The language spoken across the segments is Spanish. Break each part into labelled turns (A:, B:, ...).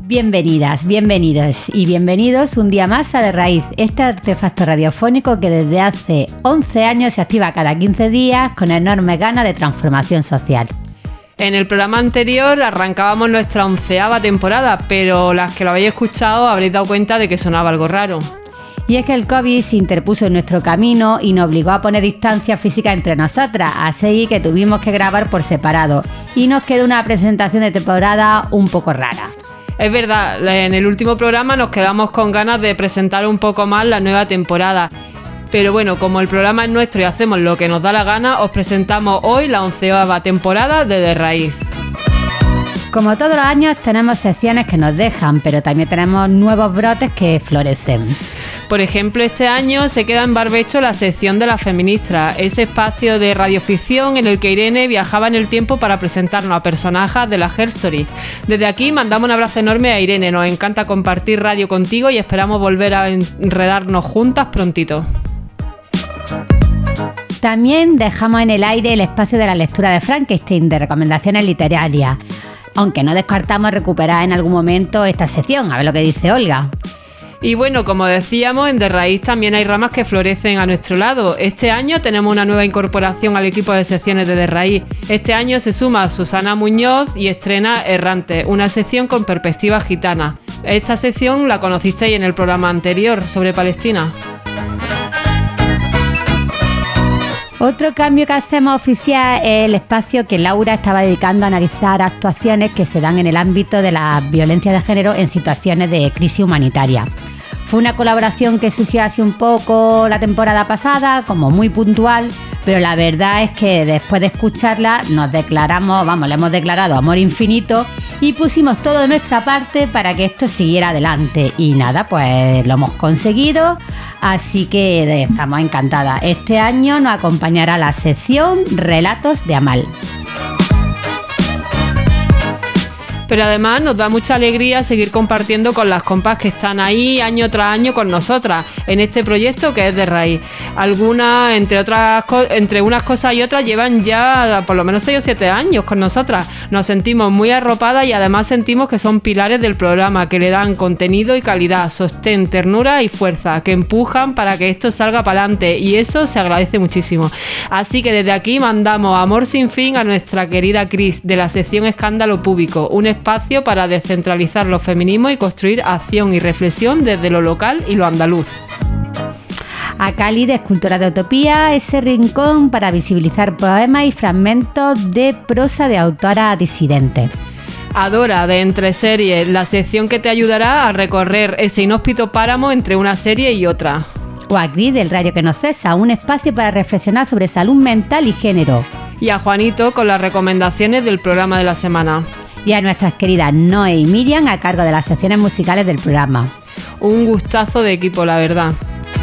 A: Bienvenidas, bienvenidos y bienvenidos un día más a De Raíz, este artefacto radiofónico que desde hace 11 años se activa cada 15 días con enorme ganas de transformación social.
B: En el programa anterior arrancábamos nuestra 11ª temporada, pero las que lo habéis escuchado habréis dado cuenta de que sonaba algo raro.
A: Y es que el COVID se interpuso en nuestro camino y nos obligó a poner distancia física entre nosotras, así que tuvimos que grabar por separado y nos quedó una presentación de temporada un poco rara.
B: Es verdad, en el último programa nos quedamos con ganas de presentar un poco más la nueva temporada. Pero bueno, como el programa es nuestro y hacemos lo que nos da la gana, os presentamos hoy la 11ª temporada de Raíz.
A: Como todos los años tenemos secciones que nos dejan, pero también tenemos nuevos brotes que florecen.
B: Por ejemplo, este año se queda en barbecho la sección de las feministas, ese espacio de radioficción en el que Irene viajaba en el tiempo para presentarnos a personajes de la Herstory. Desde aquí mandamos un abrazo enorme a Irene, nos encanta compartir radio contigo y esperamos volver a enredarnos juntas prontito.
A: También dejamos en el aire el espacio de la lectura de Frankenstein, de recomendaciones literarias, aunque no descartamos recuperar en algún momento esta sección, a ver lo que dice Olga.
B: Y bueno, como decíamos, en De Raíz también hay ramas que florecen a nuestro lado. Este año tenemos una nueva incorporación al equipo de secciones de Raíz. Este año se suma Susana Muñoz y estrena Errante, una sección con perspectiva gitana. Esta sección la conocisteis en el programa anterior sobre Palestina.
A: Otro cambio que hacemos oficial es el espacio que Laura estaba dedicando a analizar actuaciones que se dan en el ámbito de la violencia de género en situaciones de crisis humanitaria. Fue una colaboración que surgió así un poco la temporada pasada, como muy puntual, pero la verdad es que después de escucharla le hemos declarado amor infinito y pusimos todo de nuestra parte para que esto siguiera adelante. Y nada, pues lo hemos conseguido, así que estamos encantadas. Este año nos acompañará la sección Relatos de Amal.
B: Pero además nos da mucha alegría seguir compartiendo con las compas que están ahí año tras año con nosotras en este proyecto que es De Raíz. Algunas, entre unas cosas y otras, llevan ya por lo menos 6 o 7 años con nosotras. Nos sentimos muy arropadas y además sentimos que son pilares del programa, que le dan contenido y calidad, sostén, ternura y fuerza, que empujan para que esto salga para adelante, y eso se agradece muchísimo. Así que desde aquí mandamos amor sin fin a nuestra querida Cris de la sección Escándalo Público, un espacio para descentralizar los feminismos y construir acción y reflexión desde lo local y lo andaluz.
A: A Cali de Escultora de Utopía, ese rincón para visibilizar poemas y fragmentos de prosa de autoras disidentes.
B: Adora de Entre Series, la sección que te ayudará a recorrer ese inhóspito páramo entre una serie y otra.
A: O a Gris del Rayo que no cesa, un espacio para reflexionar sobre salud mental y género.
B: Y a Juanito con las recomendaciones del programa de la semana.
A: Y a nuestras queridas Noé y Miriam a cargo de las secciones musicales del programa.
B: Un gustazo de equipo, la verdad.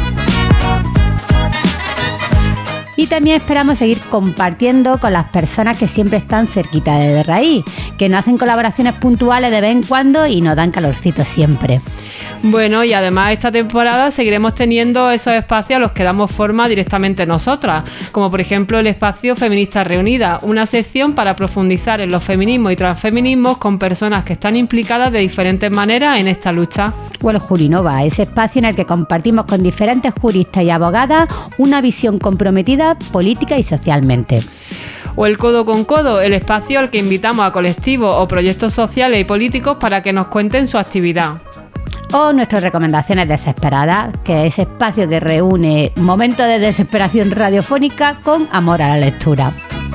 A: Y también esperamos seguir compartiendo con las personas que siempre están cerquita de Raíz, que nos hacen colaboraciones puntuales de vez en cuando y nos dan calorcito siempre.
B: Bueno, y además esta temporada seguiremos teniendo esos espacios a los que damos forma directamente nosotras, como por ejemplo el espacio Feministas Reunidas, una sección para profundizar en los feminismos y transfeminismos con personas que están implicadas de diferentes maneras en esta lucha.
A: O el Jurinova, ese espacio en el que compartimos con diferentes juristas y abogadas una visión comprometida política y socialmente.
B: O el Codo con Codo, el espacio al que invitamos a colectivos o proyectos sociales y políticos para que nos cuenten su actividad.
A: O nuestras recomendaciones desesperadas, que es ese espacio que reúne momentos de desesperación radiofónica con amor a la lectura.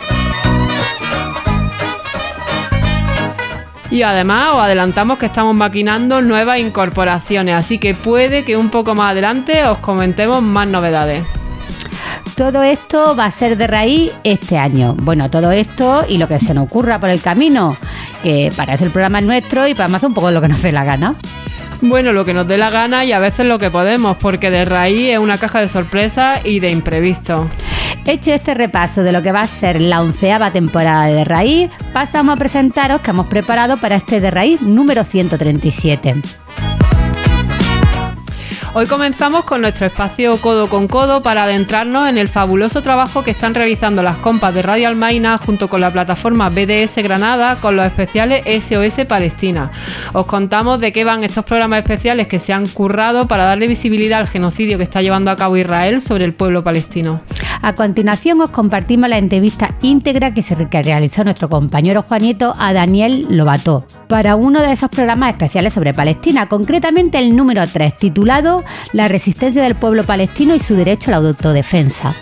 B: Y además os adelantamos que estamos maquinando nuevas incorporaciones, así que puede que un poco más adelante os comentemos más novedades.
A: Todo esto va a ser De Raíz este año. Bueno, todo esto y lo que se nos ocurra por el camino, que para eso el programa es nuestro y para hacer un poco lo que nos dé la gana.
B: Bueno, lo que nos dé la gana y a veces lo que podemos, porque De Raíz es una caja de sorpresas y de imprevistos.
A: Hecho este repaso de lo que va a ser la 11ª temporada de Raíz, pasamos a presentaros que hemos preparado para este De Raíz número 137.
B: Hoy comenzamos con nuestro espacio Codo con Codo para adentrarnos en el fabuloso trabajo que están realizando las compas de Radio Almaina junto con la plataforma BDS Granada con los especiales SOS Palestina. Os contamos de qué van estos programas especiales que se han currado para darle visibilidad al genocidio que está llevando a cabo Israel sobre el pueblo palestino.
A: A continuación os compartimos la entrevista íntegra que realizó nuestro compañero Juanito a Daniel Lobató para uno de esos programas especiales sobre Palestina, concretamente el número 3, titulado La resistencia del pueblo palestino y su derecho a la autodefensa.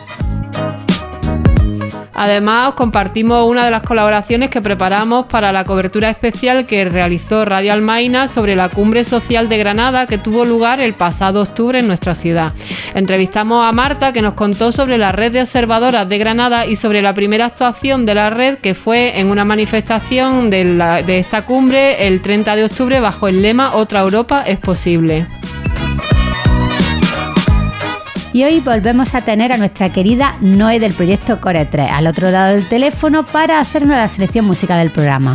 B: Además, os compartimos una de las colaboraciones que preparamos para la cobertura especial que realizó Radio Almaina sobre la Cumbre Social de Granada que tuvo lugar el pasado octubre en nuestra ciudad. Entrevistamos a Marta, que nos contó sobre la red de observadoras de Granada y sobre la primera actuación de la red, que fue en una manifestación de esta cumbre el 30 de octubre bajo el lema Otra Europa es posible.
A: Y hoy volvemos a tener a nuestra querida Noé del proyecto Core 3 al otro lado del teléfono para hacernos la selección musical del programa.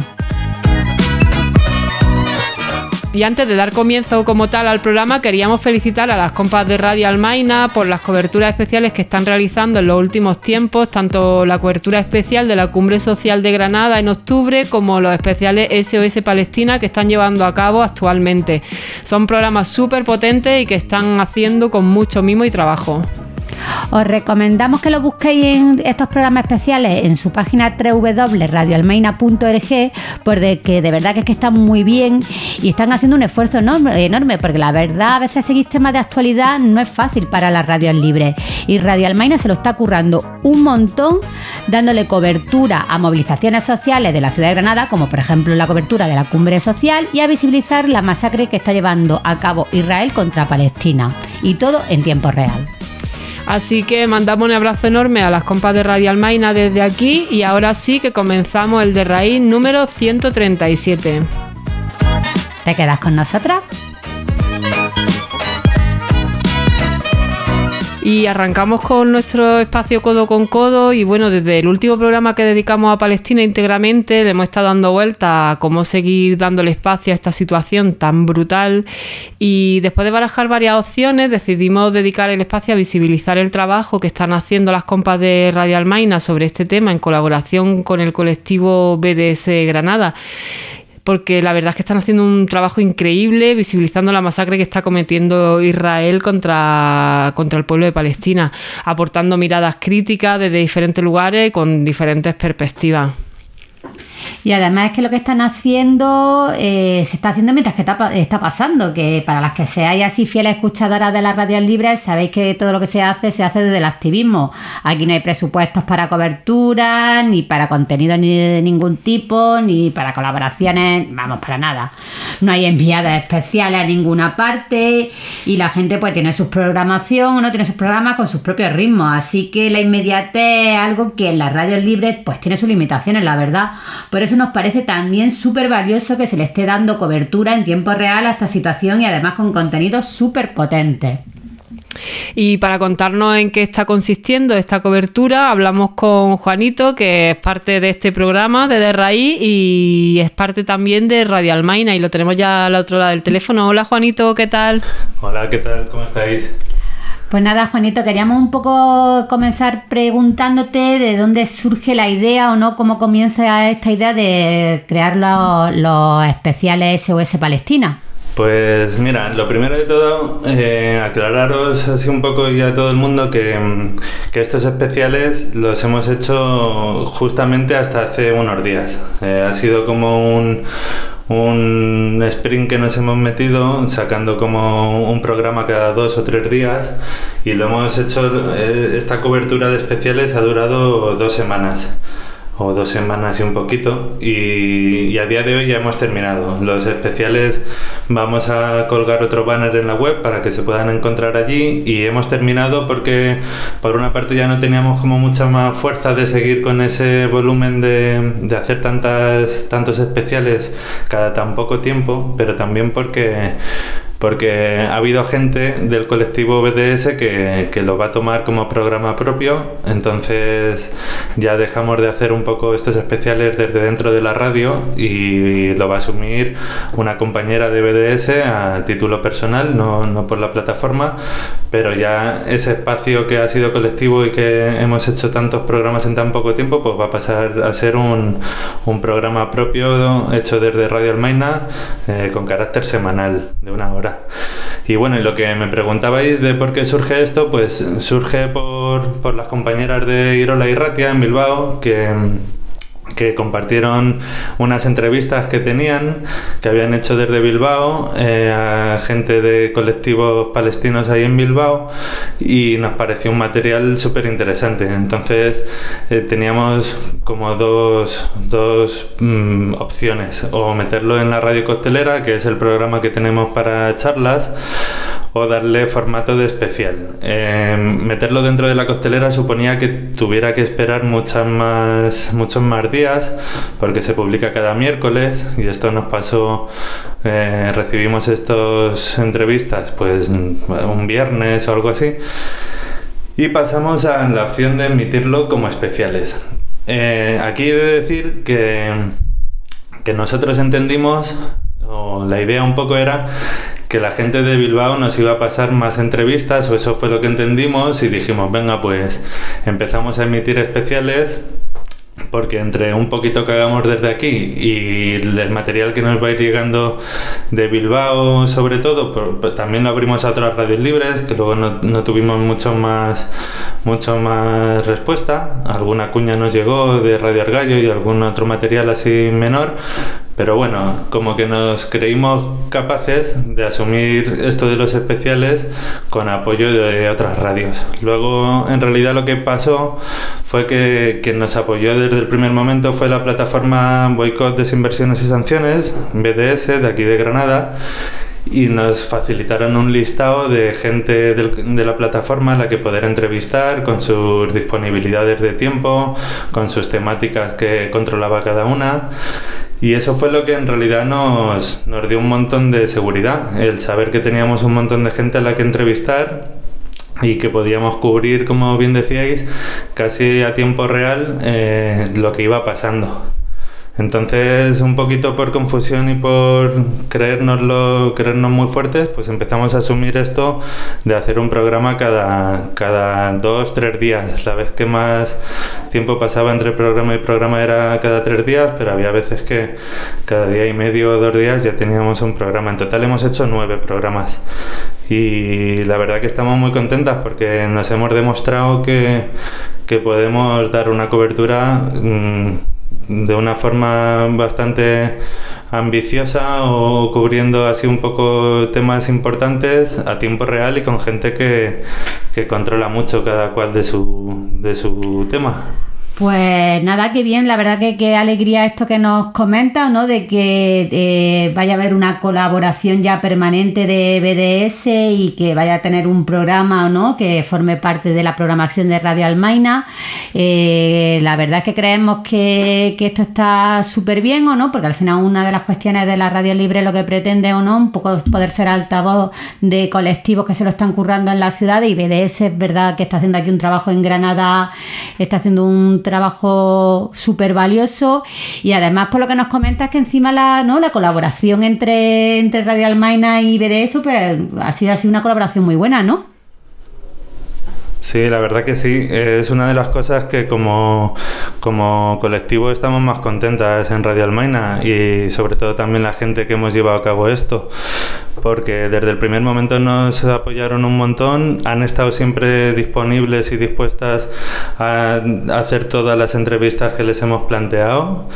B: Y antes de dar comienzo como tal al programa, queríamos felicitar a las compas de Radio Almaina por las coberturas especiales que están realizando en los últimos tiempos, tanto la cobertura especial de la Cumbre Social de Granada en octubre como los especiales SOS Palestina que están llevando a cabo actualmente. Son programas súper potentes y que están haciendo con mucho mimo y trabajo.
A: Os recomendamos que lo busquéis en estos programas especiales en su página www.radioalmaina.org porque de verdad que es que están muy bien y están haciendo un esfuerzo enorme porque la verdad a veces seguir temas de actualidad no es fácil para las radios libres y Radio Almaina se lo está currando un montón dándole cobertura a movilizaciones sociales de la ciudad de Granada, como por ejemplo la cobertura de la Cumbre Social, y a visibilizar la masacre que está llevando a cabo Israel contra Palestina, y todo en tiempo real.
B: Así que mandamos un abrazo enorme a las compas de Radio Almaina desde aquí y ahora sí que comenzamos el de raíz número 137.
A: ¿Te quedas con nosotras?
B: Y arrancamos con nuestro espacio Codo con Codo y bueno, desde el último programa que dedicamos a Palestina íntegramente le hemos estado dando vuelta a cómo seguir dándole espacio a esta situación tan brutal y después de barajar varias opciones decidimos dedicar el espacio a visibilizar el trabajo que están haciendo las compas de Radio Almaina sobre este tema en colaboración con el colectivo BDS Granada. Porque la verdad es que están haciendo un trabajo increíble visibilizando la masacre que está cometiendo Israel contra el pueblo de Palestina, aportando miradas críticas desde diferentes lugares con diferentes perspectivas.
A: Y además es que lo que están haciendo se está haciendo mientras que está pasando, que para las que seáis así fieles escuchadoras de las radios libres, sabéis que todo lo que se hace desde el activismo. Aquí no hay presupuestos para cobertura, ni para contenido ni de ningún tipo, ni para colaboraciones, vamos, para nada. No hay enviadas especiales a ninguna parte y la gente pues tiene su programación, uno tiene sus programas con sus propios ritmos, así que la inmediatez es algo que en las radios libres pues tiene sus limitaciones, la verdad. Por eso nos parece también súper valioso que se le esté dando cobertura en tiempo real a esta situación y además con contenidos súper potentes.
B: Y para contarnos en qué está consistiendo esta cobertura, hablamos con Juanito, que es parte de este programa de Raíz y es parte también de Radio Almaina y lo tenemos ya al otro lado del teléfono. Hola Juanito, ¿qué tal?
C: Hola, ¿qué tal? ¿Cómo estáis?
A: Pues nada, Juanito, queríamos un poco comenzar preguntándote de dónde surge la idea o no, cómo comienza esta idea de crear los especiales SOS Palestina.
C: Pues mira, lo primero de todo, aclararos así un poco y a todo el mundo que estos especiales los hemos hecho justamente hasta hace unos días. Ha sido como un sprint que nos hemos metido sacando como un programa cada 2 o 3 días y lo hemos hecho, esta cobertura de especiales ha durado 2 semanas o 2 semanas y un poquito y a día de hoy ya hemos terminado. Los especiales vamos a colgar otro banner en la web para que se puedan encontrar allí y hemos terminado porque por una parte ya no teníamos como mucha más fuerza de seguir con ese volumen de hacer tantos especiales cada tan poco tiempo, pero también porque porque ha habido gente del colectivo BDS que lo va a tomar como programa propio, entonces ya dejamos de hacer un poco estos especiales desde dentro de la radio y lo va a asumir una compañera de BDS a título personal, no por la plataforma, pero ya ese espacio que ha sido colectivo y que hemos hecho tantos programas en tan poco tiempo, pues va a pasar a ser un programa propio hecho desde Radio Almaina con carácter semanal de 1 hora. Y bueno, y lo que me preguntabais de por qué surge esto, pues surge por las compañeras de Irola y Ratia en Bilbao, que compartieron unas entrevistas que tenían, que habían hecho desde Bilbao a gente de colectivos palestinos ahí en Bilbao, y nos pareció un material súper interesante. Entonces teníamos como dos opciones: o meterlo en la Radio Costelera, que es el programa que tenemos para charlas, o darle formato de especial. Meterlo dentro de la Costelera suponía que tuviera que esperar muchos más días, porque se publica cada miércoles, y esto nos pasó, recibimos estas entrevistas pues un viernes o algo así, y pasamos a la opción de emitirlo como especiales. Aquí he de decir que nosotros entendimos, o la idea un poco era que la gente de Bilbao nos iba a pasar más entrevistas, o eso fue lo que entendimos, y dijimos, venga, pues empezamos a emitir especiales, porque entre un poquito que hagamos desde aquí y el material que nos va a ir llegando de Bilbao, sobre todo, pues también lo abrimos a otras radios libres, que luego no tuvimos mucho más respuesta. Alguna cuña nos llegó de Radio Argallo y algún otro material así menor, pero bueno, como que nos creímos capaces de asumir esto de los especiales con apoyo de otras radios. Luego, en realidad, lo que pasó fue que nos apoyó desde el primer momento fue la plataforma Boicot, Desinversiones y Sanciones, BDS, de aquí de Granada, y nos facilitaron un listado de gente de la plataforma a la que poder entrevistar, con sus disponibilidades de tiempo, con sus temáticas que controlaba cada una. Y eso fue lo que en realidad nos dio un montón de seguridad, el saber que teníamos un montón de gente a la que entrevistar y que podíamos cubrir, como bien decíais, casi a tiempo real lo que iba pasando. Entonces, un poquito por confusión y por creernos muy fuertes, pues empezamos a asumir esto de hacer un programa cada 2-3 días. La vez que más tiempo pasaba entre programa y programa era cada 3 días, pero había veces que cada día y medio o 2 días ya teníamos un programa. En total hemos hecho 9 programas. Y la verdad que estamos muy contentas porque nos hemos demostrado que podemos dar una cobertura de una forma bastante ambiciosa, o cubriendo así un poco temas importantes a tiempo real y con gente que controla mucho cada cual de su tema.
A: Pues nada, qué bien, la verdad que qué alegría esto que nos comenta, ¿no? De que vaya a haber una colaboración ya permanente de BDS y que vaya a tener un programa, ¿no? Que forme parte de la programación de Radio Almaina. La verdad es que creemos que esto está súper bien, ¿o no? Porque al final una de las cuestiones de la radio libre lo que pretende, ¿o no? Un poco poder ser altavoz de colectivos que se lo están currando en la ciudad, y BDS es verdad que está haciendo aquí un trabajo en Granada, está haciendo un trabajo súper valioso, y además por lo que nos comentas que encima la colaboración entre Radio Almaina y BDS pues ha sido una colaboración muy buena, ¿no?
C: Sí, la verdad que sí, es una de las cosas que como colectivo estamos más contentas en Radio Almaina, y sobre todo también la gente que hemos llevado a cabo esto, porque desde el primer momento nos apoyaron un montón, han estado siempre disponibles y dispuestas a hacer todas las entrevistas que les hemos planteado.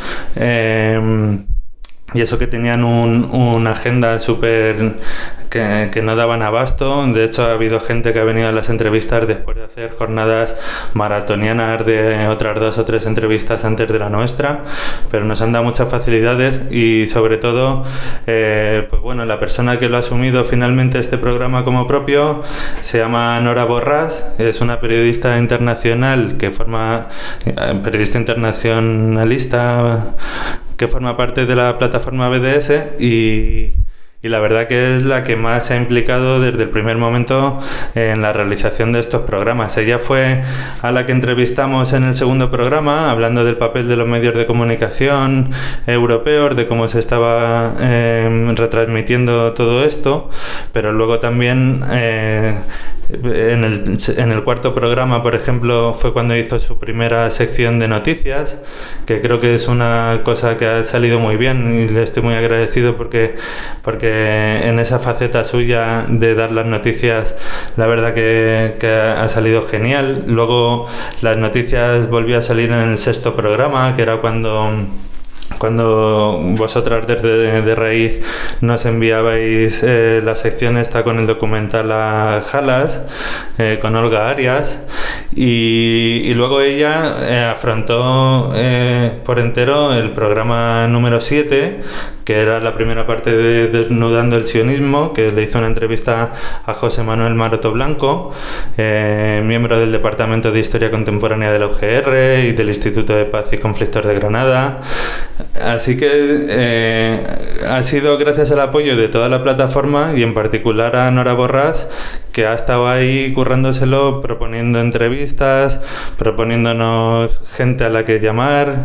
C: Y eso que tenían una agenda súper que no daban abasto. De hecho, ha habido gente que ha venido a las entrevistas después de hacer jornadas maratonianas de otras 2 o 3 entrevistas antes de la nuestra, pero nos han dado muchas facilidades, y sobre todo, pues bueno, la persona que lo ha asumido finalmente este programa como propio se llama Nora Borràs, es una periodista internacional periodista internacionalista que forma parte de la plataforma BDS, y y la verdad que es la que más se ha implicado desde el primer momento en la realización de estos programas. Ella fue a la que entrevistamos en el segundo programa, hablando del papel de los medios de comunicación europeos, de cómo se estaba retransmitiendo todo esto, pero luego también en el cuarto programa, por ejemplo, fue cuando hizo su primera sección de noticias, que creo que es una cosa que ha salido muy bien y le estoy muy agradecido porque en esa faceta suya de dar las noticias, la verdad que ha salido genial. Luego las noticias volvió a salir en el sexto programa, que era cuando vosotras desde de Raíz nos enviabais la sección esta con el documental a Jalas, con Olga Arias, y luego ella afrontó por entero el programa número 7, que era la primera parte de Desnudando el sionismo, que le hizo una entrevista a José Manuel Maroto Blanco, miembro del Departamento de Historia Contemporánea de la UGR y del Instituto de Paz y Conflictos de Granada. Así que ha sido gracias al apoyo de toda la plataforma y en particular a Nora Borràs, que ha estado ahí currándoselo, proponiendo entrevistas, proponiéndonos gente a la que llamar,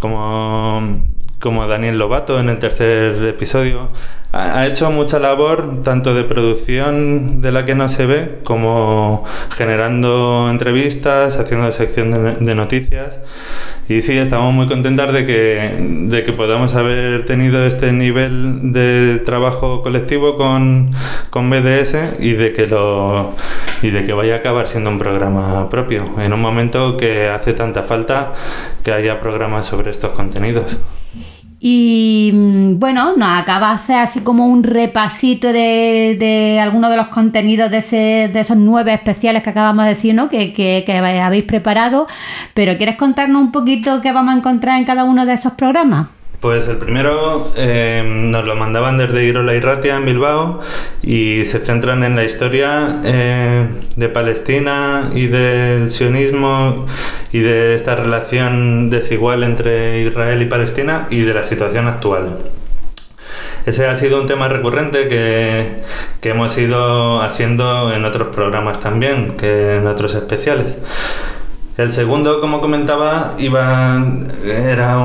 C: como Daniel Lobato en el tercer episodio. Ha hecho mucha labor, tanto de producción de la que no se ve, como generando entrevistas, haciendo sección de noticias. Y sí, estamos muy contentas de que podamos haber tenido este nivel de trabajo colectivo con BDS y de que vaya a acabar siendo un programa propio, en un momento que hace tanta falta que haya programas sobre estos contenidos.
A: Y bueno, nos acaba de hacer así como un repasito de algunos de los contenidos de esos 9 especiales que acabamos de decir, ¿no? que habéis preparado, pero ¿quieres contarnos un poquito qué vamos a encontrar en cada uno de esos programas?
C: Pues el primero nos lo mandaban desde Irola y Ratia en Bilbao y se centran en la historia de Palestina y del sionismo y de esta relación desigual entre Israel y Palestina y de la situación actual. Ese ha sido un tema recurrente que hemos ido haciendo en otros programas también, que en otros especiales. El segundo, como comentaba, era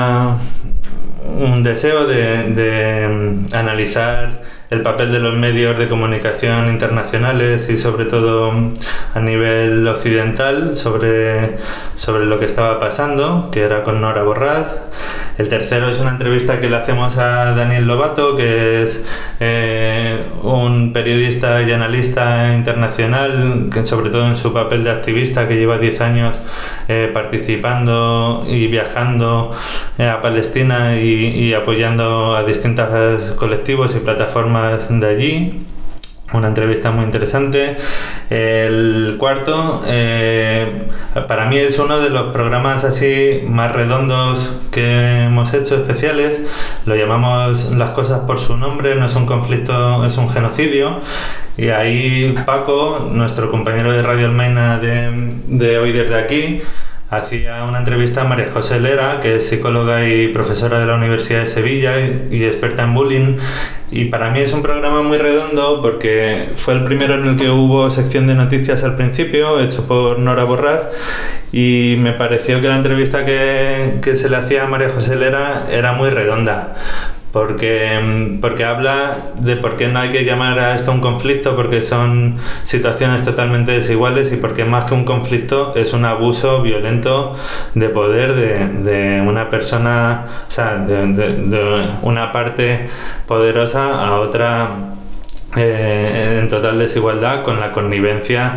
C: un deseo de analizar el papel de los medios de comunicación internacionales y sobre todo a nivel occidental sobre lo que estaba pasando, que era con Nora Borràs. El tercero es una entrevista que le hacemos a Daniel Lobato, que es un periodista y analista internacional, que sobre todo en su papel de activista, que lleva 10 años participando y viajando a Palestina y apoyando a distintos colectivos y plataformas de allí. Una entrevista muy interesante. El cuarto, para mí es uno de los programas así más redondos que hemos hecho, especiales. Lo llamamos Las cosas por su nombre, no es un conflicto, es un genocidio. Y ahí Paco, nuestro compañero de Radio Almaina de Hoy Desde Aquí, hacía una entrevista a María José Lera, que es psicóloga y profesora de la Universidad de Sevilla y experta en bullying. Y para mí es un programa muy redondo porque fue el primero en el que hubo sección de noticias al principio, hecho por Nora Borràs, y me pareció que la entrevista que se le hacía a María José Lera era muy redonda. Porque habla de por qué no hay que llamar a esto un conflicto, porque son situaciones totalmente desiguales y porque más que un conflicto es un abuso violento de poder de una persona, o sea, de una parte poderosa a otra en total desigualdad, con la connivencia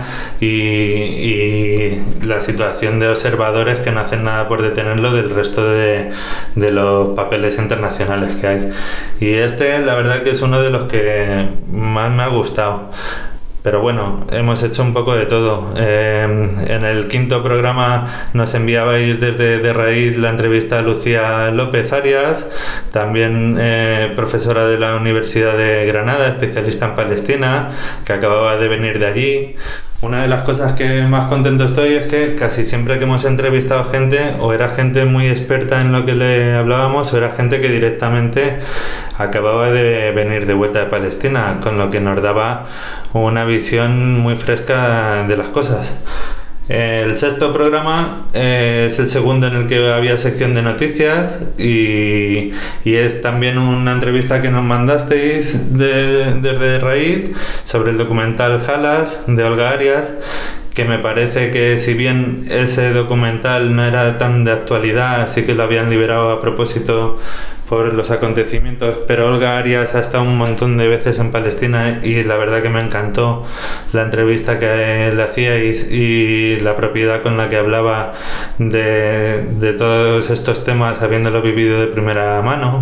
C: y la situación de observadores que no hacen nada por detenerlo del resto de los papeles internacionales que hay. Y la verdad que es uno de los que más me ha gustado. Pero bueno, hemos hecho un poco de todo. En el quinto programa nos enviabais desde De Raíz la entrevista a Lucía López Arias, también profesora de la Universidad de Granada, especialista en Palestina, que acababa de venir de allí. Una de las cosas que más contento estoy es que casi siempre que hemos entrevistado gente, o era gente muy experta en lo que le hablábamos, o era gente que directamente acababa de venir de vuelta de Palestina, con lo que nos daba una visión muy fresca de las cosas. El sexto programa es el segundo en el que había sección de noticias y es también una entrevista que nos mandasteis desde Raíz sobre el documental Jalas de Olga Arias, que me parece que si bien ese documental no era tan de actualidad, sí que lo habían liberado a propósito por los acontecimientos, pero Olga Arias ha estado un montón de veces en Palestina y la verdad que me encantó la entrevista que le hacíais y la propiedad con la que hablaba de todos estos temas, habiéndolo vivido de primera mano.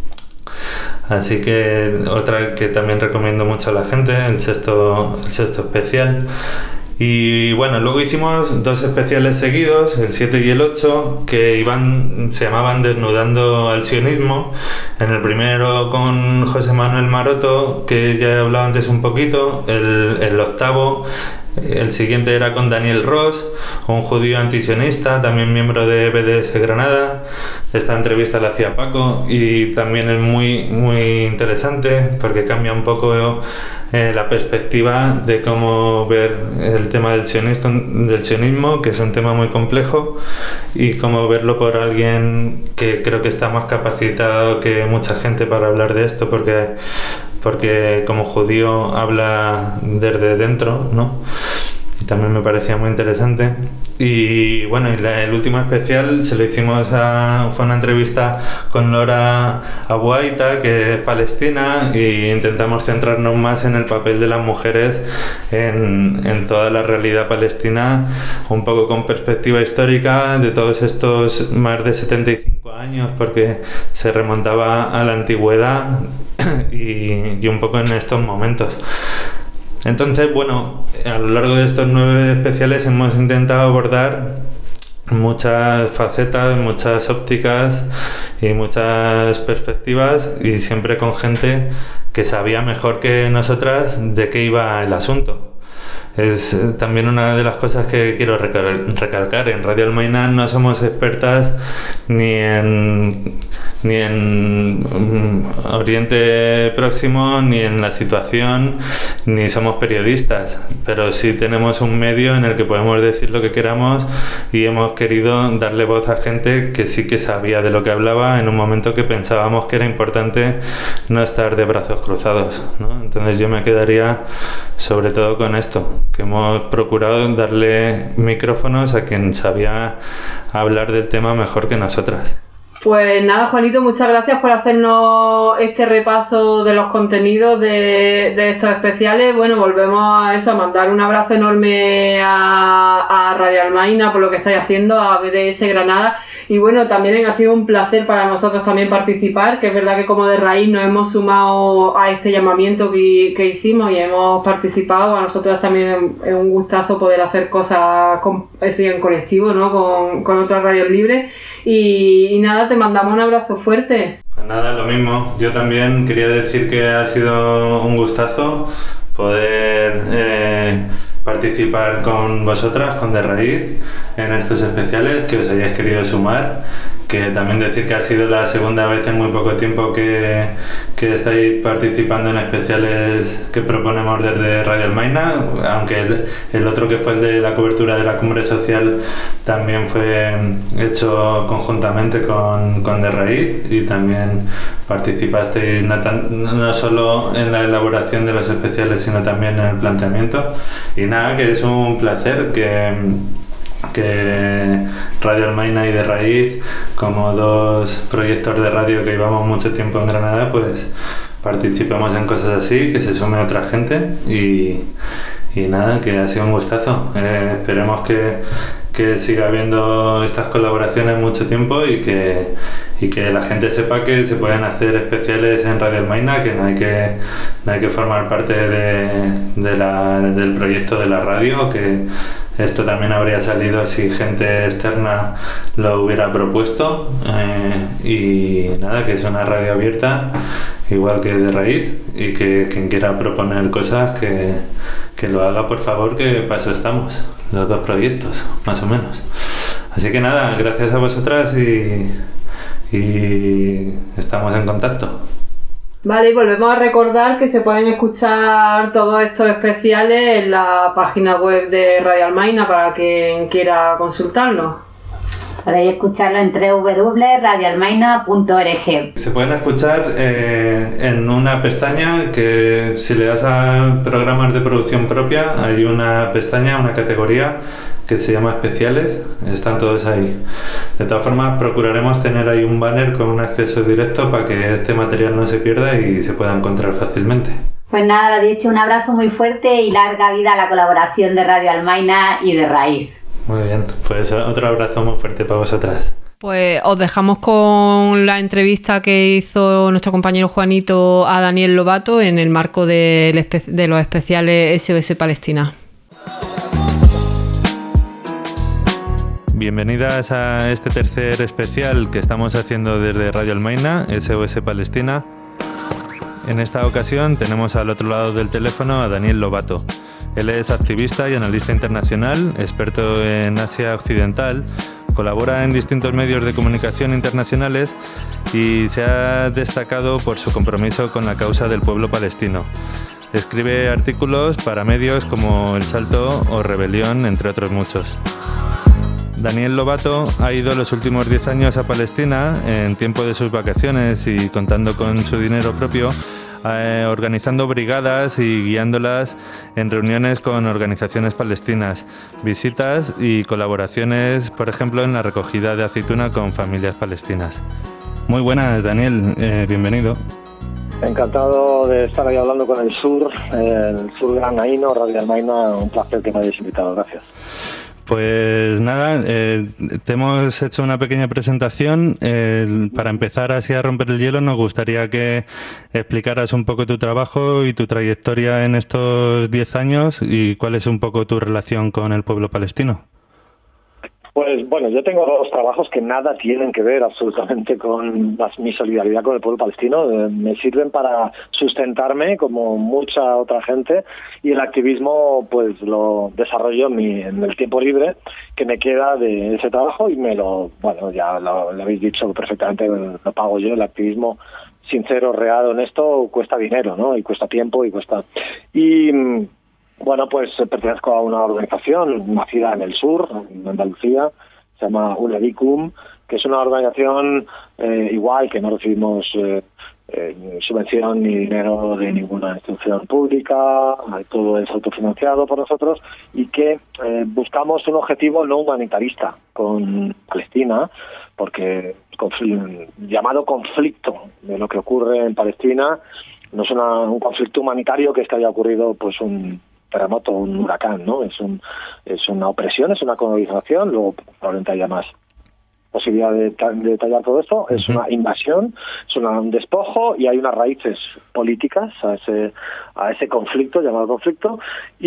C: Así que otra que también recomiendo mucho a la gente, el sexto especial. Y bueno, luego hicimos 2 especiales seguidos, el 7 y el 8, que se llamaban Desnudando al sionismo. En el primero con José Manuel Maroto, que ya he hablado antes un poquito, el octavo. El siguiente era con Daniel Ross, un judío antisionista, también miembro de BDS Granada. Esta entrevista la hacía Paco y también es muy, muy interesante porque cambia un poco la perspectiva de cómo ver el tema del sionismo, que es un tema muy complejo, y cómo verlo por alguien que creo que está más capacitado que mucha gente para hablar de esto, porque como judío habla desde dentro, ¿no? Y también me parecía muy interesante. Y bueno, el último especial se lo hicimos fue una entrevista con Laura Abuaita, que es palestina, y intentamos centrarnos más en el papel de las mujeres en toda la realidad palestina, un poco con perspectiva histórica de todos estos más de 75 años, porque se remontaba a la antigüedad y un poco en estos momentos. Entonces, bueno, a lo largo de estos 9 especiales hemos intentado abordar muchas facetas, muchas ópticas y muchas perspectivas, y siempre con gente que sabía mejor que nosotras de qué iba el asunto. Es también una de las cosas que quiero recalcar. En Radio Almaina no somos expertas ni en Oriente Próximo, ni en la situación, ni somos periodistas, pero sí tenemos un medio en el que podemos decir lo que queramos, y hemos querido darle voz a gente que sí que sabía de lo que hablaba en un momento que pensábamos que era importante no estar de brazos cruzados, ¿no? Entonces yo me quedaría sobre todo con esto, que hemos procurado darle micrófonos a quien sabía hablar del tema mejor que nosotras.
B: Pues nada, Juanito, muchas gracias por hacernos este repaso de los contenidos de estos especiales. Bueno, volvemos a mandar un abrazo enorme a Radio Almaina por lo que estáis haciendo, a BDS Granada. Y bueno, también ha sido un placer para nosotros también participar, que es verdad que como de Raíz nos hemos sumado a este llamamiento que hicimos y hemos participado. A nosotros también es un gustazo poder hacer cosas en colectivo, ¿no? con otras radios libres. Y nada, te mandamos un abrazo fuerte.
C: Pues nada, lo mismo. Yo también quería decir que ha sido un gustazo poder participar con vosotras, con De Raíz, en estos especiales, que os hayáis querido sumar. Que también decir que ha sido la segunda vez en muy poco tiempo que estáis participando en especiales que proponemos desde Radio Almaina, aunque el otro, que fue el de la cobertura de la cumbre social, también fue hecho conjuntamente con De Raíz, y también participasteis no solo en la elaboración de los especiales, sino también en el planteamiento. Y nada, que es un placer que Radio Almaina y De Raíz, como 2 proyectos de radio que llevamos mucho tiempo en Granada, pues participemos en cosas así, que se sume otra gente, y nada, que ha sido un gustazo. Esperemos que siga habiendo estas colaboraciones mucho tiempo, y que la gente sepa que se pueden hacer especiales en Radio Almaina, que no hay que formar parte del proyecto de la radio, que esto también habría salido si gente externa lo hubiera propuesto, y nada, que es una radio abierta, igual que De Raíz, y que quien quiera proponer cosas que lo haga, por favor, que para eso estamos, los 2 proyectos, más o menos. Así que nada, gracias a vosotras y estamos en contacto.
B: Vale, y volvemos a recordar que se pueden escuchar todos estos especiales en la página web de Radio Almaina para quien quiera consultarlo.
A: Podéis escucharlo en www.radioalmaina.org.
C: Se pueden escuchar en una pestaña que, si le das a programas de producción propia, hay una pestaña, una categoría que se llama especiales, están todos ahí. De todas formas, procuraremos tener ahí un banner con un acceso directo para que este material no se pierda y se pueda encontrar fácilmente.
A: Pues nada, lo dicho, un abrazo muy fuerte y larga vida a la colaboración de Radio Almaina y de Raíz.
C: Muy bien, pues otro abrazo muy fuerte para vosotras.
B: Pues os dejamos con la entrevista que hizo nuestro compañero Juanito a Daniel Lobato en el marco de los especiales SOS Palestina.
C: Bienvenidas a este tercer especial que estamos haciendo desde Radio Almaina, SOS Palestina. En esta ocasión tenemos al otro lado del teléfono a Daniel Lobato. Él es activista y analista internacional, experto en Asia Occidental, colabora en distintos medios de comunicación internacionales y se ha destacado por su compromiso con la causa del pueblo palestino. Escribe artículos para medios como El Salto o Rebelión, entre otros muchos. Daniel Lobato ha ido los últimos 10 años a Palestina en tiempo de sus vacaciones y contando con su dinero propio, organizando brigadas y guiándolas en reuniones con organizaciones palestinas, visitas y colaboraciones, por ejemplo, en la recogida de aceituna con familias palestinas. Muy buenas, Daniel, bienvenido.
D: Encantado de estar ahí hablando con el sur granaíno, Radio Almaina, un placer que me hayáis invitado, gracias.
C: Pues nada, te hemos hecho una pequeña presentación. Para empezar así a romper el hielo, nos gustaría que explicaras un poco tu trabajo y tu trayectoria en estos 10 años y cuál es un poco tu relación con el pueblo palestino.
D: Pues bueno, yo tengo dos trabajos que nada tienen que ver absolutamente con mi solidaridad con el pueblo palestino. Me sirven para sustentarme como mucha otra gente y el activismo pues lo desarrollo en el tiempo libre que me queda de ese trabajo y ya lo habéis dicho perfectamente, lo pago yo. El activismo sincero, real, honesto cuesta dinero, ¿no? Y cuesta tiempo y cuesta... Bueno, pues pertenezco a una organización nacida en el sur, en Andalucía, se llama UNEDICUM, que es una organización igual que no recibimos subvención ni dinero de ninguna institución pública, todo es autofinanciado por nosotros y que buscamos un objetivo no humanitarista con Palestina, porque llamado conflicto de lo que ocurre en Palestina no es un conflicto humanitario que haya ocurrido pues un terremoto, un huracán, ¿no? Es una opresión, es una colonización, luego probablemente haya más posibilidad de detallar todo esto, es una invasión, es un despojo y hay unas raíces políticas a ese conflicto, llamado conflicto,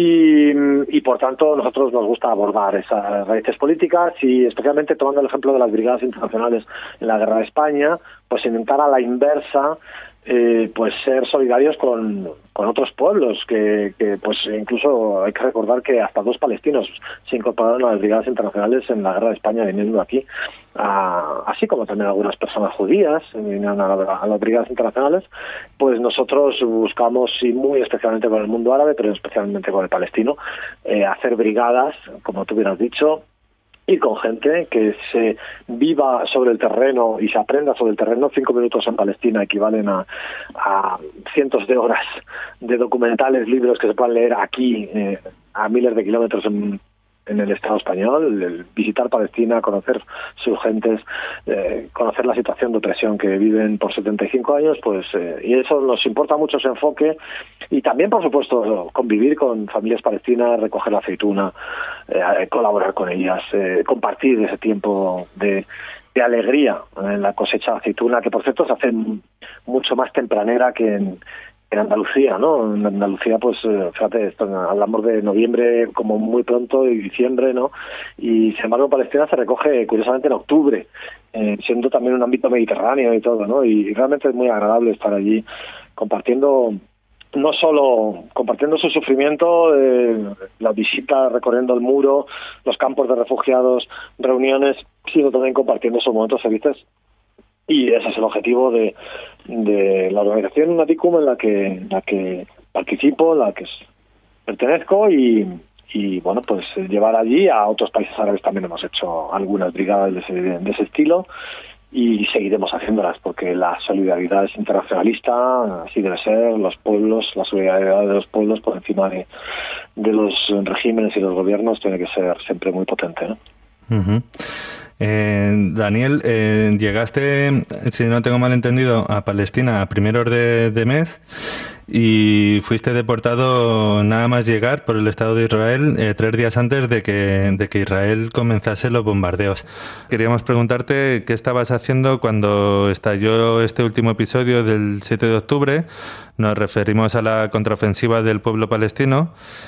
D: y por tanto nosotros nos gusta abordar esas raíces políticas y especialmente tomando el ejemplo de las brigadas internacionales en la Guerra de España, pues intentar a la inversa pues ser solidarios con otros pueblos que pues incluso hay que recordar que hasta 2 palestinos se incorporaron a las brigadas internacionales en la Guerra de España viniendo aquí, así como también algunas personas judías vinieron a las brigadas internacionales. Pues nosotros buscamos, y muy especialmente con el mundo árabe, pero especialmente con el palestino, hacer brigadas, como tú hubieras dicho, y con gente que se viva sobre el terreno y se aprenda sobre el terreno. 5 minutos en Palestina equivalen a cientos de horas de documentales, libros que se puedan leer aquí a miles de kilómetros en el Estado español. El visitar Palestina, conocer sus gentes, conocer la situación de opresión que viven por 75 años, pues y eso nos importa mucho, ese enfoque, y también por supuesto convivir con familias palestinas, recoger la aceituna, colaborar con ellas, compartir ese tiempo de alegría en la cosecha de aceituna, que por cierto se hace mucho más tempranera que en Andalucía, ¿no? En Andalucía, pues, fíjate, hablamos de noviembre como muy pronto y diciembre, ¿no? Y sin embargo, en Palestina se recoge, curiosamente, en octubre, siendo también un ámbito mediterráneo y todo, ¿no? Y realmente es muy agradable estar allí compartiendo, no solo compartiendo su sufrimiento, la visita, recorriendo el muro, los campos de refugiados, reuniones, sino también compartiendo esos momentos felices Y ese es el objetivo de la organización UNADICUM en la que participo, en la que pertenezco y bueno, pues llevar allí a otros países árabes. También hemos hecho algunas brigadas de ese estilo y seguiremos haciéndolas porque la solidaridad es internacionalista, así debe ser, los pueblos, la solidaridad de los pueblos por encima de los regímenes y los gobiernos tiene que ser siempre muy potente, ¿no?
C: Uh-huh. Daniel, llegaste, si no tengo mal entendido, a Palestina a primeros de mes y fuiste deportado nada más llegar por el Estado de Israel 3 días antes de que Israel comenzase los bombardeos. Queríamos preguntarte qué estabas haciendo cuando estalló este último episodio del 7 de octubre. Nos referimos a la contraofensiva del pueblo palestino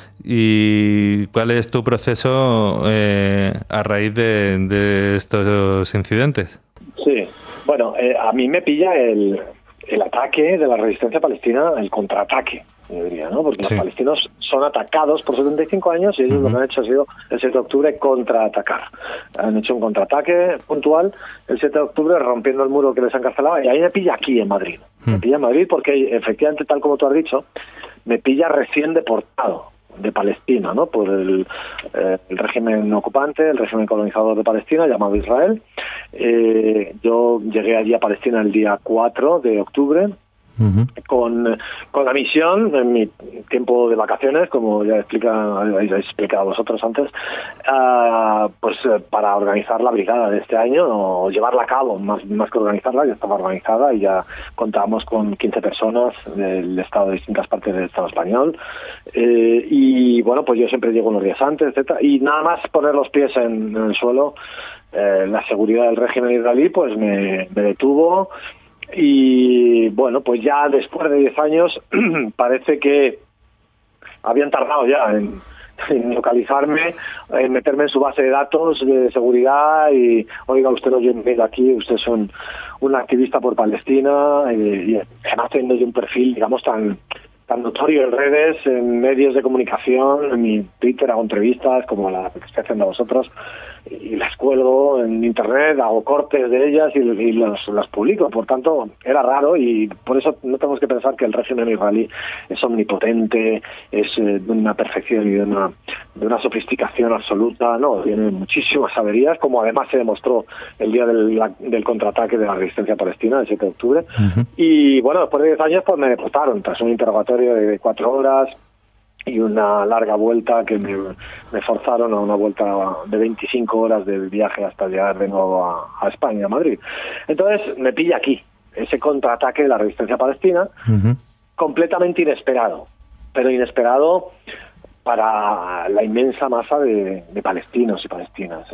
C: y cuál es tu proceso a raíz de estos incidentes.
D: Sí, bueno, a mí me pilla el ataque de la resistencia palestina, el contraataque, yo diría, ¿no? Porque los palestinos son atacados por 75 años y ellos lo que han hecho ha sido el 7 de octubre contraatacar. Han hecho un contraataque puntual el 7 de octubre rompiendo el muro que les encarcelaba y ahí me pilla aquí en Madrid. Me pilla en Madrid porque efectivamente, tal como tú has dicho, me pilla recién deportado de Palestina, ¿no? Por el régimen ocupante, el régimen colonizador de Palestina, llamado Israel. Yo llegué allí a Palestina el día 4 de octubre, con la misión, en mi tiempo de vacaciones, como ya habéis explicado vosotros antes, pues para organizar la brigada de este año, o llevarla a cabo, más que organizarla, ya estaba organizada y ya contábamos con 15 personas del Estado, de distintas partes del Estado español, y bueno, pues yo siempre llego unos días antes, etcétera, y nada más poner los pies en el suelo, la seguridad del régimen israelí pues me detuvo. Y bueno, pues ya después de 10 años parece que habían tardado ya en localizarme, en meterme en su base de datos de seguridad y, oiga, usted no viene aquí, usted es un activista por Palestina y además teniendo yo un perfil, digamos, tan notorio en redes, en medios de comunicación, en mi Twitter hago entrevistas como la que estoy haciendo a vosotros y las cuelgo en internet, hago cortes de ellas y las publico. Por tanto, era raro y por eso no tenemos que pensar que el régimen israelí es omnipotente, es de una perfección y de una sofisticación absoluta. No, tiene muchísimas averías, como además se demostró el día del contraataque de la resistencia palestina, el 7 de octubre. Uh-huh. Y bueno, después de 10 años pues me deportaron tras un interrogatorio de 4 horas y una larga vuelta que me forzaron a una vuelta de 25 horas del viaje hasta llegar de nuevo a España, a Madrid. Entonces me pilla aquí, ese contraataque de la resistencia palestina, uh-huh, completamente inesperado, pero inesperado para la inmensa masa de palestinos y palestinas.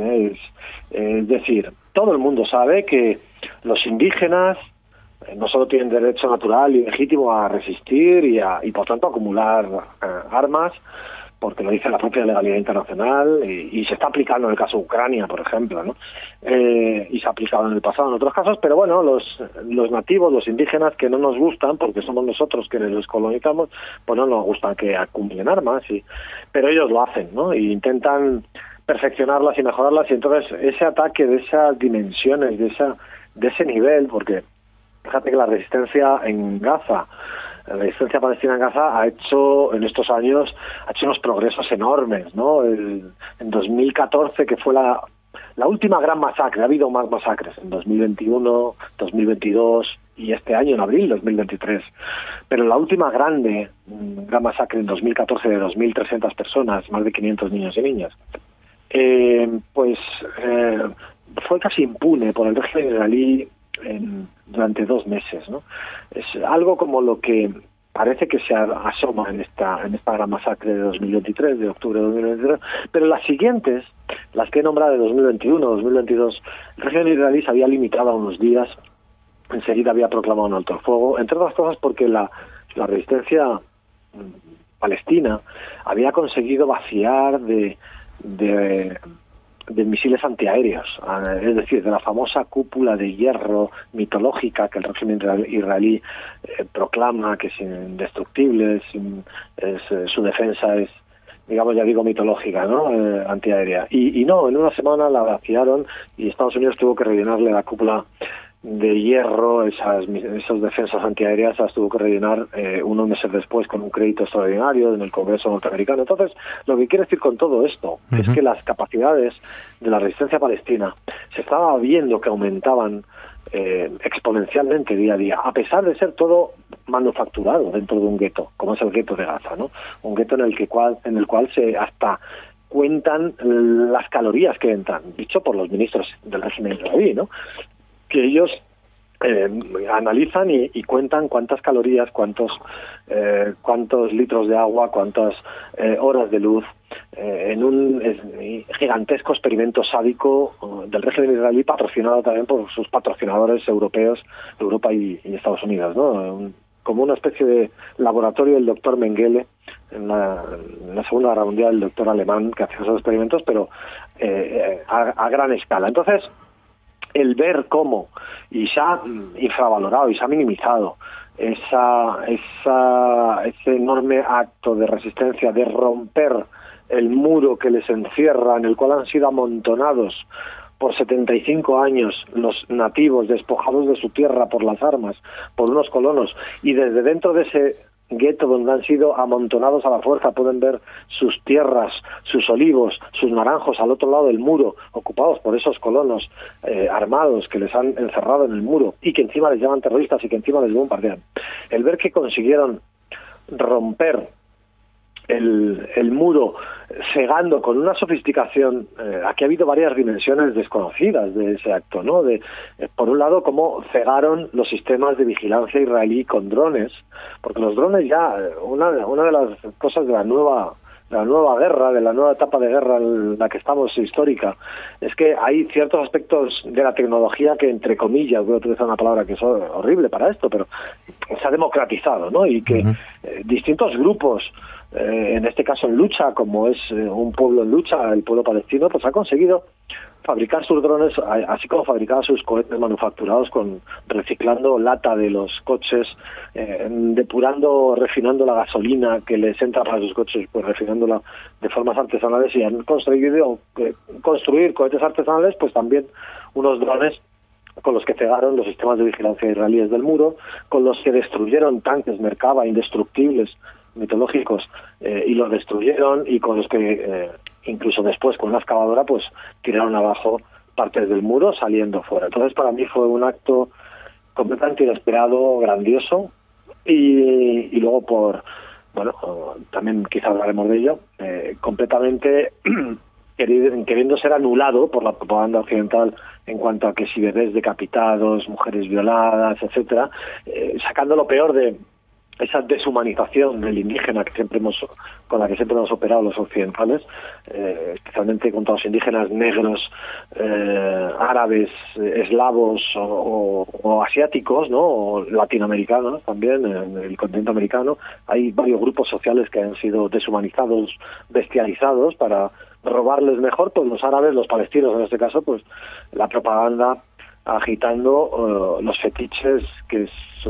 D: Es decir, todo el mundo sabe que los indígenas no solo tienen derecho natural y legítimo a resistir y por tanto a acumular armas, porque lo dice la propia legalidad internacional y se está aplicando en el caso de Ucrania, por ejemplo, ¿no? Y se ha aplicado en el pasado en otros casos, pero bueno, los nativos, los indígenas que no nos gustan, porque somos nosotros que les colonizamos, pues no nos gustan que acumulen armas, pero ellos lo hacen, ¿no? Y intentan perfeccionarlas y mejorarlas, y entonces ese ataque de esas dimensiones, de ese nivel, porque fíjate que la resistencia en Gaza, la resistencia palestina en Gaza ha hecho en estos años unos progresos enormes, ¿no? En 2014, que fue la última gran masacre, ha habido más masacres en 2021, 2022 y este año en abril 2023, pero la última gran masacre en 2014 de 2.300 personas, más de 500 niños y niñas, fue casi impune por el régimen israelí durante 2 meses, ¿no? Es algo como lo que parece que se asoma en esta gran masacre de 2023, de octubre de 2023, pero las siguientes, las que he nombrado de 2021, 2022, el régimen israelí se había limitado a unos días, enseguida había proclamado un alto el fuego, entre otras cosas porque la resistencia palestina había conseguido vaciar de misiles antiaéreos, es decir, de la famosa cúpula de hierro mitológica que el régimen israelí proclama que es indestructible, su defensa es, digamos, ya digo, mitológica, ¿no? Antiaérea. Y no, en una semana la vaciaron y Estados Unidos tuvo que rellenarle la cúpula de hierro, esas defensas antiaéreas las tuvo que rellenar unos meses después con un crédito extraordinario en el Congreso norteamericano. Entonces, lo que quiero decir con todo esto es que las capacidades de la resistencia palestina se estaba viendo que aumentaban exponencialmente día a día, a pesar de ser todo manufacturado dentro de un gueto, como es el gueto de Gaza, ¿no? Un gueto en el cual se hasta cuentan las calorías que entran, dicho por los ministros del régimen israelí, ¿no? Que ellos analizan y cuentan cuántas calorías, cuántos litros de agua, cuántas horas de luz, en un gigantesco experimento sádico del régimen israelí, patrocinado también por sus patrocinadores europeos, Europa y Estados Unidos, ¿no? Como una especie de laboratorio del doctor Mengele en la Segunda Guerra Mundial, el doctor alemán que hacía esos experimentos, pero a gran escala. Entonces, el ver cómo, y se ha infravalorado y se ha minimizado ese enorme acto de resistencia, de romper el muro que les encierra, en el cual han sido amontonados por 75 años los nativos, despojados de su tierra por las armas, por unos colonos, y desde dentro de ese gueto donde han sido amontonados a la fuerza pueden ver sus tierras, sus olivos, sus naranjos al otro lado del muro, ocupados por esos colonos armados que les han encerrado en el muro y que encima les llaman terroristas y que encima les bombardean. El ver que consiguieron romper el muro cegando con una sofisticación, aquí ha habido varias dimensiones desconocidas de ese acto, ¿no? Por un lado, cómo cegaron los sistemas de vigilancia israelí con drones, porque los drones ya, una de las cosas de la nueva guerra, de la nueva etapa de guerra en la que estamos histórica, es que hay ciertos aspectos de la tecnología que, entre comillas, voy a utilizar una palabra que es horrible para esto, pero se ha democratizado, ¿no? Y que distintos grupos, en este caso en lucha, como es un pueblo en lucha, el pueblo palestino, pues ha conseguido fabricar sus drones, así como fabricar sus cohetes manufacturados reciclando lata de los coches, depurando, refinando la gasolina que les entra para sus coches, pues refinándola de formas artesanales, y han conseguido construir cohetes artesanales, pues también unos drones con los que cegaron los sistemas de vigilancia israelíes del muro, con los que destruyeron tanques Merkava indestructibles mitológicos, y los destruyeron, y con los que incluso después con una excavadora pues tiraron abajo partes del muro saliendo fuera. Entonces para mí fue un acto completamente inesperado, grandioso, y luego también quizá hablaremos de ello, completamente queriendo ser anulado por la propaganda occidental en cuanto a que si bebés decapitados, mujeres violadas, etcétera, sacando lo peor de esa deshumanización del indígena con la que siempre hemos operado los occidentales, especialmente contra los indígenas negros, árabes, eslavos o asiáticos, ¿no? O latinoamericanos también, en el continente americano. Hay varios grupos sociales que han sido deshumanizados, bestializados para robarles mejor, pues los árabes, los palestinos en este caso, pues la propaganda agitando los fetiches que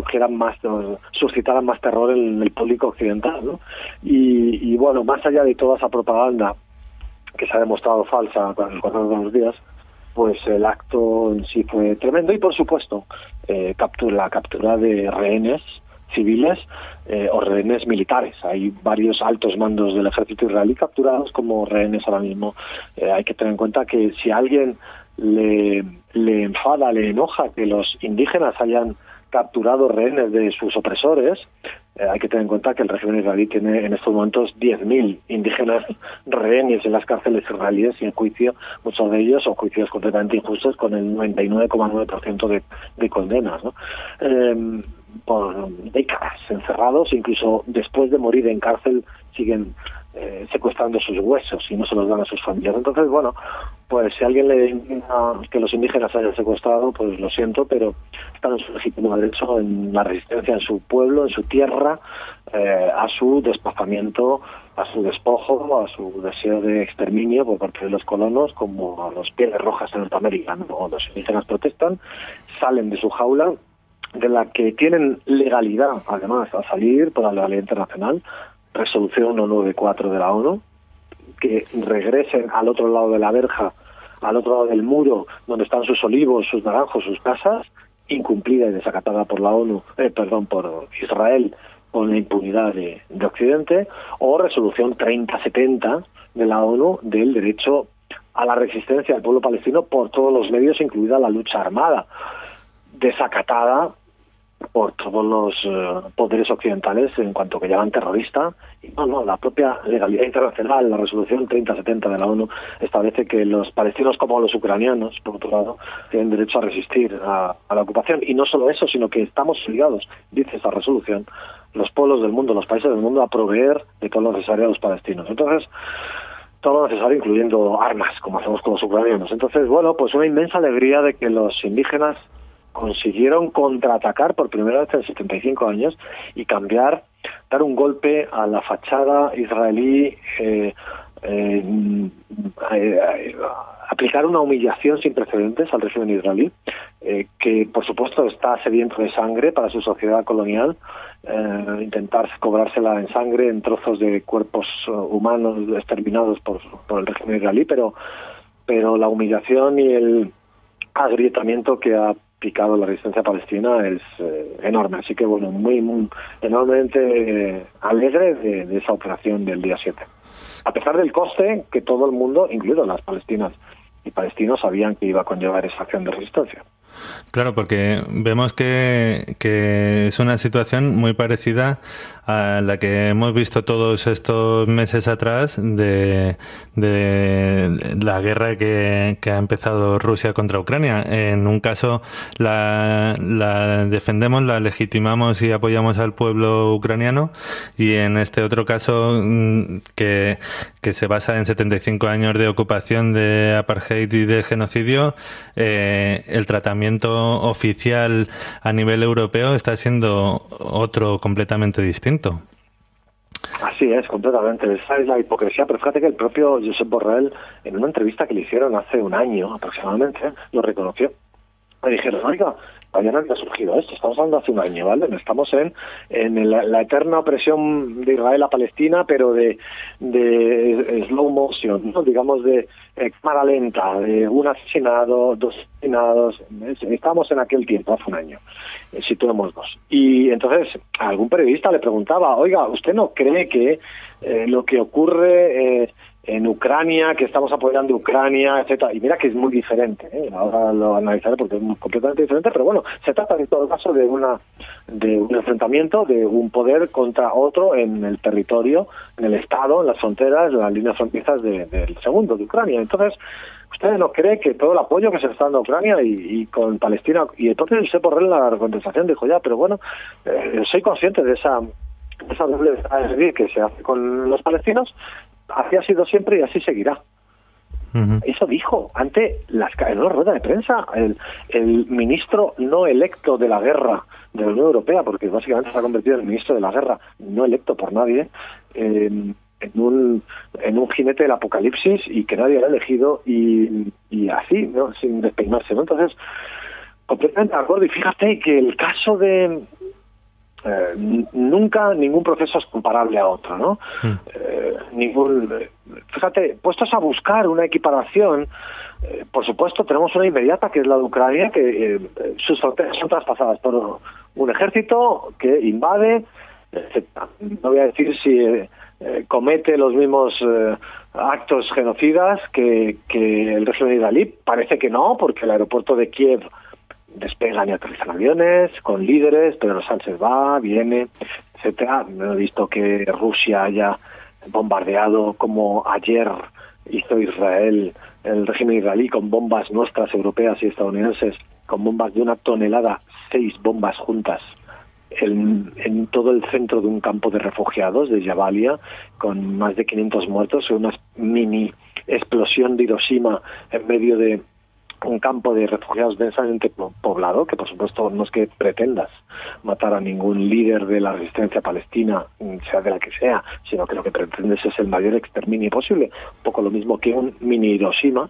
D: suscitaran más terror en el público occidental, ¿no? Y bueno, más allá de toda esa propaganda que se ha demostrado falsa con el correr de los días, pues el acto en sí fue tremendo, y por supuesto la captura de rehenes civiles o rehenes militares. Hay varios altos mandos del ejército israelí capturados como rehenes ahora mismo. Hay que tener en cuenta que si a alguien le enfada, le enoja que los indígenas hayan capturado rehenes de sus opresores, hay que tener en cuenta que el régimen israelí tiene en estos momentos 10.000 indígenas rehenes en las cárceles israelíes sin juicio, muchos de ellos son juicios completamente injustos con el 99,9% de condenas, ¿no? Por décadas encerrados, incluso después de morir en cárcel siguen secuestrando sus huesos y no se los dan a sus familias. Entonces, bueno, pues si a alguien le indigna que los indígenas hayan secuestrado, pues lo siento, pero están en su legítimo derecho, en la resistencia en su pueblo, en su tierra, a su desplazamiento, a su despojo, a su deseo de exterminio por parte de los colonos, como a los pieles rojas en Norteamérica, ¿no? Los indígenas protestan, salen de su jaula, de la que tienen legalidad, además, a salir por la legalidad internacional, resolución 194 de la ONU, que regresen al otro lado de la verja, al otro lado del muro, donde están sus olivos, sus naranjos, sus casas, incumplida y desacatada por la ONU, por Israel, con la impunidad de Occidente, o resolución 3070 de la ONU del derecho a la resistencia del pueblo palestino por todos los medios, incluida la lucha armada, desacatada por todos los poderes occidentales en cuanto que llaman terrorista. Y la propia legalidad internacional, la resolución 3070 de la ONU, establece que los palestinos como los ucranianos, por otro lado, tienen derecho a resistir a la ocupación. Y no solo eso, sino que estamos obligados, dice esa resolución, los pueblos del mundo, los países del mundo, a proveer de todo lo necesario a los palestinos. Entonces, todo lo necesario, incluyendo armas, como hacemos con los ucranianos. Entonces, pues una inmensa alegría de que los indígenas consiguieron contraatacar por primera vez en 75 años y dar un golpe a la fachada israelí, aplicar una humillación sin precedentes al régimen israelí, que por supuesto está sediento de sangre para su sociedad colonial, intentar cobrársela en sangre, en trozos de cuerpos humanos exterminados por el régimen israelí, pero la humillación y el agrietamiento que ha picado la resistencia palestina es enorme. Así que muy enormemente alegre de esa operación del día 7. A pesar del coste que todo el mundo, incluido las palestinas y palestinos, sabían que iba a conllevar esa acción de resistencia.
C: Claro, porque vemos que es una situación muy parecida a la que hemos visto todos estos meses atrás de la guerra que ha empezado Rusia contra Ucrania. En un caso la defendemos, la legitimamos y apoyamos al pueblo ucraniano, y en este otro caso que se basa en 75 años de ocupación, de apartheid y de genocidio, el tratamiento oficial a nivel europeo está siendo otro completamente distinto.
D: Así es, completamente. Esa es la hipocresía. Pero fíjate que el propio Josep Borrell, en una entrevista que le hicieron hace un año aproximadamente, lo reconoció. Me dijeron, oiga, todavía no había surgido esto, estamos hablando hace un año, ¿vale? Estamos en la eterna opresión de Israel a Palestina, pero de slow motion, ¿no? Digamos de cámara lenta, de un asesinado, 2 asesinados. Estamos en aquel tiempo, hace un año, situémonos. Y entonces algún periodista le preguntaba, oiga, ¿usted no cree que lo que ocurre en Ucrania, que estamos apoyando Ucrania, etcétera, y mira que es muy diferente, ahora lo analizaré porque es completamente diferente, pero se trata en todo caso de un enfrentamiento de un poder contra otro en el territorio, en el Estado, en las fronteras, en las líneas fronterizas del segundo, de Ucrania. Entonces, ¿usted no cree que todo el apoyo que se está dando a Ucrania y con Palestina, y entonces Josep Borrell en la contestación dijo, soy consciente de esa doble vía que se hace con los palestinos, así ha sido siempre y así seguirá. Uh-huh. Eso dijo en una rueda de prensa el ministro no electo de la guerra de la Unión Europea, porque básicamente se ha convertido en el ministro de la guerra no electo por nadie, en un jinete del apocalipsis y que nadie ha elegido, y así, ¿no? Sin despeinarse, ¿no? Entonces, completamente de acuerdo. Y fíjate que el caso de nunca ningún proceso es comparable a otro, ¿no? Fíjate, puestos a buscar una equiparación, por supuesto tenemos una inmediata, que es la de Ucrania, que sus fronteras son traspasadas por un ejército que invade, etcétera. No voy a decir si comete los mismos actos genocidas que el régimen israelí. Parece que no, porque el aeropuerto de Kiev despegan y aterrizan aviones con líderes, Pedro Sánchez va, viene, etcétera. No he visto que Rusia haya bombardeado, como ayer hizo Israel, el régimen israelí, con bombas nuestras, europeas y estadounidenses, con bombas de 1 tonelada, 6 bombas juntas, en todo el centro de un campo de refugiados de Jabalia, con más de 500 muertos, una mini explosión de Hiroshima en medio de un campo de refugiados densamente poblado, que por supuesto no es que pretendas matar a ningún líder de la resistencia palestina, sea de la que sea, sino que lo que pretendes es el mayor exterminio posible, un poco lo mismo que un mini Hiroshima.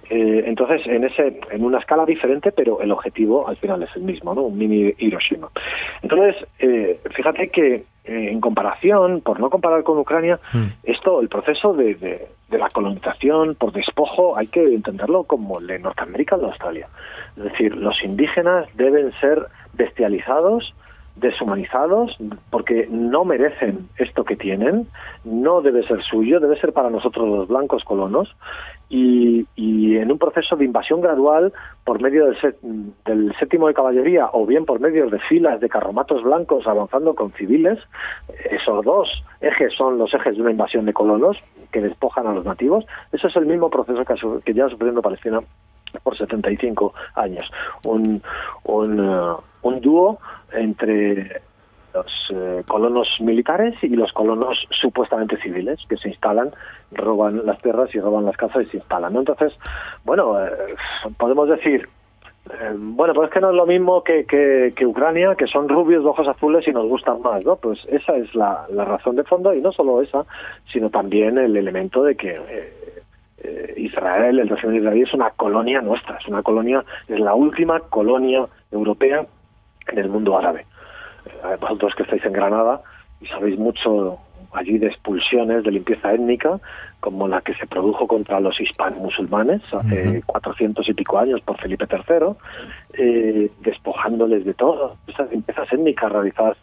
D: Entonces, en una escala diferente, pero el objetivo al final es el mismo, ¿no? Un mini Hiroshima. Entonces, fíjate que en comparación, por no comparar con Ucrania, el proceso de la colonización por despojo hay que entenderlo como el de Norteamérica o de Australia. Es decir, los indígenas deben ser bestializados, deshumanizados, porque no merecen esto que tienen, no debe ser suyo, debe ser para nosotros los blancos colonos, y en un proceso de invasión gradual por medio del séptimo de caballería o bien por medio de filas de carromatos blancos avanzando con civiles. Esos dos ejes son los ejes de una invasión de colonos que despojan a los nativos. Eso es el mismo proceso que lleva sufriendo Palestina por 75 años. Un dúo entre los colonos militares y los colonos supuestamente civiles que se instalan, roban las tierras y roban las casas y se instalan, ¿no? Entonces, bueno, podemos decir, pues es que no es lo mismo que Ucrania, que son rubios de ojos azules y nos gustan más, ¿no? Pues esa es la razón de fondo, y no solo esa, sino también el elemento de que Israel, el régimen israelí, es una colonia nuestra, es la última colonia europea en el mundo árabe. Vosotros que estáis en Granada y sabéis mucho allí de expulsiones, de limpieza étnica, como la que se produjo contra los hispano-musulmanes hace 400 y pico años por Felipe III, despojándoles de todo. Esas limpiezas étnicas realizadas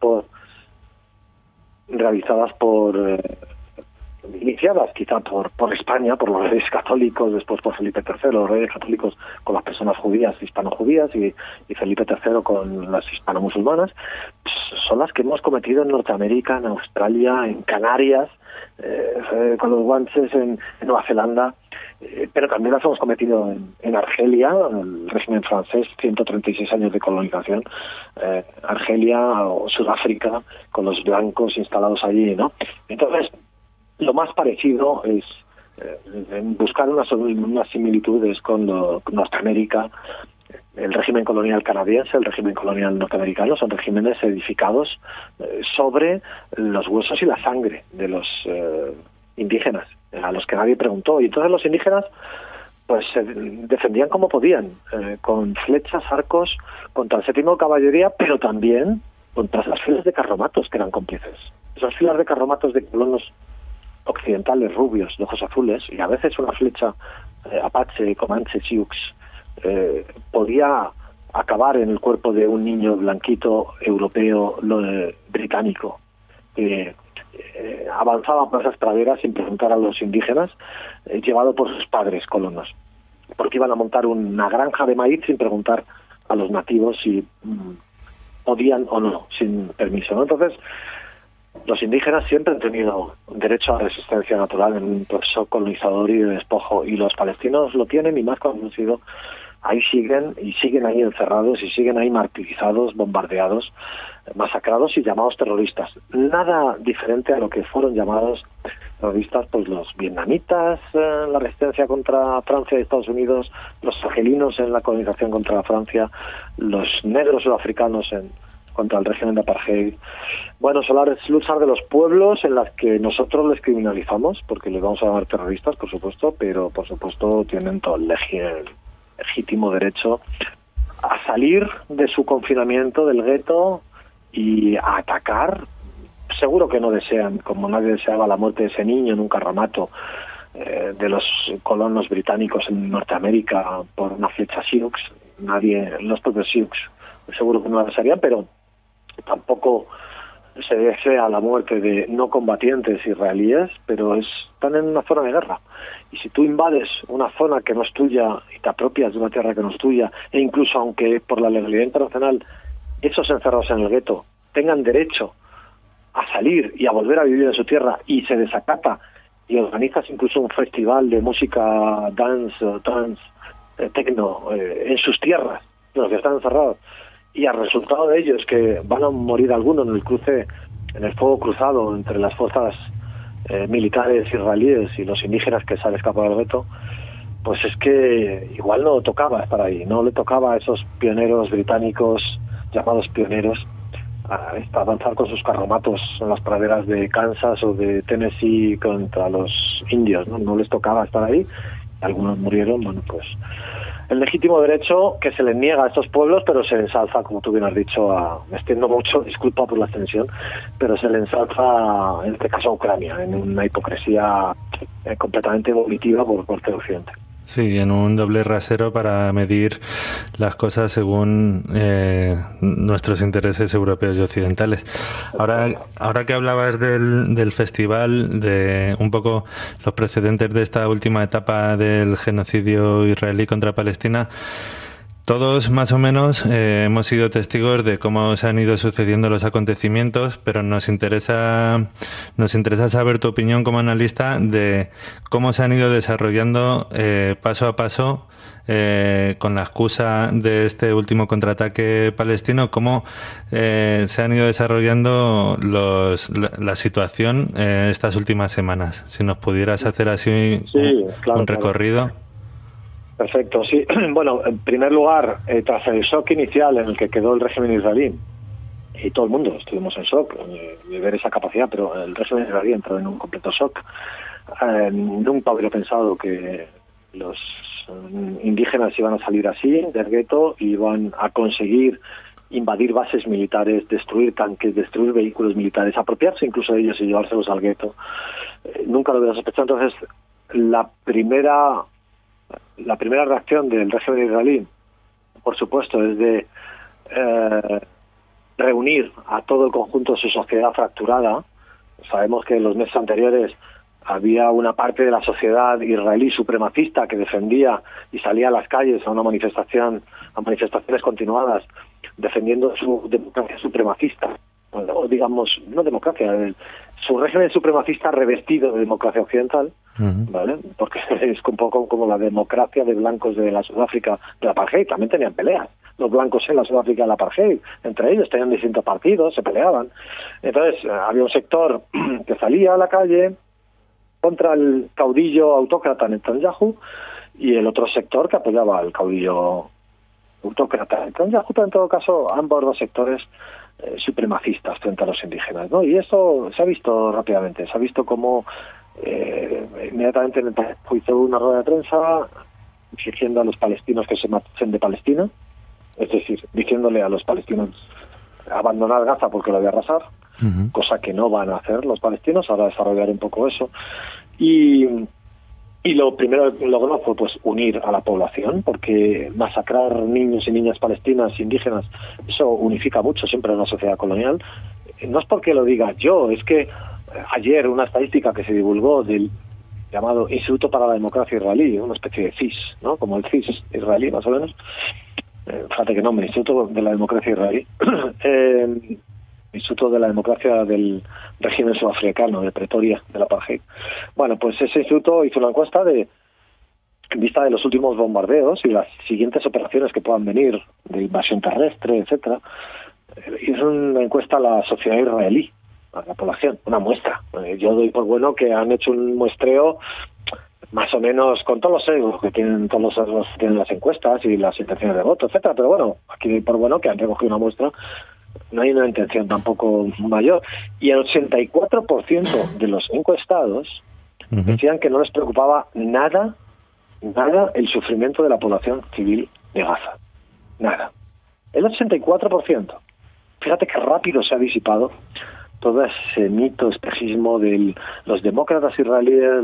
D: por iniciadas quizá por España, por los reyes católicos, después por Felipe III, los reyes católicos con las personas judías, hispano-judías, y Felipe III con las hispano-musulmanas, pues son las que hemos cometido en Norteamérica, en Australia, en Canarias, con los guanches en Nueva Zelanda, pero también las hemos cometido en Argelia, el régimen francés, 136 años de colonización, Argelia o Sudáfrica, con los blancos instalados allí, ¿no? Entonces, lo más parecido es buscar unas similitudes con Norteamérica. El régimen colonial canadiense, el régimen colonial norteamericano son regímenes edificados sobre los huesos y la sangre de los indígenas, a los que nadie preguntó. Y entonces los indígenas pues se defendían como podían, con flechas, arcos, contra el séptimo de caballería, pero también contra esas filas de carromatos que eran cómplices. Esas filas de carromatos de colonos occidentales rubios de ojos azules, y a veces una flecha apache, comanche, sioux, podía acabar en el cuerpo de un niño blanquito europeo británico que avanzaba por esas praderas sin preguntar a los indígenas, llevado por sus padres colonos, porque iban a montar una granja de maíz sin preguntar a los nativos si podían o no, sin permiso, ¿no? Entonces, los indígenas siempre han tenido derecho a resistencia natural en un proceso colonizador y de despojo, y los palestinos lo tienen, y más cuando han sido, ahí siguen ahí encerrados y siguen ahí martirizados, bombardeados, masacrados y llamados terroristas. Nada diferente a lo que fueron llamados terroristas pues los vietnamitas en la resistencia contra Francia y Estados Unidos, los argelinos en la colonización contra Francia, los negros sudafricanos contra el régimen de apartheid. Bueno, son las luchas de los pueblos en las que nosotros les criminalizamos, porque les vamos a llamar terroristas, por supuesto, pero por supuesto tienen todo el legítimo derecho a salir de su confinamiento del gueto y a atacar. Seguro que no desean, como nadie deseaba la muerte de ese niño en un carromato de los colonos británicos en Norteamérica por una flecha Sioux. Los propios Sioux seguro que no la desearían, pero tampoco se desea la muerte de no combatientes israelíes, pero están en una zona de guerra. Y si tú invades una zona que no es tuya y te apropias de una tierra que no es tuya, e incluso aunque por la legalidad internacional esos encerrados en el gueto tengan derecho a salir y a volver a vivir en su tierra, y se desacata y organizas incluso un festival de música dance, techno en sus tierras, los que están encerrados, y al resultado de ello es que van a morir algunos en el cruce, en el fuego cruzado entre las fuerzas militares israelíes y los indígenas que se han escapado del gueto, pues es que igual no tocaba estar ahí, no le tocaba a esos pioneros británicos, llamados pioneros, a avanzar con sus carromatos en las praderas de Kansas o de Tennessee contra los indios, no les tocaba estar ahí, algunos murieron, bueno, pues el legítimo derecho que se les niega a estos pueblos, pero se ensalza, como tú bien has dicho, me extiendo mucho, disculpa por la extensión, pero se le ensalza, en este caso a Ucrania, en una hipocresía completamente volitiva por parte de Occidente.
C: Sí, en un doble rasero para medir las cosas según nuestros intereses europeos y occidentales. Ahora que hablabas del festival, de un poco los precedentes de esta última etapa del genocidio israelí contra Palestina, todos más o menos hemos sido testigos de cómo se han ido sucediendo los acontecimientos, pero nos interesa saber tu opinión como analista de cómo se han ido desarrollando paso a paso con la excusa de este último contraataque palestino, cómo se han ido desarrollando la situación estas últimas semanas. Si nos pudieras hacer así un recorrido.
D: Claro. Perfecto, sí. Bueno, en primer lugar, tras el shock inicial en el que quedó el régimen israelí, y todo el mundo estuvimos en shock de ver esa capacidad, pero el régimen israelí entró en un completo shock. Nunca hubiera pensado que los indígenas iban a salir así del gueto y iban a conseguir invadir bases militares, destruir tanques, destruir vehículos militares, apropiarse incluso de ellos y llevárselos al gueto. Nunca lo hubiera sospechado. Entonces, la primera reacción del régimen israelí, por supuesto, es de reunir a todo el conjunto de su sociedad fracturada. Sabemos que en los meses anteriores había una parte de la sociedad israelí supremacista que defendía y salía a las calles a manifestaciones continuadas defendiendo su democracia supremacista, o digamos, no democracia, su régimen supremacista revestido de democracia occidental, ¿vale? Porque es un poco como la democracia de blancos de la Sudáfrica de la apartheid. También tenían peleas los blancos en la Sudáfrica de la apartheid, entre ellos tenían distintos partidos, se peleaban. Entonces había un sector que salía a la calle contra el caudillo autócrata Netanyahu y el otro sector que apoyaba al caudillo autócrata Netanyahu, pero en todo caso ambos dos sectores supremacistas frente a los indígenas, ¿no? Y eso se ha visto rápidamente, se ha visto como inmediatamente Netanyahu hizo una rueda de prensa exigiendo a los palestinos que se marchen de Palestina, es decir, diciéndole a los palestinos abandonar Gaza porque lo voy a arrasar, cosa que no van a hacer los palestinos. Ahora desarrollar un poco eso. Y lo primero que logró fue pues unir a la población, porque masacrar niños y niñas palestinas, indígenas, eso unifica mucho siempre en una sociedad colonial. No es porque lo diga yo, es que ayer una estadística que se divulgó del llamado Instituto para la Democracia Israelí, una especie de CIS, ¿no? Como el CIS israelí, más o menos. Fíjate qué nombre, Instituto de la Democracia Israelí. Instituto de la Democracia del régimen sudafricano, de Pretoria, de la apartheid. Bueno, pues ese instituto hizo una encuesta en vista de los últimos bombardeos y las siguientes operaciones que puedan venir, de invasión terrestre, etcétera. Hizo una encuesta a la sociedad israelí, a la población, una muestra. Yo doy por bueno que han hecho un muestreo más o menos con todos los sesgos que tienen tienen las encuestas y las intenciones de voto, etcétera, pero bueno, aquí doy por bueno que han recogido una muestra. No hay una intención tampoco mayor. Y el 84% de los encuestados decían que no les preocupaba nada el sufrimiento de la población civil de Gaza. Nada. El 84%. Fíjate qué rápido se ha disipado todo ese mito, espejismo de los demócratas israelíes,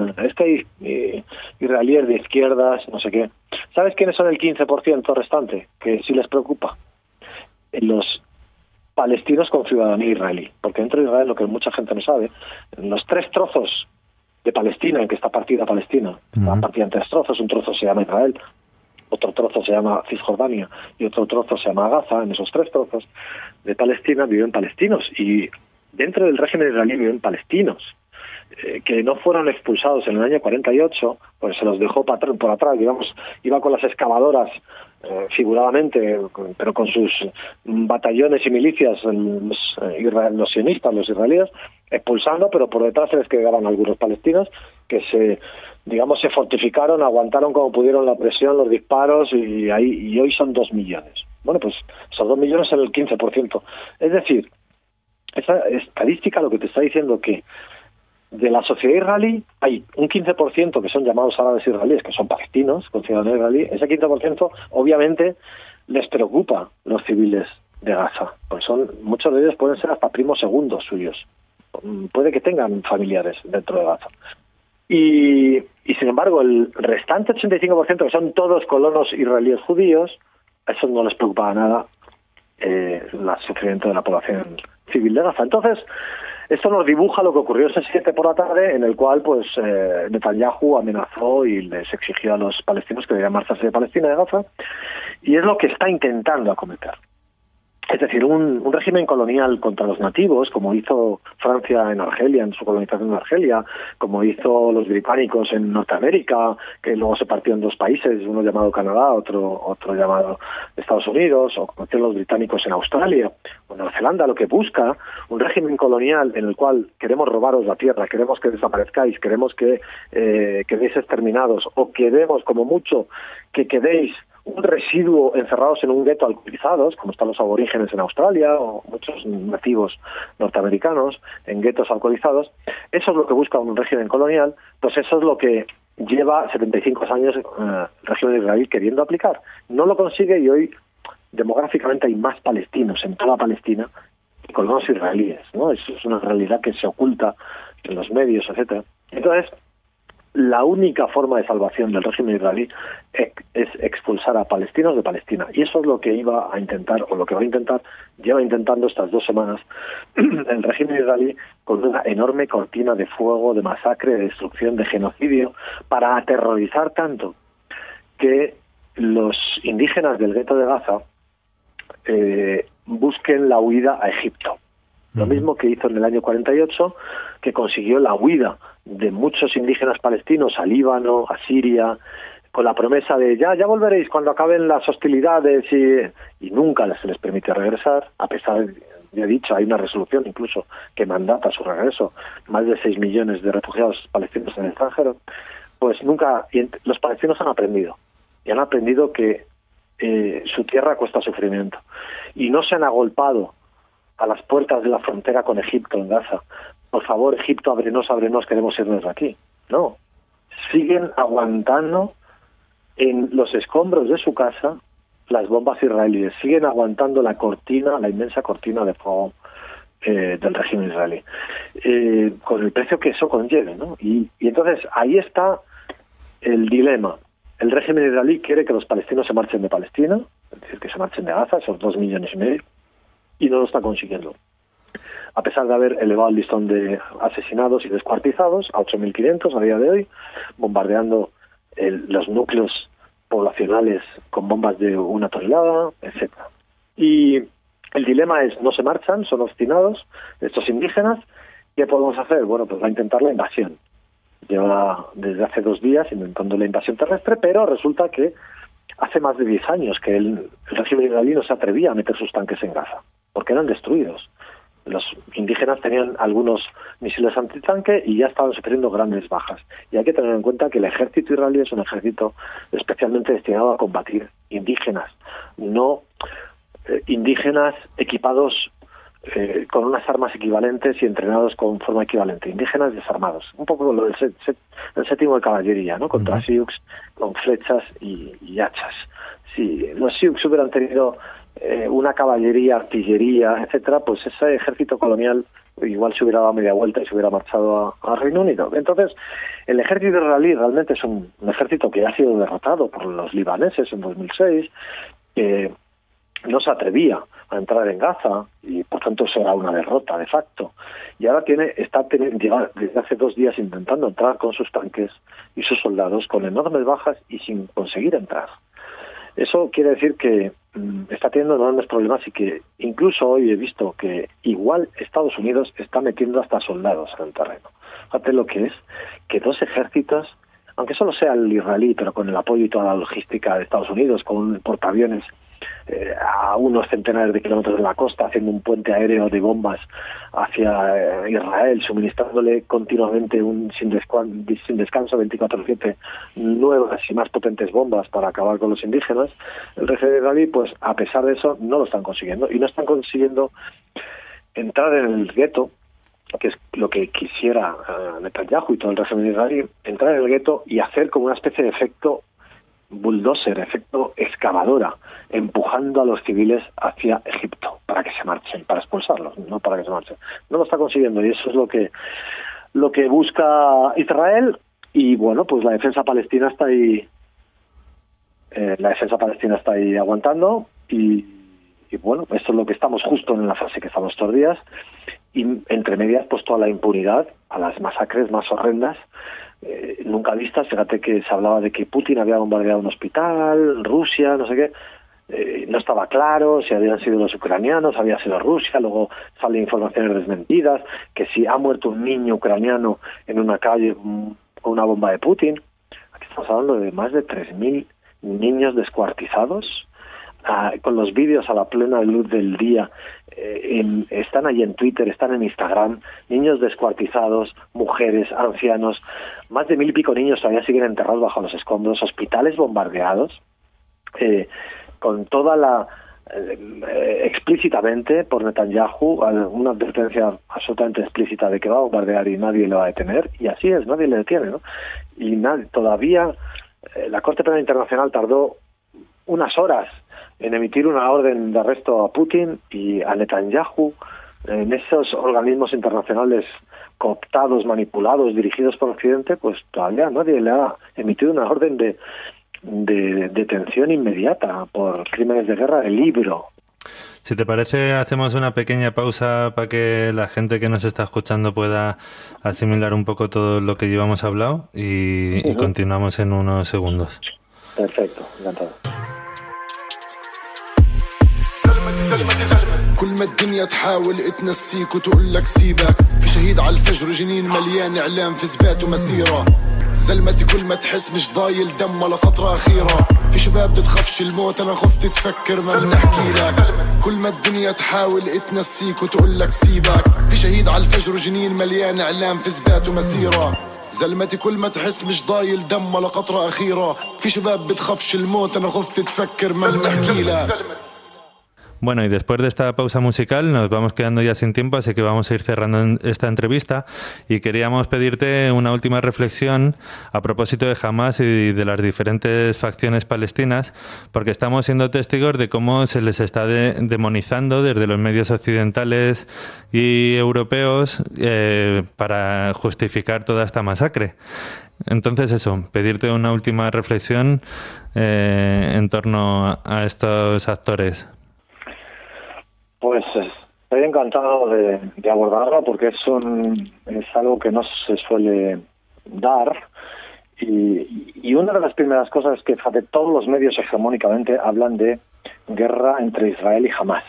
D: israelíes de izquierdas, no sé qué. ¿Sabes quiénes son el 15% restante? Que sí les preocupa. Los palestinos con ciudadanía israelí, porque dentro de Israel, lo que mucha gente no sabe, en los 3 trozos de Palestina en que está partida Palestina, está partida en 3 trozos, un trozo se llama Israel, otro trozo se llama Cisjordania y otro trozo se llama Gaza. En esos 3 trozos de Palestina viven palestinos y dentro del régimen israelí viven palestinos que no fueron expulsados en el año 48, pues se los dejó por atrás, digamos, iba con las excavadoras figuradamente, pero con sus batallones y milicias, los sionistas, los israelíes, expulsando, pero por detrás se les quedaban algunos palestinos que se fortificaron, aguantaron como pudieron la presión, los disparos, y hoy son 2 millones. Bueno, pues esos 2 millones son el 15%. Es decir, esa estadística lo que te está diciendo que de la sociedad israelí hay un 15% que son llamados árabes israelíes, que son palestinos, con ciudadanía israelí. Ese 15% obviamente les preocupa los civiles de Gaza, pues muchos de ellos pueden ser hasta primos segundos suyos, puede que tengan familiares dentro de Gaza. Y sin embargo, el restante 85%, que son todos colonos israelíes judíos, a eso no les preocupaba nada el sufrimiento de la población civil de Gaza. Entonces, esto nos dibuja lo que ocurrió ese 7 por la tarde, en el cual pues Netanyahu amenazó y les exigió a los palestinos que debían marcharse de Palestina, de Gaza, y es lo que está intentando acometer. Es decir, un régimen colonial contra los nativos, como hizo Francia en Argelia, en su colonización de Argelia, como hizo los británicos en Norteamérica, que luego se partió en dos países, uno llamado Canadá, otro llamado Estados Unidos, o como hicieron los británicos en Australia o Nueva Zelanda. Lo que busca un régimen colonial en el cual queremos robaros la tierra, queremos que desaparezcáis, queremos que quedéis exterminados, o queremos, como mucho, que quedéis un residuo encerrados en un gueto alcoholizados, como están los aborígenes en Australia o muchos nativos norteamericanos en guetos alcoholizados. Eso es lo que busca un régimen colonial, pues eso es lo que lleva 75 años el régimen israelí queriendo aplicar. No lo consigue y hoy demográficamente hay más palestinos en toda Palestina que colonos israelíes, ¿no? Eso es una realidad que se oculta en los medios, etcétera. Entonces, la única forma de salvación del régimen israelí es expulsar a palestinos de Palestina. Y eso es lo que iba a intentar, o lo que va a intentar, lleva intentando estas 2 semanas, el régimen israelí, con una enorme cortina de fuego, de masacre, de destrucción, de genocidio, para aterrorizar tanto que los indígenas del gueto de Gaza busquen la huida a Egipto. Lo mismo que hizo en el año 48, que consiguió la huida de muchos indígenas palestinos a Líbano, a Siria, con la promesa de ya volveréis cuando acaben las hostilidades, y nunca se les permite regresar, a pesar de, ya he dicho, hay una resolución incluso que mandata su regreso, más de 6 millones de refugiados palestinos en el extranjero. Pues nunca, y los palestinos han aprendido, y han aprendido que su tierra cuesta sufrimiento, y no se han agolpado a las puertas de la frontera con Egipto en Gaza. Por favor, Egipto, ábrenos, queremos irnos de aquí. No, siguen aguantando en los escombros de su casa las bombas israelíes, siguen aguantando la inmensa cortina de fuego del régimen israelí, con el precio que eso conlleve, ¿no? Y entonces ahí está el dilema. El régimen israelí quiere que los palestinos se marchen de Palestina, es decir, que se marchen de Gaza, esos 2,5 millones, y no lo está consiguiendo. A pesar de haber elevado el listón de asesinados y descuartizados a 8.500 a día de hoy, bombardeando los núcleos poblacionales con bombas de 1 tonelada, etcétera. Y el dilema es, no se marchan, son obstinados estos indígenas. ¿Qué podemos hacer? Bueno, pues va a intentar la invasión. Lleva desde hace 2 días intentando la invasión terrestre, pero resulta que hace más de 10 años que el régimen israelí no se atrevía a meter sus tanques en Gaza, porque eran destruidos. Los indígenas tenían algunos misiles antitanque y ya estaban sufriendo grandes bajas. Y hay que tener en cuenta que el ejército israelí es un ejército especialmente destinado a combatir indígenas, no indígenas equipados con unas armas equivalentes y entrenados con forma equivalente, indígenas desarmados. Un poco lo del séptimo de caballería, ¿no? Contra Sioux, con flechas y hachas. Si los Sioux hubieran tenido una caballería, artillería, etcétera, pues ese ejército colonial igual se hubiera dado media vuelta y se hubiera marchado a Reino Unido. Entonces, el ejército israelí realmente es un ejército que ha sido derrotado por los libaneses en 2006, que no se atrevía a entrar en Gaza y por tanto será una derrota de facto. Y ahora lleva desde hace 2 días intentando entrar con sus tanques y sus soldados con enormes bajas y sin conseguir entrar. Eso quiere decir que está teniendo enormes problemas y que incluso hoy he visto que igual Estados Unidos está metiendo hasta soldados en el terreno. Fíjate lo que es que 2 ejércitos, aunque solo sea el israelí, pero con el apoyo y toda la logística de Estados Unidos, con un portaaviones a unos centenares de kilómetros de la costa, haciendo un puente aéreo de bombas hacia Israel, suministrándole continuamente sin descanso 24/7 nuevas y más potentes bombas para acabar con los indígenas. El régimen israelí, pues a pesar de eso, no lo están consiguiendo, y no están consiguiendo entrar en el gueto que es lo que quisiera Netanyahu y todo el régimen israelí, entrar en el gueto y hacer como una especie de efecto bulldozer, efecto excavadora, empujando a los civiles hacia Egipto para que se marchen, para expulsarlos, no para que se marchen. No lo está consiguiendo y eso es lo que busca Israel. Y bueno, pues la defensa palestina está ahí. La defensa palestina está ahí aguantando y bueno, esto es lo que estamos justo en la fase que estamos estos días. Y entre medias, pues toda la impunidad a las masacres más horrendas, nunca vistas. Fíjate que se hablaba de que Putin había bombardeado un hospital, Rusia, no sé qué. No estaba claro si habían sido los ucranianos, había sido Rusia. Luego salen informaciones desmentidas, que si ha muerto un niño ucraniano en una calle con una bomba de Putin. Aquí estamos hablando de más de 3.000 niños descuartizados, con los vídeos a la plena luz del día. Están ahí en Twitter, están en Instagram, niños descuartizados, mujeres, ancianos, más de 1.000 y pico niños todavía siguen enterrados bajo los escombros, hospitales bombardeados, con toda la explícitamente por Netanyahu, una advertencia absolutamente explícita de que va a bombardear y nadie lo va a detener, y así es, nadie le detiene, ¿no? Y todavía la Corte Penal Internacional tardó unas horas en emitir una orden de arresto a Putin y a Netanyahu. En esos organismos internacionales cooptados, manipulados, dirigidos por Occidente, pues todavía nadie le ha emitido una orden de detención inmediata por crímenes de guerra de libro.
C: Si te parece, hacemos una pequeña pausa para que la gente que nos está escuchando pueda asimilar un poco todo lo que llevamos hablado y continuamos en unos segundos.
D: Perfecto, encantado.
E: كل ما الدنيا تحاول تنسيك وتقول لك سيبك في شهيد على الفجر جنين مليان اعلام في ثبات ومسيره زلمتي كل ما تحس مش ضايل دم ولا فتره اخيره في شباب بتخافش الموت انا خفت تفكر ما بنحكي لك كل ما الدنيا تحاول تنسيك وتقول لك سيبك في شهيد على الفجر جنين مليان اعلام في ثبات ومسيره زلمتي كل ما تحس مش ضايل دم ولا قطره اخيره في شباب بتخافش الموت انا خفت تفكر ما بنحكي لك.
C: Bueno, y después de esta pausa musical nos vamos quedando ya sin tiempo, así que vamos a ir cerrando esta entrevista y queríamos pedirte una última reflexión a propósito de Hamás y de las diferentes facciones palestinas, porque estamos siendo testigos de cómo se les está demonizando desde los medios occidentales y europeos para justificar toda esta masacre. Entonces eso, pedirte una última reflexión en torno a estos actores.
D: Pues estoy encantado de abordarlo porque es algo que no se suele dar y una de las primeras cosas es que todos los medios hegemónicamente hablan de guerra entre Israel y Hamás.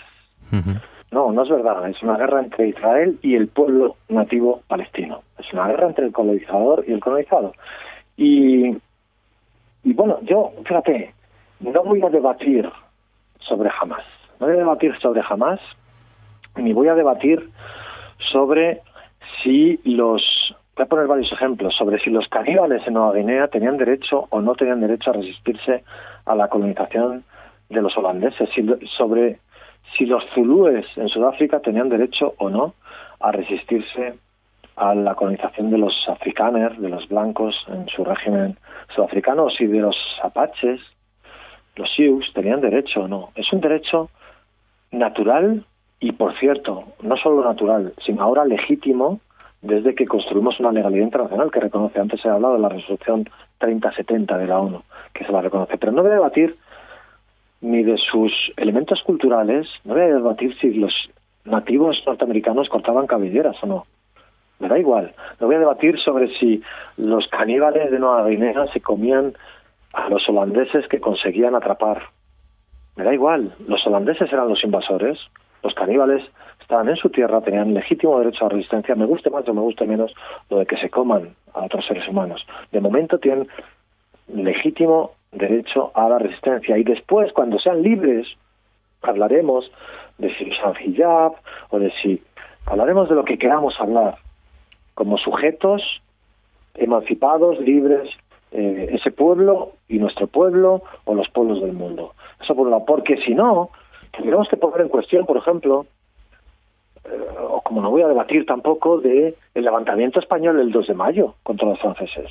D: No es verdad, es una guerra entre Israel y el pueblo nativo palestino. Es una guerra entre el colonizador y el colonizado. Y bueno, yo, fíjate, no voy a debatir sobre Hamás. No voy a debatir sobre Hamás, ni voy a debatir sobre si voy a poner varios ejemplos, sobre si los caníbales en Nueva Guinea tenían derecho o no tenían derecho a resistirse a la colonización de los holandeses, sobre si los zulúes en Sudáfrica tenían derecho o no a resistirse a la colonización de los afrikaners, de los blancos en su régimen sudafricano, o si de los apaches, los sioux, tenían derecho o no. Es un derecho natural y, por cierto, no solo natural, sino ahora legítimo desde que construimos una legalidad internacional que reconoce. Antes se ha hablado de la resolución 3070 de la ONU, que se la reconoce. Pero no voy a debatir ni de sus elementos culturales, no voy a debatir si los nativos norteamericanos cortaban cabelleras o no. Me da igual. No voy a debatir sobre si los caníbales de Nueva Guinea se comían a los holandeses que conseguían atrapar. Me da igual, los holandeses eran los invasores, los caníbales estaban en su tierra, tenían legítimo derecho a resistencia, me guste más o me guste menos lo de que se coman a otros seres humanos. De momento tienen legítimo derecho a la resistencia y después, cuando sean libres, hablaremos de si usan hijab o de si... hablaremos de lo que queramos hablar, como sujetos emancipados, libres, ese pueblo y nuestro pueblo o los pueblos del mundo. Eso por un lado, porque si no, tendremos que poner en cuestión, por ejemplo, o como no voy a debatir tampoco de el levantamiento español el 2 de mayo contra los franceses.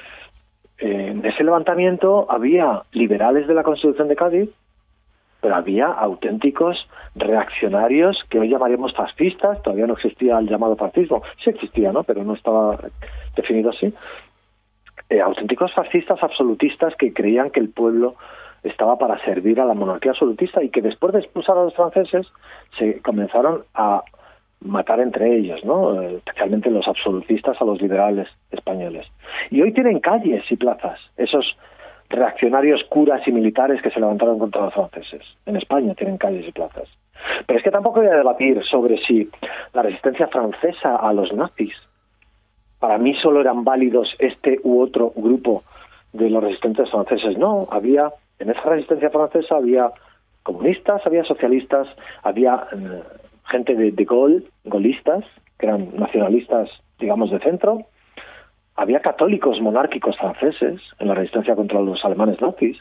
D: En ese levantamiento había liberales de la Constitución de Cádiz, pero había auténticos reaccionarios que hoy llamaríamos fascistas. Todavía no existía el llamado fascismo. Sí existía, ¿no? Pero no estaba definido así. Auténticos fascistas absolutistas que creían que el pueblo estaba para servir a la monarquía absolutista y que después de expulsar a los franceses se comenzaron a matar entre ellos, ¿no? Especialmente los absolutistas a los liberales españoles. Y hoy tienen calles y plazas esos reaccionarios curas y militares que se levantaron contra los franceses. En España tienen calles y plazas. Pero es que tampoco voy a debatir sobre si la resistencia francesa a los nazis, para mí solo eran válidos este u otro grupo de los resistentes franceses. No, había, en esa resistencia francesa había comunistas, había socialistas, había gente de Gaulle, gaullistas, que eran nacionalistas, digamos, de centro. Había católicos monárquicos franceses en la resistencia contra los alemanes nazis.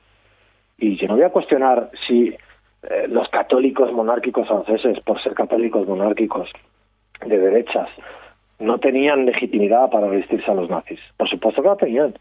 D: Y yo no voy a cuestionar si los católicos monárquicos franceses, por ser católicos monárquicos de derechas, no tenían legitimidad para resistirse a los nazis. Por supuesto que la tenían.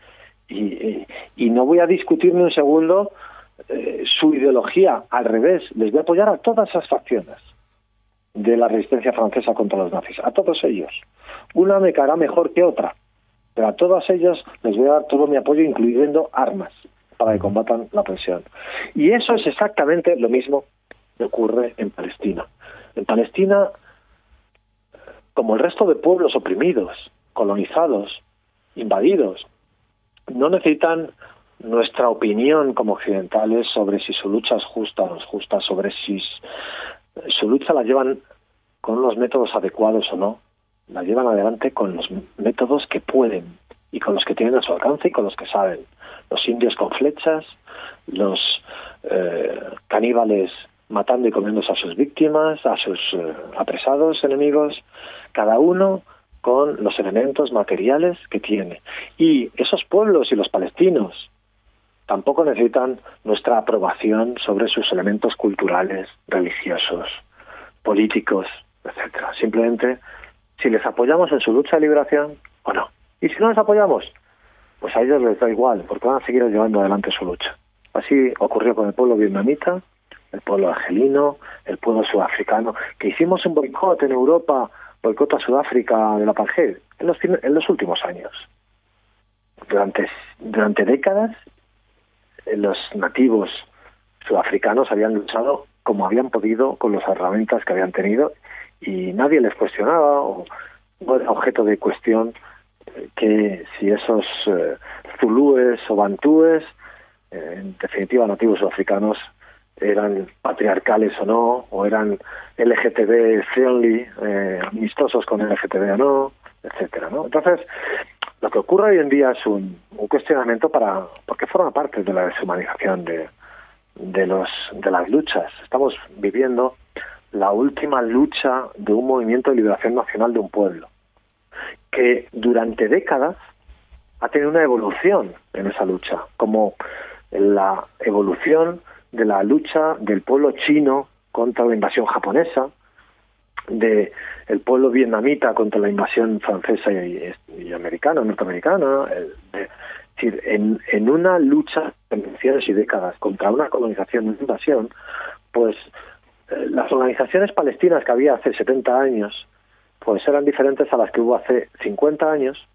D: Y no voy a discutir ni un segundo su ideología. Al revés, les voy a apoyar a todas esas facciones de la resistencia francesa contra los nazis, a todos ellos. Una me caerá mejor que otra, pero a todas ellas les voy a dar todo mi apoyo, incluyendo armas, para que combatan la opresión. Y eso es exactamente lo mismo que ocurre en Palestina. En Palestina, como el resto de pueblos oprimidos, colonizados, invadidos, no necesitan nuestra opinión como occidentales sobre si su lucha es justa o no es justa, sobre si su lucha la llevan con los métodos adecuados o no. La llevan adelante con los métodos que pueden y con los que tienen a su alcance y con los que saben. Los indios con flechas, los caníbales matando y comiéndose a sus víctimas, a sus apresados enemigos, cada uno con los elementos materiales que tiene. Y esos pueblos y los palestinos tampoco necesitan nuestra aprobación sobre sus elementos culturales, religiosos, políticos, etcétera. Simplemente si les apoyamos en su lucha de liberación o no. Y si no les apoyamos, pues a ellos les da igual, porque van a seguir llevando adelante su lucha. Así ocurrió con el pueblo vietnamita, el pueblo argelino, el pueblo sudafricano, que hicimos un boicot en Europa, boicot a Sudáfrica del apartheid, en los últimos años. Durante décadas, los nativos sudafricanos habían luchado como habían podido con las herramientas que habían tenido y nadie les cuestionaba o era objeto de cuestión que si esos zulúes o bantúes, en definitiva nativos sudafricanos, eran patriarcales o no, o eran LGTB friendly, amistosos con LGTB o no, etcétera, ¿no? Entonces, lo que ocurre hoy en día es un cuestionamiento porque forma parte de la deshumanización de las luchas. Estamos viviendo la última lucha de un movimiento de liberación nacional de un pueblo, que durante décadas ha tenido una evolución en esa lucha, como la evolución de la lucha del pueblo chino contra la invasión japonesa, de el pueblo vietnamita contra la invasión francesa y americana, norteamericana, es decir, en una lucha de generaciones y décadas contra una colonización y una invasión, pues las organizaciones palestinas que había hace 70 años, pues eran diferentes a las que hubo hace 50 años,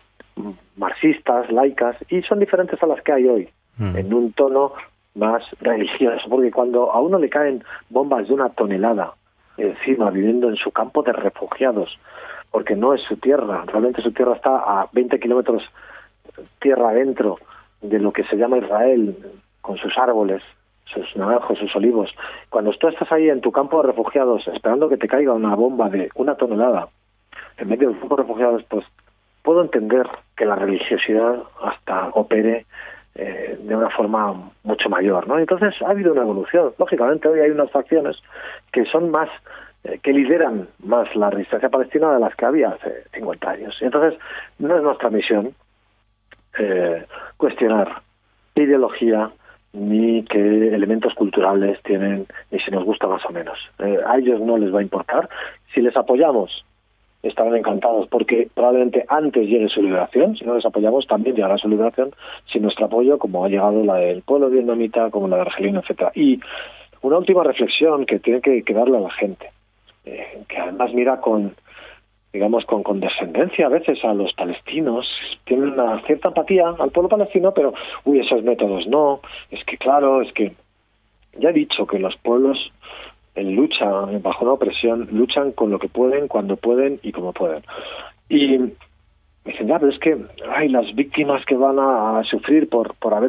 D: marxistas, laicas, y son diferentes a las que hay hoy, en un tono más religioso, porque cuando a uno le caen bombas de 1 tonelada encima, viviendo en su campo de refugiados, porque no es su tierra, realmente su tierra está a 20 kilómetros tierra adentro de lo que se llama Israel, con sus árboles, sus naranjos, sus olivos. Cuando tú estás ahí en tu campo de refugiados esperando que te caiga una bomba de 1 tonelada en medio del campo de refugiados, pues puedo entender que la religiosidad hasta opere de una forma mucho mayor, ¿no? Entonces ha habido una evolución. Lógicamente hoy hay unas facciones que son más, que lideran más la resistencia palestina de las que había hace 50 años. Y entonces no es nuestra misión cuestionar qué ideología, ni qué elementos culturales tienen, ni si nos gusta más o menos. A ellos no les va a importar. Si les apoyamos, estarán encantados, porque probablemente antes llegue su liberación. Si no les apoyamos, también llegará su liberación, sin nuestro apoyo, como ha llegado la del pueblo vietnamita, como la de Argelino, etcétera. Y una última reflexión que tiene que darle a la gente, que además mira con condescendencia a veces a los palestinos, tienen una cierta empatía al pueblo palestino, pero, esos métodos no, es que ya he dicho que los pueblos en lucha, bajo una opresión, luchan con lo que pueden, cuando pueden y como pueden. Y me dicen, pero es que las víctimas que van a sufrir por haber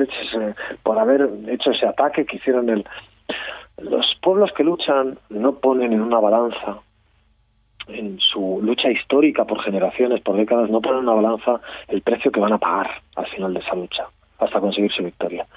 D: hecho ese ataque que hicieron los pueblos que luchan no ponen en una balanza, en su lucha histórica por generaciones, por décadas, no ponen en una balanza el precio que van a pagar al final de esa lucha hasta conseguir su victoria.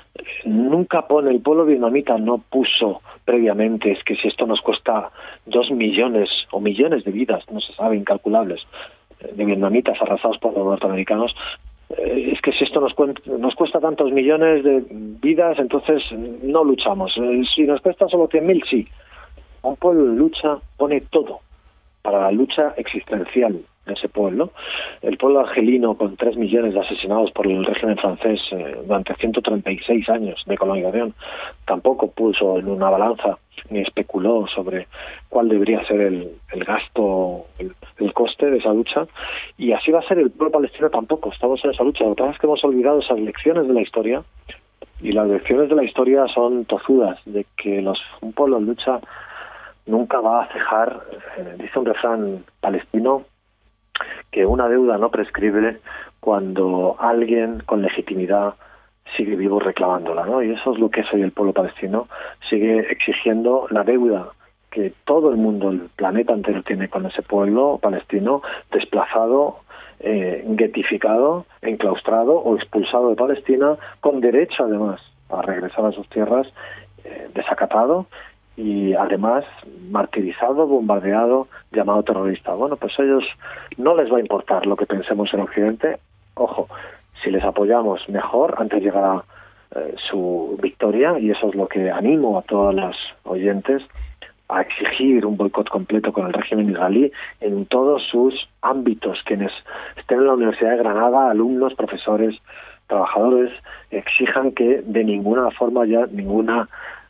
D: Nunca el pueblo vietnamita no puso previamente, es que si esto nos cuesta 2 millones o millones de vidas, no se sabe, incalculables, de vietnamitas arrasados por los norteamericanos, es que si esto nos cuesta tantos millones de vidas, entonces no luchamos. Si nos cuesta solo 100.000, sí. Un pueblo en lucha pone todo para la lucha existencial de ese pueblo. El pueblo argelino, con 3 millones de asesinados por el régimen francés durante 136 años de colonización, tampoco puso en una balanza ni especuló sobre cuál debería ser el gasto, el coste de esa lucha, y así va a ser el pueblo palestino tampoco. Estamos en esa lucha. Lo que pasa es que hemos olvidado esas lecciones de la historia, y las lecciones de la historia son tozudas, de que un pueblo en lucha nunca va a cejar. Dice un refrán palestino que una deuda no prescribe cuando alguien con legitimidad sigue vivo reclamándola, ¿no? Y eso es lo que es hoy el pueblo palestino. Sigue exigiendo la deuda que todo el mundo, el planeta entero, tiene con ese pueblo palestino desplazado, guetificado, enclaustrado o expulsado de Palestina, con derecho además a regresar a sus tierras, desacatado y además martirizado, bombardeado, llamado terrorista. Bueno, pues a ellos no les va a importar lo que pensemos en Occidente. Ojo, si les apoyamos, mejor, antes llegará su victoria, y eso es lo que animo a todos los oyentes, a exigir un boicot completo con el régimen israelí en todos sus ámbitos. Quienes estén en la Universidad de Granada, alumnos, profesores, trabajadores, exijan que de ninguna forma haya ningún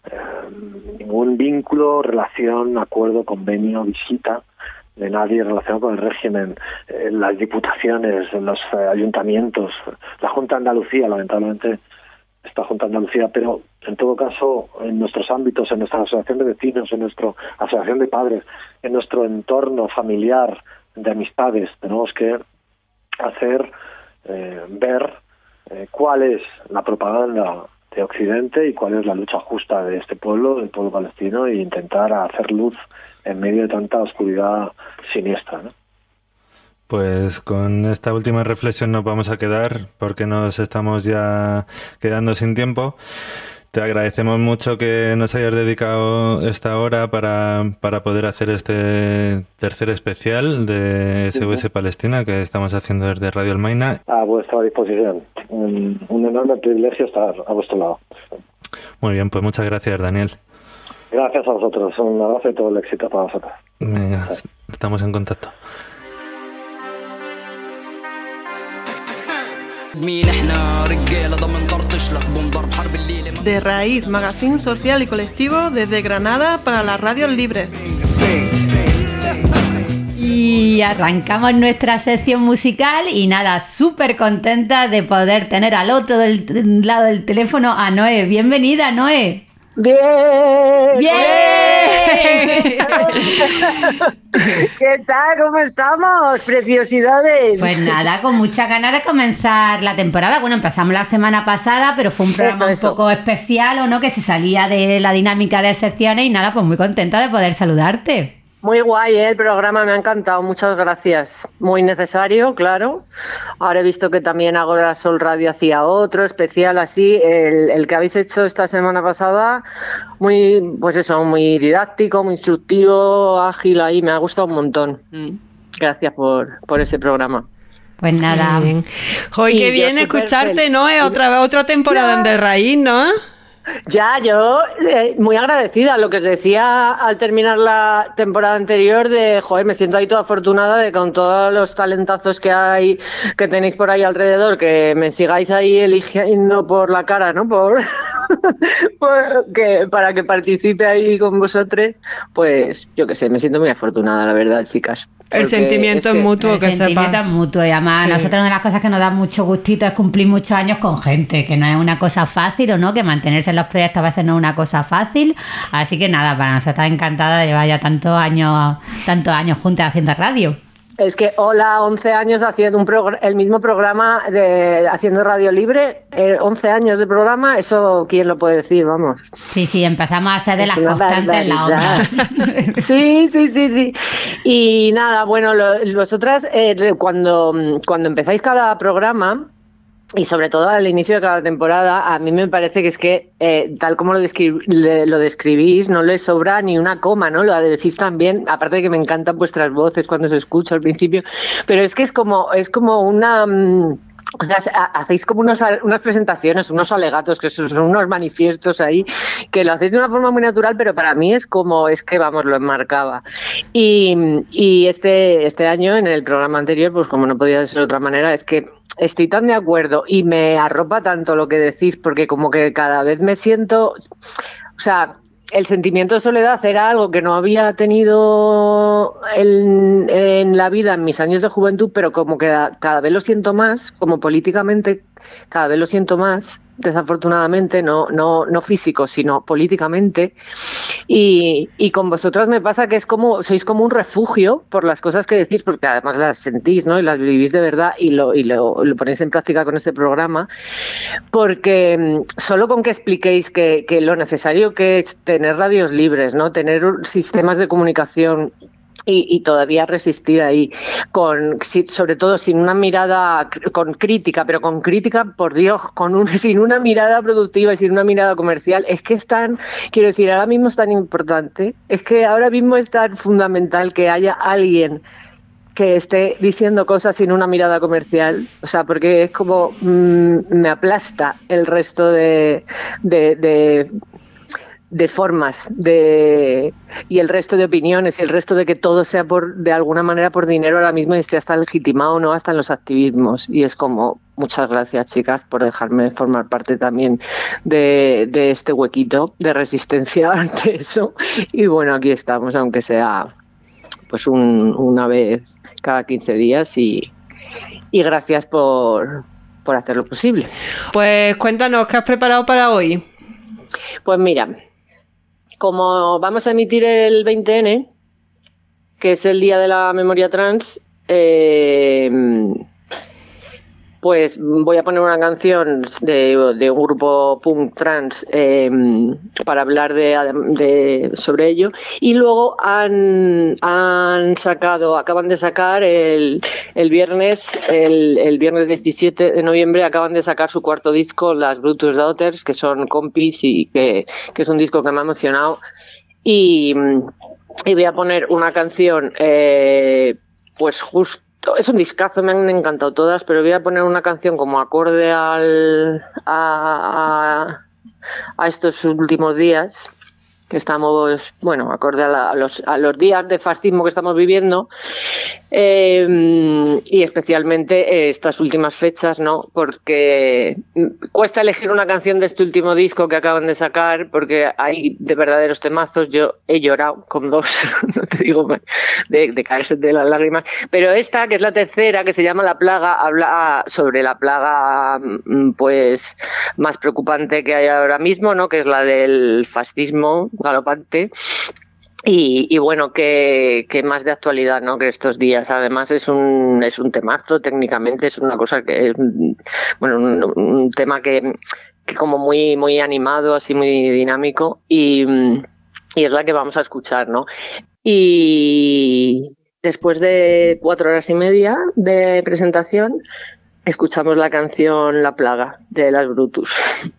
D: vínculo, relación, acuerdo, convenio, visita de nadie relacionado con el régimen, las diputaciones, los ayuntamientos, la Junta de Andalucía, lamentablemente esta Junta de Andalucía, pero en todo caso en nuestros ámbitos, en nuestra asociación de vecinos, en nuestra asociación de padres, en nuestro entorno familiar de amistades, tenemos que hacer ver cuál es la propaganda de Occidente y cuál es la lucha justa de este pueblo, del pueblo palestino, e intentar hacer luz en medio de tanta oscuridad siniestra, ¿no?
C: Pues con esta última reflexión nos vamos a quedar, porque nos estamos ya quedando sin tiempo. Te agradecemos mucho que nos hayas dedicado esta hora para poder hacer este tercer especial de SOS Palestina que estamos haciendo desde Radio Almaina.
D: A vuestra disposición. Un enorme privilegio estar a vuestro lado.
C: Muy bien, pues muchas gracias, Daniel.
D: Gracias a vosotros. Un abrazo y todo el éxito para vosotros.
C: Venga, estamos en contacto.
F: De Raíz, magazín social y colectivo desde Granada para las radios libres.
A: Y arrancamos nuestra sección musical y nada, súper contenta de poder tener al otro lado del teléfono a Noé. Bienvenida, Noé.
G: ¡Bien!
A: ¡Bien!
G: ¿Qué tal? ¿Cómo estamos? ¡Preciosidades!
A: Pues nada, con muchas ganas de comenzar la temporada. Bueno, empezamos la semana pasada, pero fue un programa un poco especial, ¿o no? Que se salía de la dinámica de secciones y nada, pues muy contenta de poder saludarte.
G: Muy guay, el programa me ha encantado, muchas gracias. Muy necesario, claro. Ahora he visto que también Agora Sol Radio hacía otro especial así. El que habéis hecho esta semana pasada, muy didáctico, muy instructivo, ágil ahí, me ha gustado un montón. Gracias por ese programa.
A: Pues nada.
B: Bien. Joder, qué bien escucharte, ¿no? Es otra temporada en De Raíz, ¿no?
G: Ya, yo muy agradecida. Lo que os decía al terminar la temporada anterior de, joder, me siento ahí toda afortunada de con todos los talentazos que hay, que tenéis por ahí alrededor, que me sigáis ahí eligiendo por la cara, ¿no? Para que participe ahí con vosotros, pues yo qué sé, me siento muy afortunada, la verdad, chicas.
B: El sentimiento es mutuo, que sepa.
A: El sentimiento es mutuo y además a nosotros una de las cosas que nos da mucho gustito es cumplir muchos años con gente, que no es una cosa fácil, ¿o no? Que mantenerse en los proyectos a veces no es una cosa fácil, así que nada, para nosotros encantada de llevar ya tantos años juntas haciendo radio.
G: Es que, 11 años haciendo el mismo programa, haciendo Radio Libre, 11 años de programa, eso, ¿quién lo puede decir? Vamos.
A: Sí, empezamos a ser de las constantes en la onda.
G: Sí. Y nada, bueno, vosotras, cuando empezáis cada programa, y sobre todo al inicio de cada temporada, a mí me parece que es que, tal como lo describís, no le sobra ni una coma, ¿no? Lo decís también, aparte de que me encantan vuestras voces cuando os escucho al principio, pero es que es como una... O sea, hacéis como unas presentaciones, unos alegatos, que son unos manifiestos ahí, que lo hacéis de una forma muy natural, pero para mí es que, vamos, lo enmarcaba. Y este año, en el programa anterior, pues como no podía ser de otra manera, es que estoy tan de acuerdo y me arropa tanto lo que decís, porque como que cada vez me siento... O sea, el sentimiento de soledad era algo que no había tenido en la vida en mis años de juventud, pero como que cada vez lo siento más, como políticamente cada vez lo siento más, desafortunadamente, no físico, sino políticamente. Y con vosotras me pasa que sois como un refugio por las cosas que decís, porque además las sentís, ¿no? Y las vivís de verdad y lo ponéis en práctica con este programa, porque solo con que expliquéis que lo necesario que es tener radios libres, ¿no? Tener sistemas de comunicación y todavía resistir ahí, sobre todo sin una mirada con crítica, pero con crítica, por Dios, sin una mirada productiva y sin una mirada comercial, es que quiero decir, ahora mismo es tan importante, es que ahora mismo es tan fundamental que haya alguien que esté diciendo cosas sin una mirada comercial, o sea, porque es como me aplasta el resto de formas y el resto de opiniones y el resto de que todo sea de alguna manera por dinero ahora mismo y esté hasta legitimado, no hasta en los activismos. Y es como, muchas gracias, chicas, por dejarme formar parte también de este huequito de resistencia ante eso. Y bueno, aquí estamos, aunque sea pues una vez cada 15 días y gracias por hacerlo posible.
B: Pues cuéntanos, ¿qué has preparado para hoy?
G: Pues mira, como vamos a emitir el 20N, que es el Día de la Memoria Trans, pues voy a poner una canción de un grupo punk trans para hablar sobre ello. Y luego acaban de sacar el viernes 17 de noviembre, acaban de sacar su cuarto disco, las Brutus Daughters, que son compis y que es un disco que me ha emocionado. Y voy a poner una canción, pues justo. Es un discazo, me han encantado todas, pero voy a poner una canción como acorde a estos últimos días, que estamos, bueno, acorde a los días de fascismo que estamos viviendo, y especialmente estas últimas fechas, ¿no? Porque cuesta elegir una canción de este último disco que acaban de sacar, porque hay de verdaderos temazos. Yo he llorado con dos, no te digo más, de caerse de las lágrimas, pero esta, que es la tercera, que se llama La Plaga, habla sobre la plaga pues más preocupante que hay ahora mismo, ¿no? Que es la del fascismo galopante. Y bueno, que más de actualidad, ¿no? Que estos días. Además es un temazo, técnicamente es una cosa que es, bueno, un tema que como muy, muy animado, así muy dinámico, y es la que vamos a escuchar, ¿no? Y después de 4 horas y media de presentación, escuchamos la canción La Plaga de las Brutus.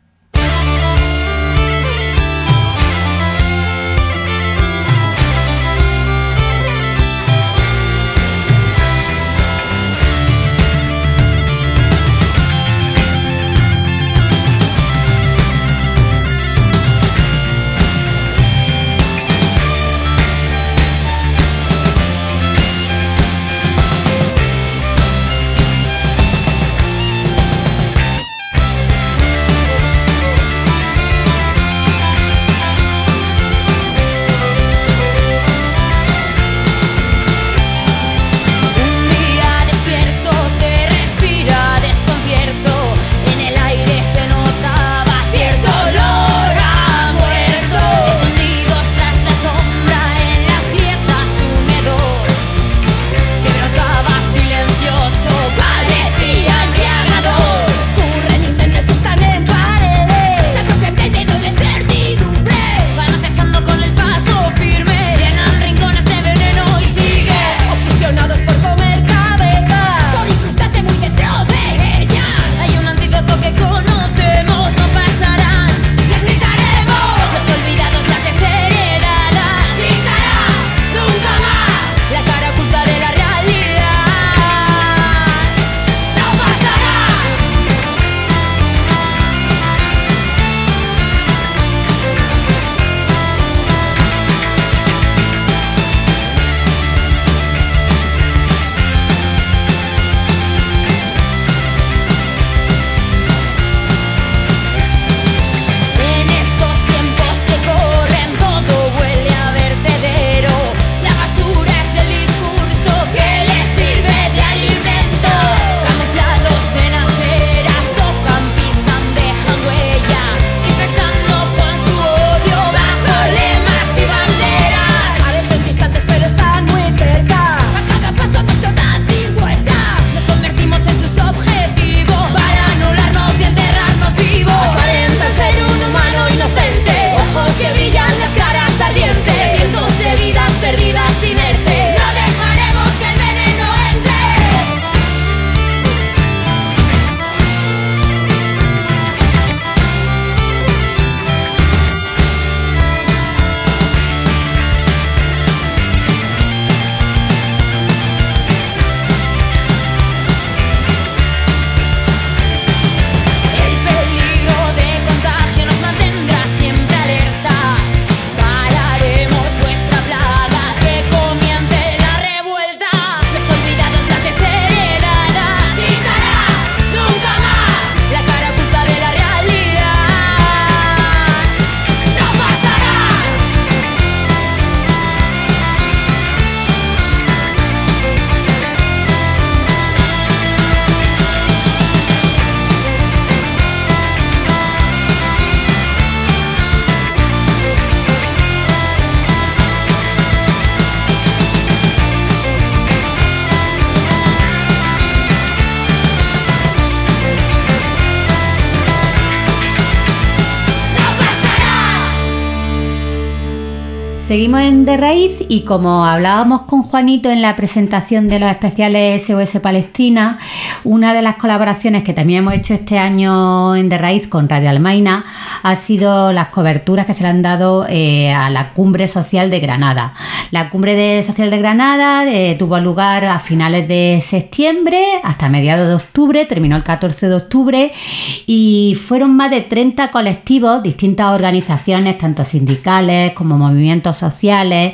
A: Seguimos en De Raíz y como hablábamos con Juanito en la presentación de los especiales SOS Palestina, una de las colaboraciones que también hemos hecho este año en De Raíz con Radio Almaina ha sido las coberturas que se le han dado a la Cumbre Social de Granada. La Cumbre Social de Granada tuvo lugar a finales de septiembre hasta mediados de octubre, terminó el 14 de octubre y fueron más de 30 colectivos, distintas organizaciones, tanto sindicales como movimientos sociales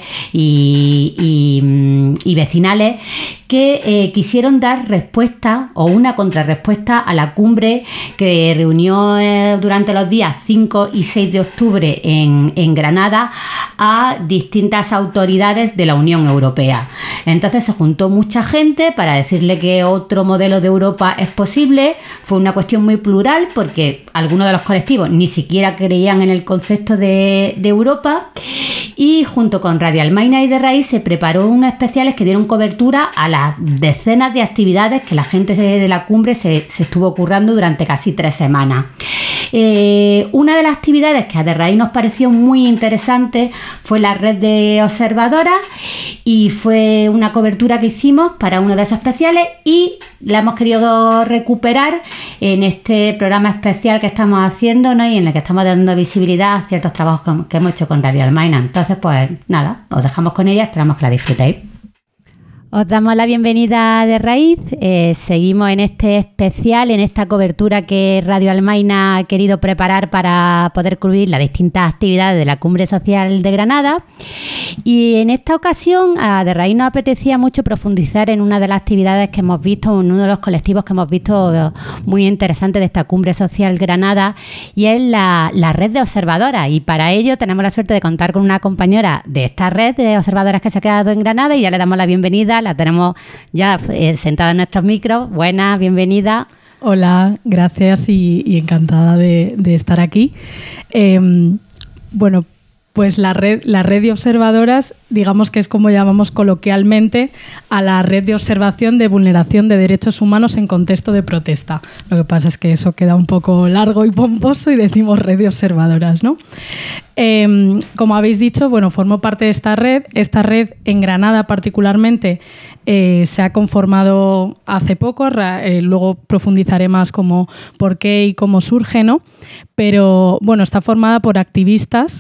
A: y vecinales, que quisieron dar respuesta o una contrarrespuesta a la cumbre que reunió durante los días 5 y 6 de octubre en Granada a distintas autoridades de la Unión Europea. Entonces se juntó mucha gente para decirle que otro modelo de Europa es posible. Fue una cuestión muy plural porque algunos de los colectivos ni siquiera creían en el concepto de Europa, y junto con Radio Almaina y De Raíz se preparó unos especiales que dieron cobertura a las decenas de actividades que la gente de la cumbre se estuvo currando durante casi 3 semanas. Una de las actividades que a De Raíz nos pareció muy interesante fue la red de observadoras, y fue una cobertura que hicimos para uno de esos especiales y la hemos querido recuperar en este programa especial que estamos haciendo, ¿no? Y en el que estamos dando visibilidad a ciertos trabajos que hemos hecho con Radio Almaina. Entonces, pues nada, os dejamos con ella, esperamos que la disfrutéis. Os damos la bienvenida a De Raíz. Seguimos en este especial, en esta cobertura que Radio Almaina ha querido preparar para poder cubrir las distintas actividades de la Cumbre Social de Granada. Y en esta ocasión a De Raíz nos apetecía mucho profundizar en una de las actividades que hemos visto, en uno de los colectivos que hemos visto muy interesante de esta Cumbre Social Granada, y es la red de observadoras. Y para ello tenemos la suerte de contar con una compañera de esta red de observadoras que se ha quedado en Granada, y ya le damos la bienvenida. La tenemos ya sentada en nuestros micros. Buenas, bienvenida.
H: Hola, gracias y encantada de estar aquí. Bueno, pues la red de observadoras, digamos que es como llamamos coloquialmente a la red de observación de vulneración de derechos humanos en contexto de protesta. Lo que pasa es que eso queda un poco largo y pomposo y decimos red de observadoras, ¿no? Como habéis dicho, bueno, formo parte de esta red. Esta red en Granada particularmente se ha conformado hace poco, luego profundizaré más como por qué y cómo surge, ¿no? Pero bueno, está formada por activistas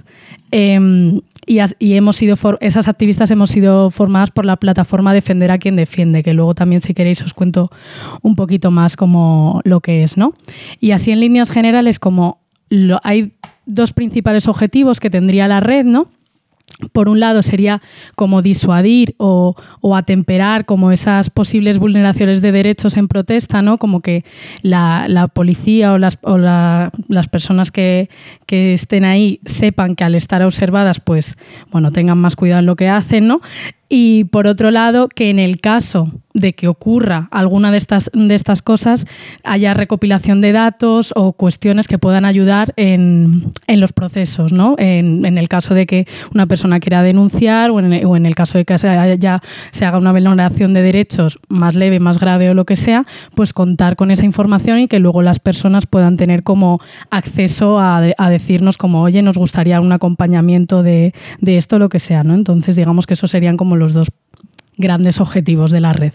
H: y esas activistas hemos sido formadas por la plataforma Defender a quien defiende, que luego también, si queréis, os cuento un poquito más como lo que es, ¿no? Y así en líneas generales, hay 2 principales objetivos que tendría la red, ¿no? Por un lado sería como disuadir o atemperar como esas posibles vulneraciones de derechos en protesta, ¿no? Como que la policía o las personas que estén ahí sepan que al estar observadas, pues bueno, tengan más cuidado en lo que hacen, ¿no? Y por otro lado, que en el caso de que ocurra alguna de estas cosas, haya recopilación de datos o cuestiones que puedan ayudar en los procesos, ¿no? En el caso de que una persona quiera denunciar o en el caso de que se haga una vulneración de derechos más leve, más grave o lo que sea, pues contar con esa información y que luego las personas puedan tener como acceso a decirnos como, oye, nos gustaría un acompañamiento de esto, lo que sea, ¿no? Entonces, digamos que esos serían como los 2 grandes objetivos de la red.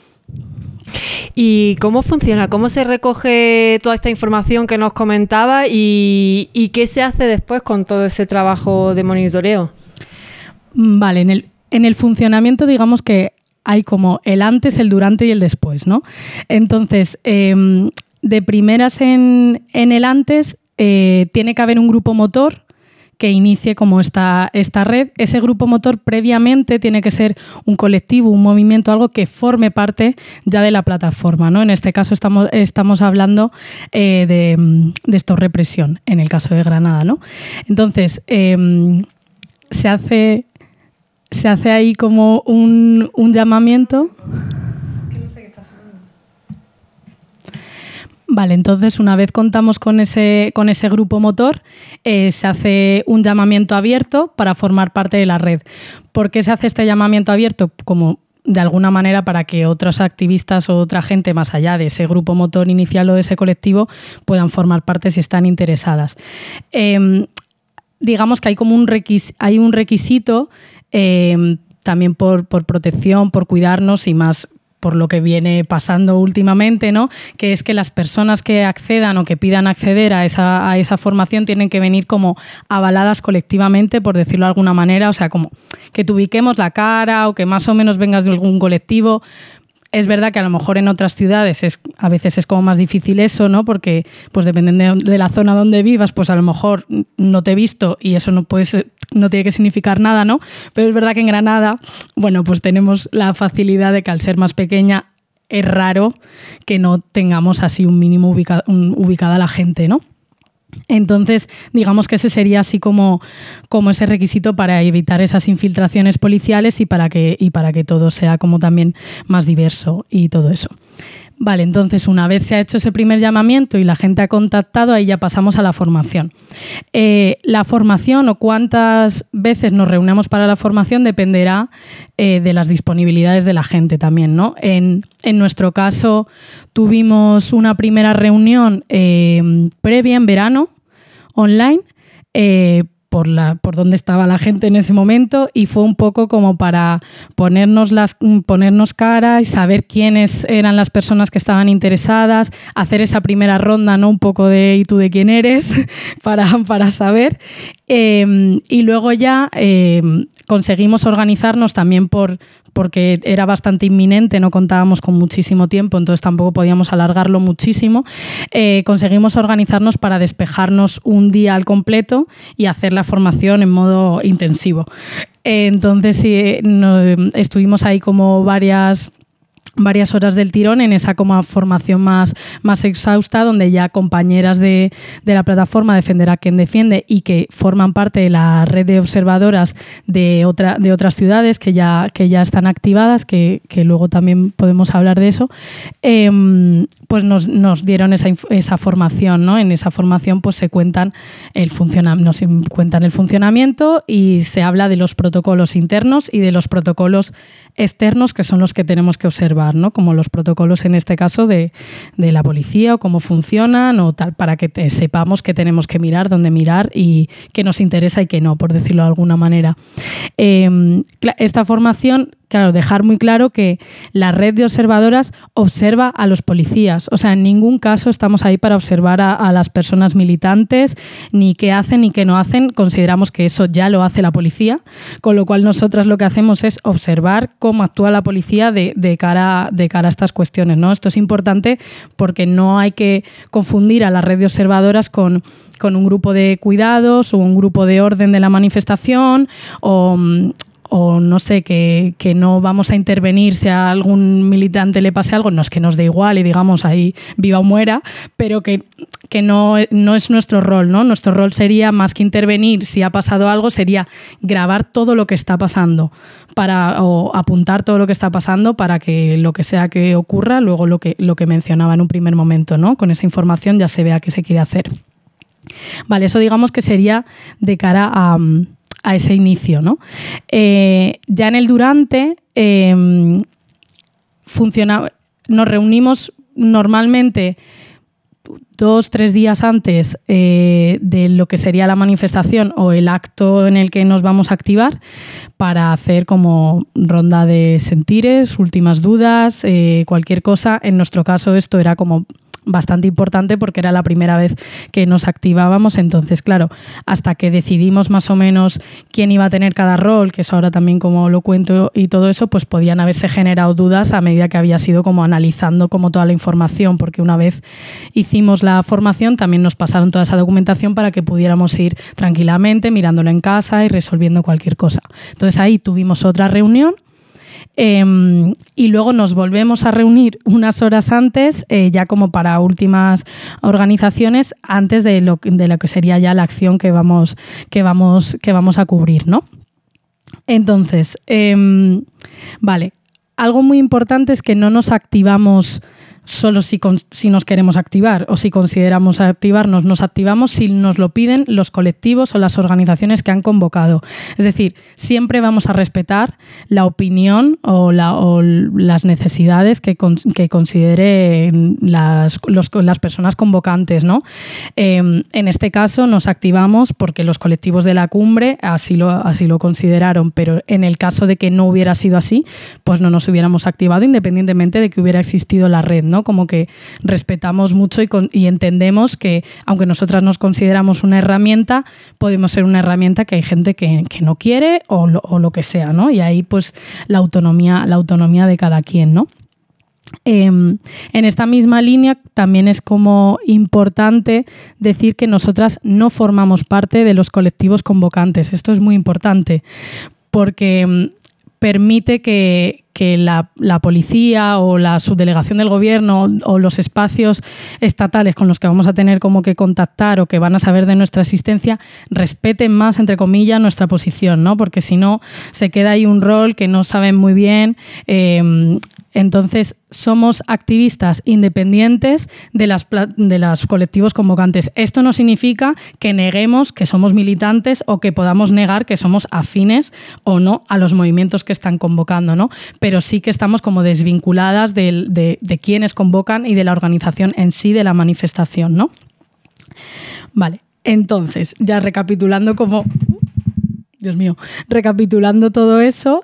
B: ¿Y cómo funciona? ¿Cómo se recoge toda esta información que nos comentaba y qué se hace después con todo ese trabajo de monitoreo?
H: Vale, en el funcionamiento digamos que hay como el antes, el durante y el después, ¿no? Entonces, de primeras en el antes tiene que haber un grupo motor que inicie como esta red. Ese grupo motor previamente tiene que ser un colectivo, un movimiento, algo que forme parte ya de la plataforma, ¿no? En este caso estamos hablando de esto, represión, en el caso de Granada, ¿no? Entonces, se hace ahí como un llamamiento. Vale, entonces una vez contamos con ese grupo motor, se hace un llamamiento abierto para formar parte de la red. ¿Por qué se hace este llamamiento abierto? Como de alguna manera para que otros activistas o otra gente más allá de ese grupo motor inicial o de ese colectivo puedan formar parte si están interesadas. digamos que hay como un requisito también por protección, por cuidarnos y más por lo que viene pasando últimamente, ¿no? Que es que las personas que accedan o que pidan acceder a esa formación tienen que venir como avaladas colectivamente, por decirlo de alguna manera, o sea, como que te ubiquemos la cara o que más o menos vengas de algún colectivo. Es verdad que a lo mejor en otras ciudades a veces es como más difícil eso, ¿no? Porque pues dependiendo de la zona donde vivas, pues a lo mejor no te he visto y eso no tiene que significar nada, ¿no? Pero es verdad que en Granada, bueno, pues tenemos la facilidad de que al ser más pequeña es raro que no tengamos así un mínimo ubicada la gente, ¿no? Entonces, digamos que ese sería así como ese requisito para evitar esas infiltraciones policiales y para que todo sea como también más diverso y todo eso. Vale, entonces una vez se ha hecho ese primer llamamiento y la gente ha contactado, ahí ya pasamos a la formación. La formación o cuántas veces nos reunimos para la formación dependerá de las disponibilidades de la gente también, ¿no? En nuestro caso tuvimos una primera reunión previa en verano, online, por dónde estaba la gente en ese momento y fue un poco como para ponernos cara y saber quiénes eran las personas que estaban interesadas, hacer esa primera ronda, ¿no? Un poco de ¿y tú de quién eres? para saber. Y luego ya conseguimos organizarnos también porque era bastante inminente, no contábamos con muchísimo tiempo, entonces tampoco podíamos alargarlo muchísimo. Conseguimos organizarnos para despejarnos un día al completo y hacer la formación en modo intensivo. Entonces estuvimos ahí como varias horas del tirón en esa como formación más exhausta, donde ya compañeras de la plataforma Defender a quien defiende y que forman parte de la red de observadoras de otras ciudades que ya están activadas, que luego también podemos hablar de eso, pues nos dieron esa formación, ¿no? En esa formación pues nos cuentan el funcionamiento y se habla de los protocolos internos y de los protocolos externos, que son los que tenemos que observar, ¿no? Como los protocolos en este caso de la policía o cómo funcionan o tal, para que sepamos qué tenemos que mirar, dónde mirar y qué nos interesa y qué no, por decirlo de alguna manera. Esta formación, claro, dejar muy claro que la red de observadoras observa a los policías. O sea, en ningún caso estamos ahí para observar a las personas militantes, ni qué hacen ni qué no hacen. Consideramos que eso ya lo hace la policía, con lo cual nosotras lo que hacemos es observar cómo actúa la policía de cara a estas cuestiones, ¿no? Esto es importante porque no hay que confundir a la red de observadoras con un grupo de cuidados o un grupo de orden de la manifestación o no sé, que no vamos a intervenir si a algún militante le pase algo. No es que nos dé igual y digamos ahí viva o muera, pero que no es nuestro rol, ¿no? Nuestro rol sería, más que intervenir si ha pasado algo, sería grabar todo lo que está pasando o apuntar todo lo que está pasando para que lo que sea que ocurra, luego lo que mencionaba en un primer momento, ¿no? Con esa información ya se vea qué se quiere hacer. Vale, eso digamos que sería de cara a ese inicio, ¿no? Ya en el durante nos reunimos normalmente 2-3 días antes de lo que sería la manifestación o el acto en el que nos vamos a activar para hacer como ronda de sentires, últimas dudas, cualquier cosa. En nuestro caso esto era como bastante importante porque era la primera vez que nos activábamos, entonces claro, hasta que decidimos más o menos quién iba a tener cada rol, que eso ahora también como lo cuento y todo eso, pues podían haberse generado dudas a medida que había sido como analizando como toda la información, porque una vez hicimos la formación también nos pasaron toda esa documentación para que pudiéramos ir tranquilamente mirándola en casa y resolviendo cualquier cosa. Entonces ahí tuvimos otra reunión. Y luego nos volvemos a reunir unas horas antes, ya como para últimas organizaciones, antes de lo que sería ya la acción que vamos a cubrir, ¿no? Entonces, vale, algo muy importante es que no nos activamos solo si nos queremos activar o si consideramos activarnos, nos activamos si nos lo piden los colectivos o las organizaciones que han convocado. Es decir, siempre vamos a respetar la opinión o las necesidades que consideren las personas convocantes, ¿no? En este caso nos activamos porque los colectivos de la cumbre así lo consideraron, pero en el caso de que no hubiera sido así, pues no nos hubiéramos activado independientemente de que hubiera existido la red, ¿no? Como que respetamos mucho y entendemos que, aunque nosotras nos consideramos una herramienta, podemos ser una herramienta que hay gente que no quiere o lo que sea, ¿no? Y ahí pues la autonomía de cada quien, ¿no? En esta misma línea también es como importante decir que nosotras no formamos parte de los colectivos convocantes. Esto es muy importante porque permite que la policía o la subdelegación del gobierno o los espacios estatales con los que vamos a tener como que contactar o que van a saber de nuestra existencia respeten más, entre comillas, nuestra posición, ¿no? Porque si no, se queda ahí un rol que no saben muy bien. Entonces, somos activistas independientes de los colectivos convocantes. Esto no significa que neguemos que somos militantes o que podamos negar que somos afines o no a los movimientos que están convocando, ¿no? Pero sí que estamos como desvinculadas de quienes convocan y de la organización en sí de la manifestación, ¿no? Vale, entonces, ya recapitulando recapitulando todo eso,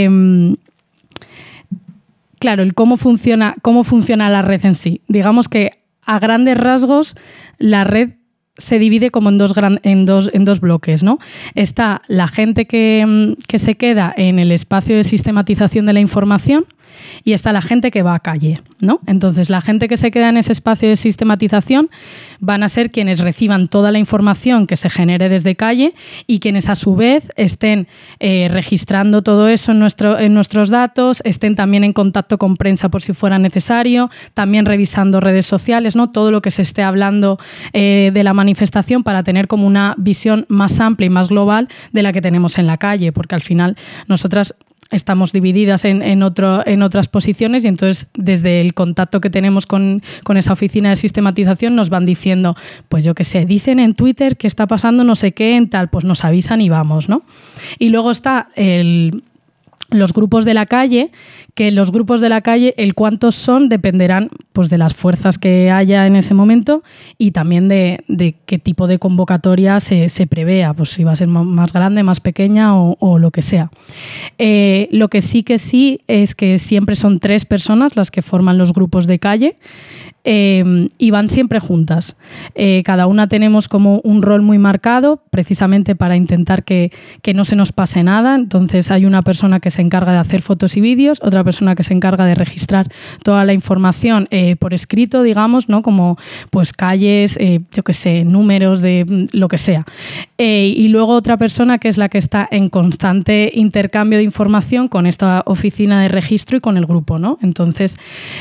H: claro, el cómo funciona la red en sí. Digamos que a grandes rasgos la red se divide como en dos bloques, ¿no? Está la gente que se queda en el espacio de sistematización de la información y está la gente que va a calle, ¿no? Entonces, la gente que se queda en ese espacio de sistematización van a ser quienes reciban toda la información que se genere desde calle y quienes a su vez estén registrando todo eso en nuestros datos, estén también en contacto con prensa por si fuera necesario, también revisando redes sociales, ¿no? Todo lo que se esté hablando de la manifestación para tener como una visión más amplia y más global de la que tenemos en la calle, porque al final nosotras estamos divididas en otras posiciones y entonces desde el contacto que tenemos con esa oficina de sistematización nos van diciendo, pues yo qué sé, dicen en Twitter que está pasando no sé qué en tal, pues nos avisan y vamos, ¿no? Y luego está los grupos de la calle, que los grupos de la calle, el cuántos son, dependerán pues de las fuerzas que haya en ese momento y también de qué tipo de convocatoria se prevea, pues si va a ser más grande, más pequeña o lo que sea. Lo que sí es que siempre son 3 personas las que forman los grupos de calle y van siempre juntas. Cada una tenemos como un rol muy marcado, precisamente para intentar que no se nos pase nada. Entonces hay una persona que se encarga de hacer fotos y vídeos, otra persona que se encarga de registrar toda la información por escrito, digamos, ¿no? Como pues calles, yo qué sé, números de lo que sea. Y luego otra persona que es la que está en constante intercambio de información con esta oficina de registro y con el grupo, ¿no? Entonces,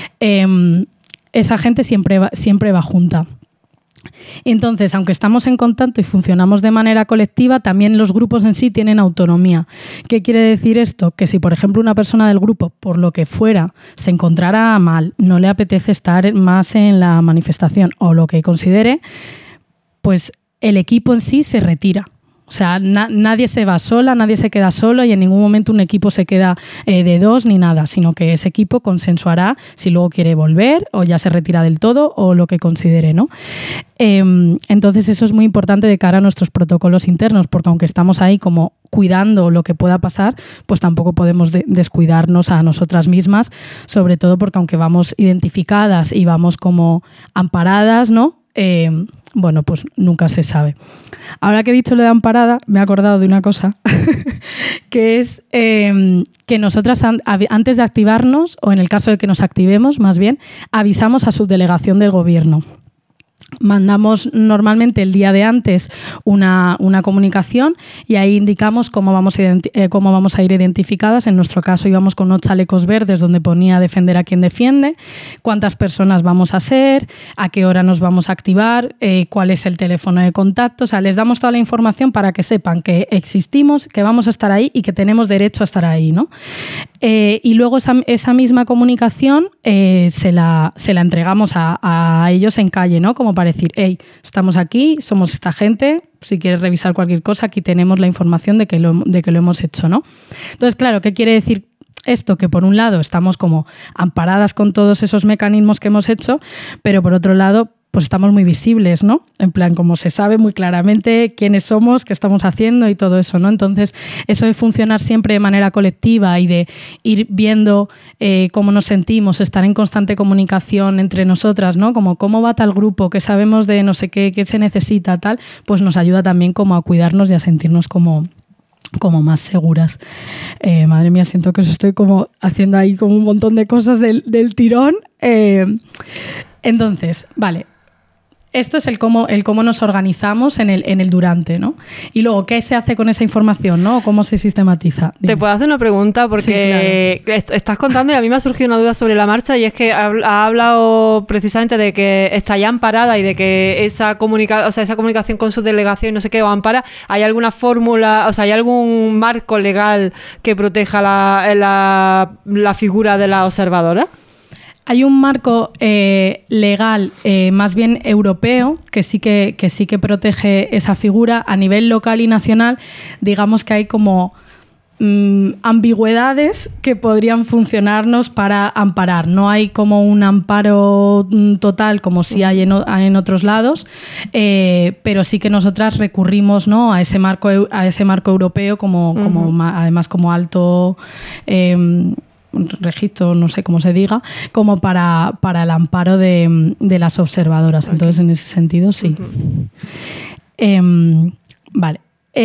H: esa gente siempre va junta. Entonces, aunque estamos en contacto y funcionamos de manera colectiva, también los grupos en sí tienen autonomía. ¿Qué quiere decir esto? Que si, por ejemplo, una persona del grupo, por lo que fuera, se encontrara mal, no le apetece estar más en la manifestación o lo que considere, pues el equipo en sí se retira. O sea, nadie se va sola, nadie se queda solo y en ningún momento un equipo se queda de 2 ni nada, sino que ese equipo consensuará si luego quiere volver o ya se retira del todo o lo que considere, ¿no? Entonces eso es muy importante de cara a nuestros protocolos internos, porque aunque estamos ahí como cuidando lo que pueda pasar, pues tampoco podemos descuidarnos a nosotras mismas, sobre todo porque aunque vamos identificadas y vamos como amparadas, ¿no? Bueno, pues nunca se sabe. Ahora que he dicho lo de amparada, me he acordado de una cosa, que es que nosotras antes de activarnos, o en el caso de que nos activemos más bien, avisamos a subdelegación del gobierno. mandamos normalmente el día de antes una comunicación y ahí indicamos cómo vamos a ir identificadas. En nuestro caso íbamos con unos chalecos verdes donde ponía defender a quien defiende, cuántas personas vamos a ser, a qué hora nos vamos a activar, cuál es el teléfono de contacto. O sea, les damos toda la información para que sepan que existimos, que vamos a estar ahí y que tenemos derecho a estar ahí, ¿no? Y luego esa misma comunicación se la entregamos a ellos en calle, ¿no? Como para decir, hey, estamos aquí, somos esta gente, si quieres revisar cualquier cosa, aquí tenemos la información de que lo hemos hecho, ¿no? Entonces, claro, ¿qué quiere decir esto? Que por un lado estamos como amparadas con todos esos mecanismos que hemos hecho, pero por otro lado, pues estamos muy visibles, ¿no? En plan, como se sabe muy claramente quiénes somos, qué estamos haciendo y todo eso, ¿no? Entonces, eso de funcionar siempre de manera colectiva y de ir viendo cómo nos sentimos, estar en constante comunicación entre nosotras, ¿no? Como cómo va tal grupo, qué sabemos de no sé qué se necesita, tal, pues nos ayuda también como a cuidarnos y a sentirnos como más seguras. Madre mía, siento que os estoy como haciendo ahí como un montón de cosas del tirón. Entonces, vale. Esto es el cómo nos organizamos en el durante, ¿no? Y luego, ¿qué se hace con esa información, ¿no? ¿Cómo se sistematiza? Dime.
B: ¿Te puedo hacer una pregunta? Porque sí, claro. Estás contando y a mí me ha surgido una duda sobre la marcha y es que ha hablado precisamente de que está ya amparada y de que esa comunicación con su delegación, no sé qué, o ampara. ¿Hay alguna fórmula, o sea, hay algún marco legal que proteja la figura de la observadora?
H: Hay un marco legal más bien europeo que sí que protege esa figura. A nivel local y nacional, digamos que hay como ambigüedades que podrían funcionarnos para amparar. No hay como un amparo total como sí hay en otros lados, pero sí que nosotras recurrimos, ¿no? a ese marco europeo además como alto registro, no sé cómo se diga, como para el amparo de las observadoras. Okay. Entonces, en ese sentido, sí. Uh-huh. Vale.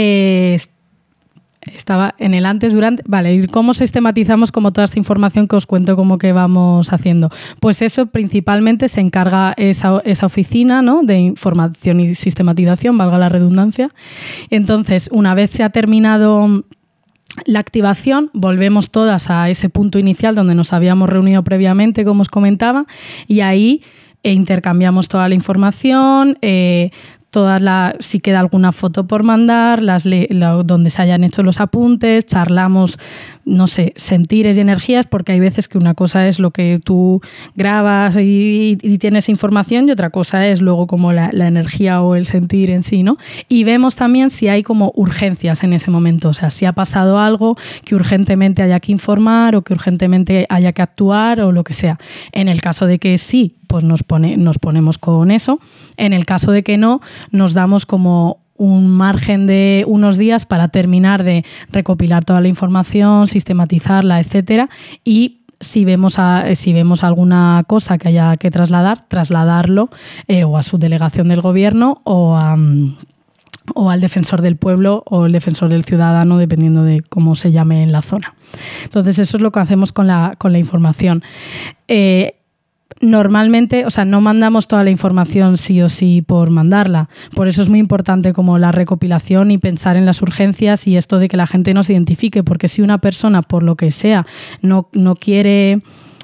H: Estaba en el antes, durante... Vale, ¿y cómo sistematizamos como toda esta información que os cuento como que vamos haciendo? Pues eso principalmente se encarga esa oficina, ¿no? De información y sistematización, valga la redundancia. Entonces, una vez se ha terminado la activación, volvemos todas a ese punto inicial donde nos habíamos reunido previamente, como os comentaba, y ahí intercambiamos toda la información, si queda alguna foto por mandar, donde se hayan hecho los apuntes, charlamos, no sé, sentires y energías, porque hay veces que una cosa es lo que tú grabas y tienes información y otra cosa es luego como la energía o el sentir en sí, ¿no? Y vemos también si hay como urgencias en ese momento, o sea, si ha pasado algo que urgentemente haya que informar o que urgentemente haya que actuar o lo que sea. En el caso de que sí, pues nos ponemos con eso. En el caso de que no, nos damos como un margen de unos días para terminar de recopilar toda la información, sistematizarla, etcétera, y si vemos alguna cosa que haya que trasladarlo o a su delegación del gobierno o al defensor del pueblo o el defensor del ciudadano, dependiendo de cómo se llame en la zona. Entonces, eso es lo que hacemos con la información. Normalmente, o sea, no mandamos toda la información sí o sí por mandarla. Por eso es muy importante como la recopilación y pensar en las urgencias y esto de que la gente nos identifique, porque si una persona, por lo que sea, no quiere...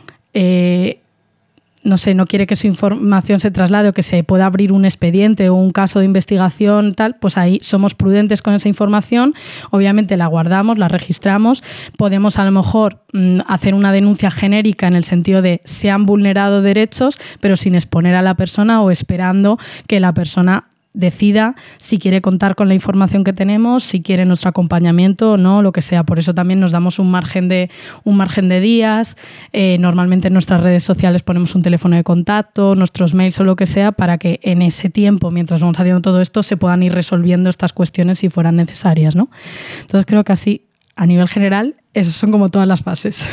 H: no quiere que su información se traslade o que se pueda abrir un expediente o un caso de investigación, tal, pues ahí somos prudentes con esa información. Obviamente la guardamos, la registramos. Podemos a lo mejor hacer una denuncia genérica en el sentido de se han vulnerado derechos, pero sin exponer a la persona o esperando que la persona decida si quiere contar con la información que tenemos, si quiere nuestro acompañamiento o no, lo que sea. Por eso también nos damos un margen de días. Normalmente en nuestras redes sociales ponemos un teléfono de contacto, nuestros mails o lo que sea, para que en ese tiempo, mientras vamos haciendo todo esto, se puedan ir resolviendo estas cuestiones si fueran necesarias, ¿no? Entonces creo que así, a nivel general, esas son como todas las fases.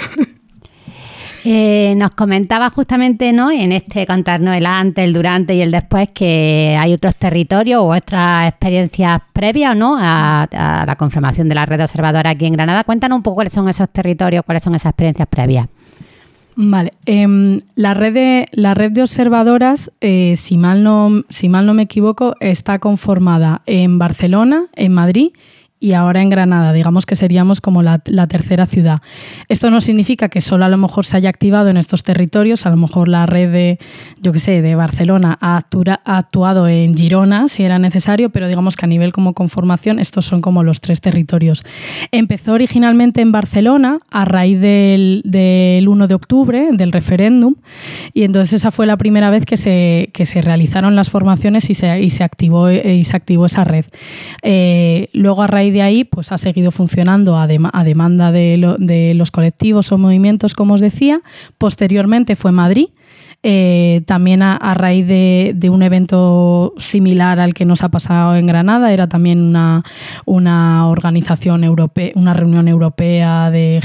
A: Nos comentaba justamente, ¿no?, en contarnos el antes, el durante y el después, que hay otros territorios o otras experiencias previas, ¿no?, a la conformación de la red observadora aquí en Granada. Cuéntanos un poco cuáles son esos territorios, cuáles son esas experiencias previas.
H: Vale. La red de observadoras, si mal no me equivoco, está conformada en Barcelona, en Madrid y ahora en Granada. Digamos que seríamos como la tercera ciudad. Esto no significa que solo a lo mejor se haya activado en estos territorios. A lo mejor la red de Barcelona ha actuado en Girona, si era necesario, pero digamos que a nivel como conformación, estos son como los 3 territorios. Empezó originalmente en Barcelona a raíz del 1 de octubre, del referéndum, y entonces esa fue la primera vez que se realizaron las formaciones y se activó esa red. Luego, a raíz de ahí, pues ha seguido funcionando a demanda de los colectivos o movimientos, como os decía. Posteriormente fue Madrid, también a raíz de un evento similar al que nos ha pasado en Granada. Era también una organización europea, una reunión europea del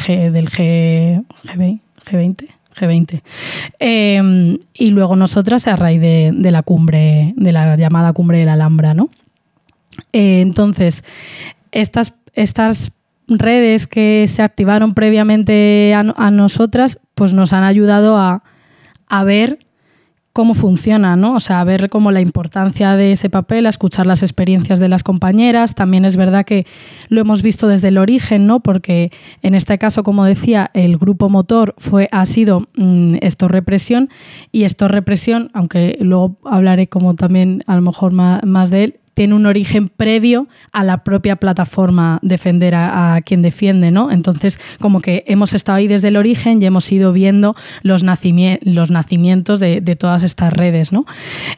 H: G20. Y luego nosotras a raíz de la cumbre, de la llamada cumbre de la Alhambra, ¿no? Entonces, estas redes que se activaron previamente a nosotras, pues nos han ayudado a ver cómo funciona, ¿no? O sea, a ver cómo la importancia de ese papel, a escuchar las experiencias de las compañeras. También es verdad que lo hemos visto desde el origen, ¿no? Porque en este caso, como decía, el grupo motor ha sido Stop Represión, y Stop Represión, aunque luego hablaré como también a lo mejor más de él, tiene un origen previo a la propia plataforma Defender a quien defiende, ¿no? Entonces, como que hemos estado ahí desde el origen y hemos ido viendo los nacimientos de todas estas redes, ¿no?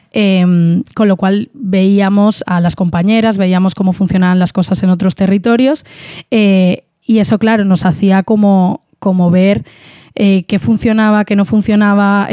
H: Con lo cual veíamos a las compañeras, veíamos cómo funcionaban las cosas en otros territorios, y eso, claro, nos hacía como ver qué funcionaba, qué no funcionaba.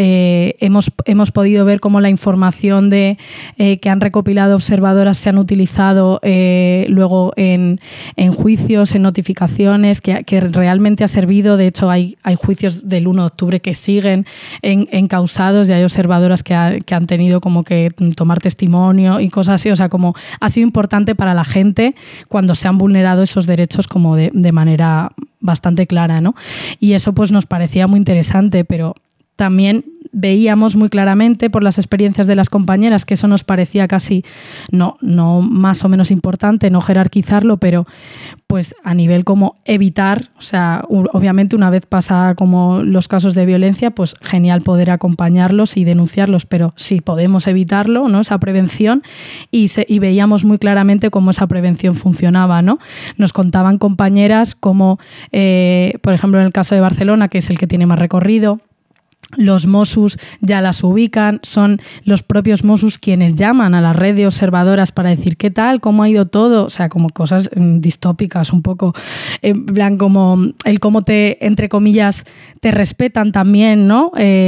H: Hemos podido ver cómo la información que han recopilado observadoras se han utilizado luego en juicios, en notificaciones, que realmente ha servido. De hecho, hay juicios del 1 de octubre que siguen encausados, y hay observadoras que han tenido como que tomar testimonio y cosas así. O sea, como ha sido importante para la gente cuando se han vulnerado esos derechos como de manera bastante clara, ¿no? Y eso pues nos parecía muy interesante, pero también veíamos muy claramente por las experiencias de las compañeras que eso nos parecía casi no más o menos importante, no jerarquizarlo, pero pues a nivel como evitar, o sea, obviamente una vez pasa como los casos de violencia, pues genial poder acompañarlos y denunciarlos, pero si podemos evitarlo, ¿no? Esa prevención, y veíamos muy claramente cómo esa prevención funcionaba, ¿no? Nos contaban compañeras como, por ejemplo, en el caso de Barcelona, que es el que tiene más recorrido, los Mossos ya las ubican, son los propios Mossos quienes llaman a la red de observadoras para decir qué tal, cómo ha ido todo, o sea, como cosas distópicas un poco, en plan como el cómo entre comillas, te respetan también, ¿no?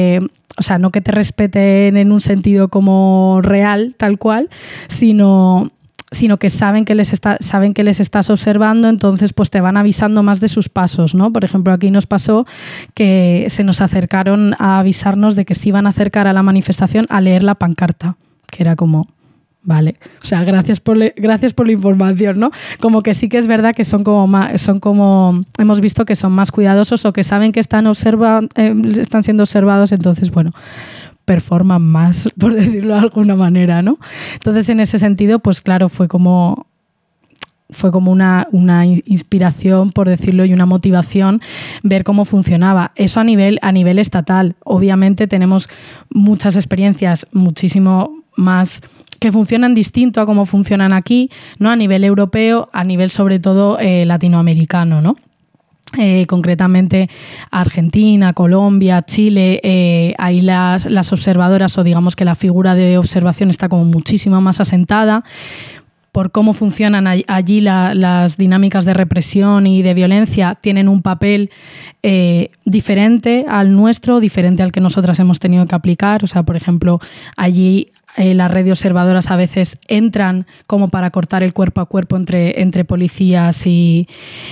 H: O sea, no que te respeten en un sentido como real, tal cual, sino que saben que les estás observando, entonces pues te van avisando más de sus pasos, ¿no? Por ejemplo, aquí nos pasó que se nos acercaron a avisarnos de que se iban a acercar a la manifestación a leer la pancarta, que era como, vale, o sea, gracias por la información, ¿no? Como que sí que es verdad que son como hemos visto que son más cuidadosos, o que saben que están siendo observados, entonces, bueno, performan más, por decirlo de alguna manera, ¿no? Entonces, en ese sentido, pues claro, fue como una inspiración, por decirlo, y una motivación ver cómo funcionaba. Eso a nivel estatal. Obviamente tenemos muchas experiencias, muchísimo más, que funcionan distinto a cómo funcionan aquí, ¿no? A nivel europeo, a nivel sobre todo latinoamericano, ¿no? Concretamente Argentina, Colombia, Chile, ahí las observadoras, o digamos que la figura de observación está como muchísimo más asentada por cómo funcionan allí las dinámicas de represión y de violencia. Tienen un papel diferente al nuestro, diferente al que nosotras hemos tenido que aplicar. O sea, por ejemplo, allí la red de observadoras a veces entran como para cortar el cuerpo a cuerpo entre policías y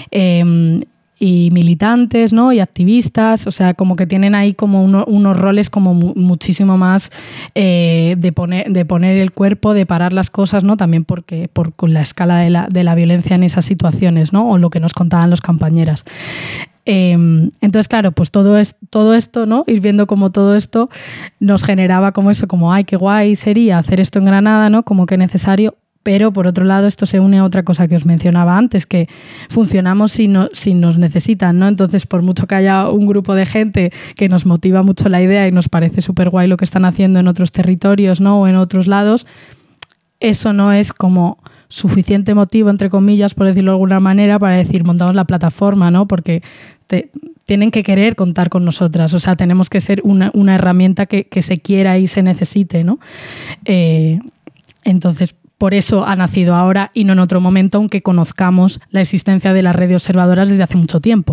H: militantes, ¿no? Y activistas, o sea, como que tienen ahí como unos roles como muchísimo más de poner el cuerpo, de parar las cosas, ¿no? También con la escala de la violencia en esas situaciones, ¿no? O lo que nos contaban las compañeras. Entonces, claro, pues todo esto, ¿no? Ir viendo como todo esto nos generaba como eso, como ay, qué guay sería hacer esto en Granada, ¿no? Como que necesario. Pero, por otro lado, esto se une a otra cosa que os mencionaba antes, que funcionamos si nos necesitan, ¿no? Entonces, por mucho que haya un grupo de gente que nos motiva mucho la idea y nos parece súper guay lo que están haciendo en otros territorios, ¿no? O en otros lados, eso no es como suficiente motivo, entre comillas, por decirlo de alguna manera, para decir, montamos la plataforma, ¿no? Porque tienen que querer contar con nosotras. O sea, tenemos que ser una herramienta que se quiera y se necesite, ¿no? Entonces, por eso ha nacido ahora y no en otro momento, aunque conozcamos la existencia de la red de observadoras desde hace mucho tiempo.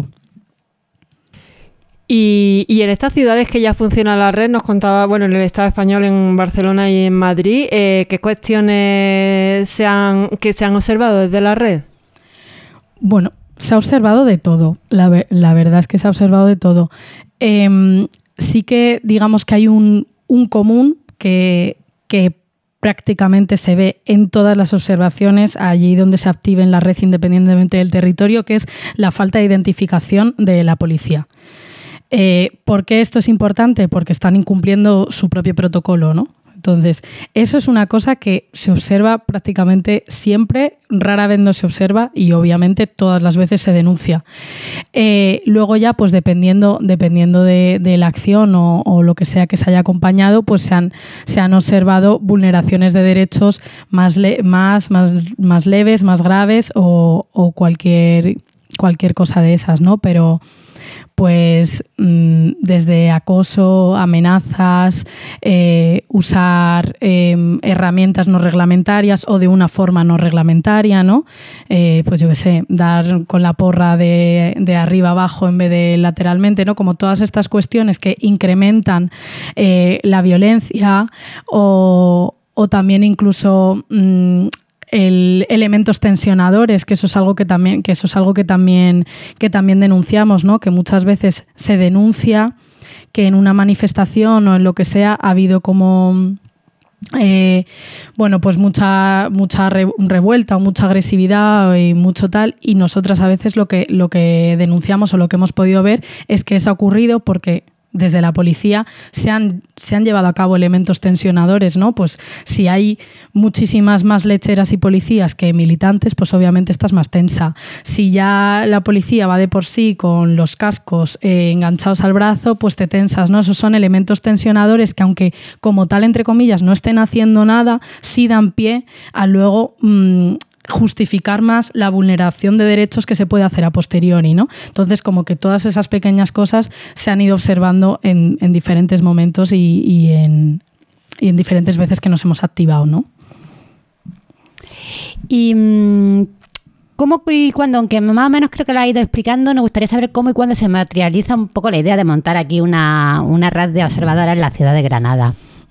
B: Y en estas ciudades que ya funciona la red, nos contaba, bueno, en el Estado español, en Barcelona y en Madrid, ¿qué cuestiones se han observado desde la red?
H: Bueno, se ha observado de todo. La verdad es que se ha observado de todo. Sí que digamos que hay un común que prácticamente se ve en todas las observaciones allí donde se active en la red independientemente del territorio, que es la falta de identificación de la policía. ¿Por qué esto es importante? Porque están incumpliendo su propio protocolo, ¿no? Entonces, eso es una cosa que se observa prácticamente siempre, rara vez no se observa y obviamente todas las veces se denuncia. Luego ya, pues dependiendo de la acción o lo que sea que se haya acompañado, pues se han observado vulneraciones de derechos más leves, más graves o cualquier cosa de esas, ¿no? Pero pues desde acoso, amenazas, usar herramientas no reglamentarias o de una forma no reglamentaria, ¿no? Pues yo qué sé, dar con la porra de arriba abajo en vez de lateralmente, ¿no? Como todas estas cuestiones que incrementan la violencia o también incluso elementos tensionadores, que eso es algo que también denunciamos, ¿no? Que muchas veces se denuncia que en una manifestación o en lo que sea ha habido como pues mucha revuelta o mucha agresividad y mucho tal, y nosotras a veces lo que denunciamos o lo que hemos podido ver es que eso ha ocurrido porque desde la policía se han llevado a cabo elementos tensionadores, ¿no? Pues si hay muchísimas más lecheras y policías que militantes, pues obviamente estás más tensa. Si ya la policía va de por sí con los cascos enganchados al brazo, pues te tensas, ¿no? Esos son elementos tensionadores que, aunque como tal, entre comillas, no estén haciendo nada, sí dan pie a luego justificar más la vulneración de derechos que se puede hacer a posteriori, ¿no? Entonces, como que todas esas pequeñas cosas se han ido observando en diferentes momentos y en diferentes veces que nos hemos activado, ¿no?
A: Y cómo y cuándo, aunque más o menos creo que lo ha ido explicando, nos gustaría saber cómo y cuándo se materializa un poco la idea de montar aquí una red de observadoras en la ciudad de Granada.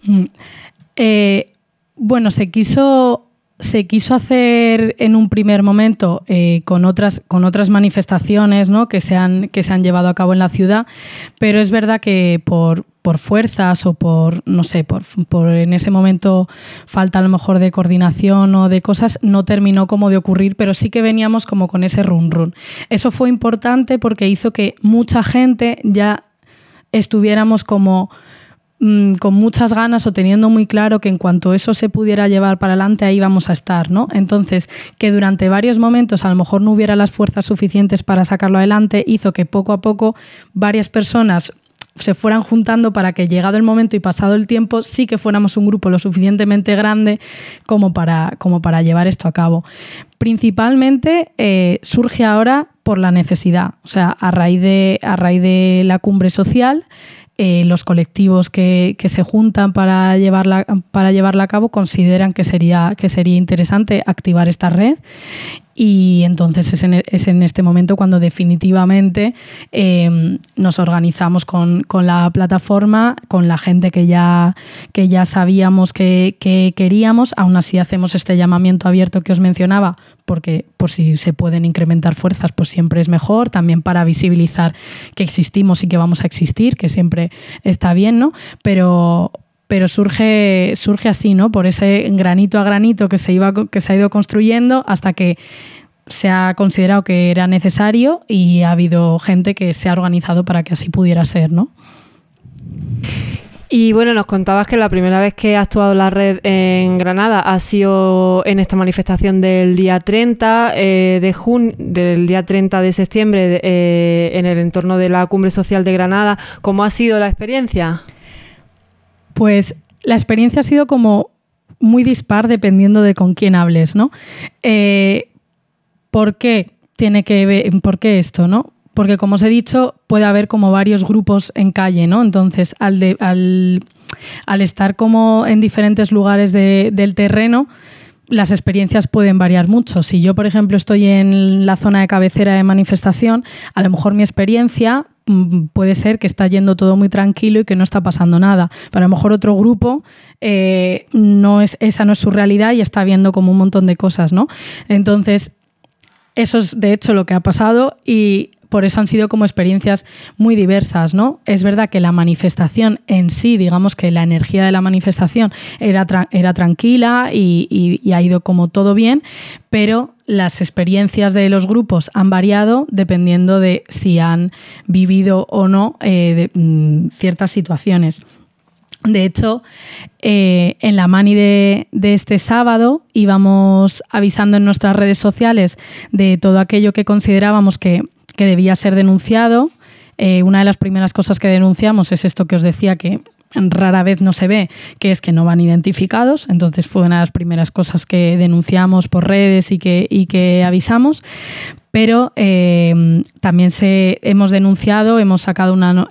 H: Bueno, se quiso hacer en un primer momento con otras manifestaciones, ¿no? que se han llevado a cabo en la ciudad, pero es verdad que por fuerzas o por en ese momento falta a lo mejor de coordinación o de cosas, no terminó como de ocurrir, pero sí que veníamos como con ese run. Eso fue importante porque hizo que mucha gente ya estuviéramos como con muchas ganas o teniendo muy claro que en cuanto eso se pudiera llevar para adelante, ahí vamos a estar, ¿no? Entonces, que durante varios momentos a lo mejor no hubiera las fuerzas suficientes para sacarlo adelante, hizo que poco a poco varias personas se fueran juntando para que, llegado el momento y pasado el tiempo, sí que fuéramos un grupo lo suficientemente grande como para llevar esto a cabo. Principalmente surge ahora por la necesidad, o sea, a raíz de la cumbre social. Los colectivos que se juntan para llevarla a cabo consideran que sería interesante activar esta red, y entonces es en este momento cuando definitivamente nos organizamos con la plataforma, con la gente que ya sabíamos que queríamos. Aún así hacemos este llamamiento abierto que os mencionaba, porque por si se pueden incrementar fuerzas, pues siempre es mejor, también para visibilizar que existimos y que vamos a existir, que siempre está bien, ¿no? Pero surge así, ¿no? Por ese granito a granito que se ha ido construyendo, hasta que se ha considerado que era necesario y ha habido gente que se ha organizado para que así pudiera ser, ¿no?
B: Y bueno, nos contabas que la primera vez que ha actuado la red en Granada ha sido en esta manifestación del día 30 del día 30 de septiembre en el entorno de la Cumbre Social de Granada. ¿Cómo ha sido la experiencia? Pues
H: la experiencia ha sido como muy dispar dependiendo de con quién hables, ¿no? ¿Por qué esto, no? Porque, como os he dicho, puede haber como varios grupos en calle, ¿no? Entonces, al estar como en diferentes lugares del terreno, las experiencias pueden variar mucho. Si yo, por ejemplo, estoy en la zona de cabecera de manifestación, a lo mejor mi experiencia puede ser que está yendo todo muy tranquilo y que no está pasando nada. Pero a lo mejor otro grupo, esa no es su realidad y está viendo como un montón de cosas, ¿no? Entonces, eso es de hecho lo que ha pasado y por eso han sido como experiencias muy diversas, ¿no? Es verdad que la manifestación en sí, digamos que la energía de la manifestación era tranquila y ha ido como todo bien, pero las experiencias de los grupos han variado dependiendo de si han vivido o no ciertas situaciones. De hecho, en la mani de este sábado íbamos avisando en nuestras redes sociales de todo aquello que considerábamos que debía ser denunciado. Una de las primeras cosas que denunciamos es esto que os decía que rara vez no se ve, que es que no van identificados. Entonces fue una de las primeras cosas que denunciamos por redes y que avisamos. Pero también hemos denunciado, hemos sacado